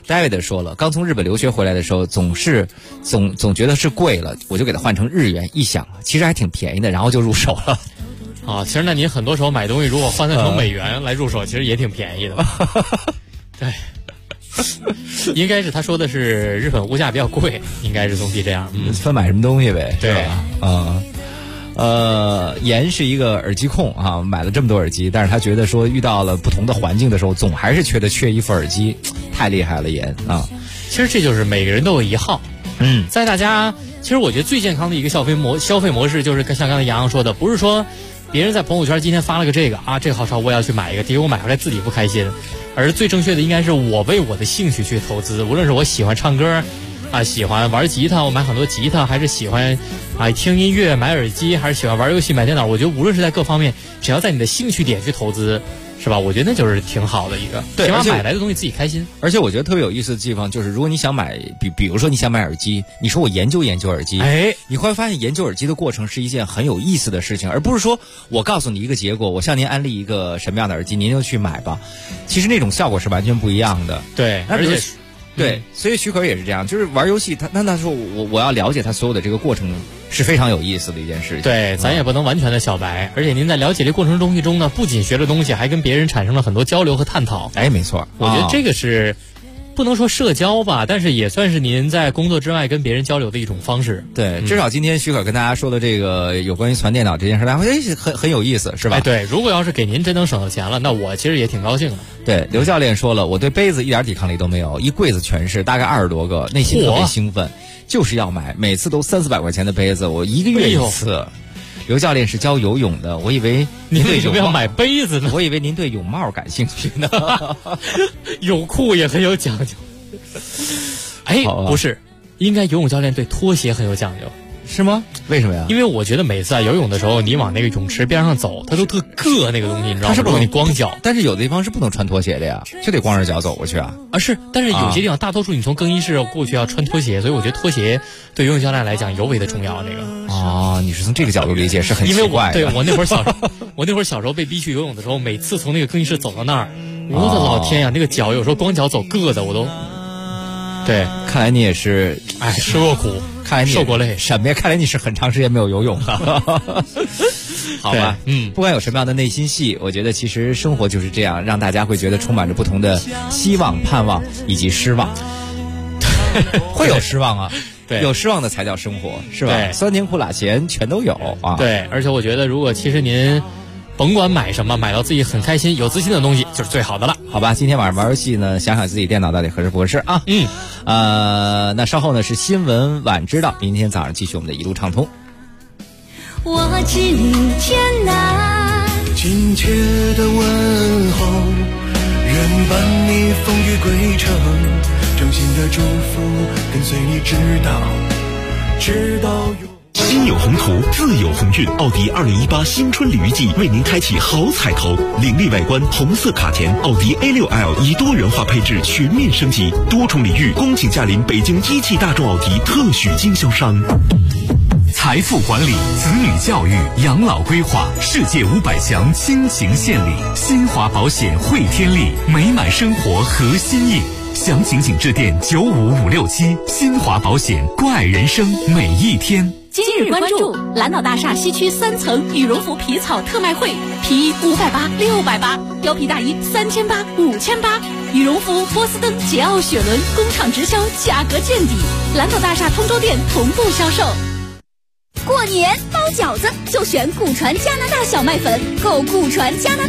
David 说了，刚从日本留学回来的时候，总觉得是贵了，我就给他换成日元，一想其实还挺便宜的，然后就入手了。 啊，其实那您很多时候买东西如果换算成美元来入手，其实也挺便宜的。对，应该是他说的是日本物价比较贵，应该是总体这样。 分买什么东西呗， 对啊。严是一个耳机控啊，买了这么多耳机，但是他觉得说遇到了不同的环境的时候，总还是缺一副耳机，太厉害了严啊！ 其实这就是每个人都有一号。在大家其实我觉得最健康的一个消费模式，就是像刚才杨洋说的，不是说别人在朋友圈今天发了个这个啊，这个好潮我要去买一个，结果我买回来自己不开心，而最正确的应该是我为我的兴趣去投资，无论是我喜欢唱歌啊，喜欢玩吉他，我买很多吉他，还是喜欢听音乐买耳机，还是喜欢玩游戏买电脑，我觉得无论是在各方面，只要在你的兴趣点去投资，是吧？我觉得那就是挺好的一个， 对， 起码买来的东西自己开心。 而且我觉得特别有意思的地方就是，如果你想买，比如说你想买耳机，你说我研究耳机，你会发现研究耳机的过程是一件很有意思的事情，而不是说我告诉你一个结果，我向您安利一个什么样的耳机，您就去买吧。其实那种效果是完全不一样的。 对，而且。 对，所以许可也是这样，就是玩游戏，他说我要了解他所有的这个过程是非常有意思的一件事情。 对，咱也不能完全的小白，而且您在了解这过程东西中呢，不仅学了东西，还跟别人产生了很多交流和探讨。 没错， 我觉得这个是不能说社交吧，但是也算是您在工作之外跟别人交流的一种方式。 对，至少今天许可跟大家说的这个有关于传电脑这件事，大家会很有意思，是吧？ 对，如果要是给您真能省到钱了，那我其实也挺高兴的。 对，刘教练说了，我对杯子一点抵抗力都没有，一柜子全是，大概20多个，内心特别兴奋，就是要买，每次都300-400块钱的杯子，我一个月一次。刘教练是教游泳的，我以为您为什么要买杯子呢？ 我以为您对泳帽感兴趣呢。 泳裤也很有讲究。不是，应该游泳教练对拖鞋很有讲究。 是吗？为什么呀？ 因为我觉得每次游泳的时候，你往那个泳池边上走，它都特硌那个东西，你知道吗？ 它是不能你光脚， 但是有的地方是不能穿拖鞋的呀，就得光着脚走过去啊。 是，但是有些地方，大多数你从更衣室过去要穿拖鞋，所以我觉得拖鞋对游泳教练来讲尤为的重要。这个你是从这个角度理解，是很奇怪的。 因为我那会儿小时候被逼去游泳的时候，每次从那个更衣室走到那儿，我的老天呀，那个脚有时候光脚走硌的，我都。对， 看来你也是， 吃过苦， 看来你受过累， 什么呀？看来你是很长时间没有游泳了。好吧，不管有什么样的内心戏，我觉得其实生活就是这样，让大家会觉得充满着不同的希望、盼望以及失望。会有失望啊， 对， 有失望的才叫生活，是吧？ 对， 酸甜苦辣咸全都有啊。 对，而且我觉得，如果其实您甭管买什么，买到自己很开心、有自信的东西，就是最好的了。 好吧，今天晚上玩游戏呢，想想自己电脑到底合适不合适啊？那稍后呢是新闻晚知道，明天早上继续我们的一路畅通。 我知你天南， 亲切的问候，愿伴你风雨归程，衷心的祝福跟随你直到永。 心有宏图，自有鸿运。奥迪2018新春鲤鱼季为您开启好彩头，凌厉外观，红色卡钿，奥迪 A6L 以多元化配置全面升级，多重礼遇，恭请驾临北京一汽大众奥迪特许经销商。 财富管理、子女教育、养老规划，世界500强倾情献礼，新华保险汇天利，美满生活核心意。详情请致电95567，新华保险，关爱人生每一天。 今日关注蓝岛大厦西区3层羽绒服皮草特卖会，皮衣580、680，貂皮大衣3800、5800，羽绒服波司登、捷奥雪伦工厂直销，价格见底。蓝岛大厦通州店同步销售。过年包饺子就选顾传加拿大小麦粉，购顾传加拿大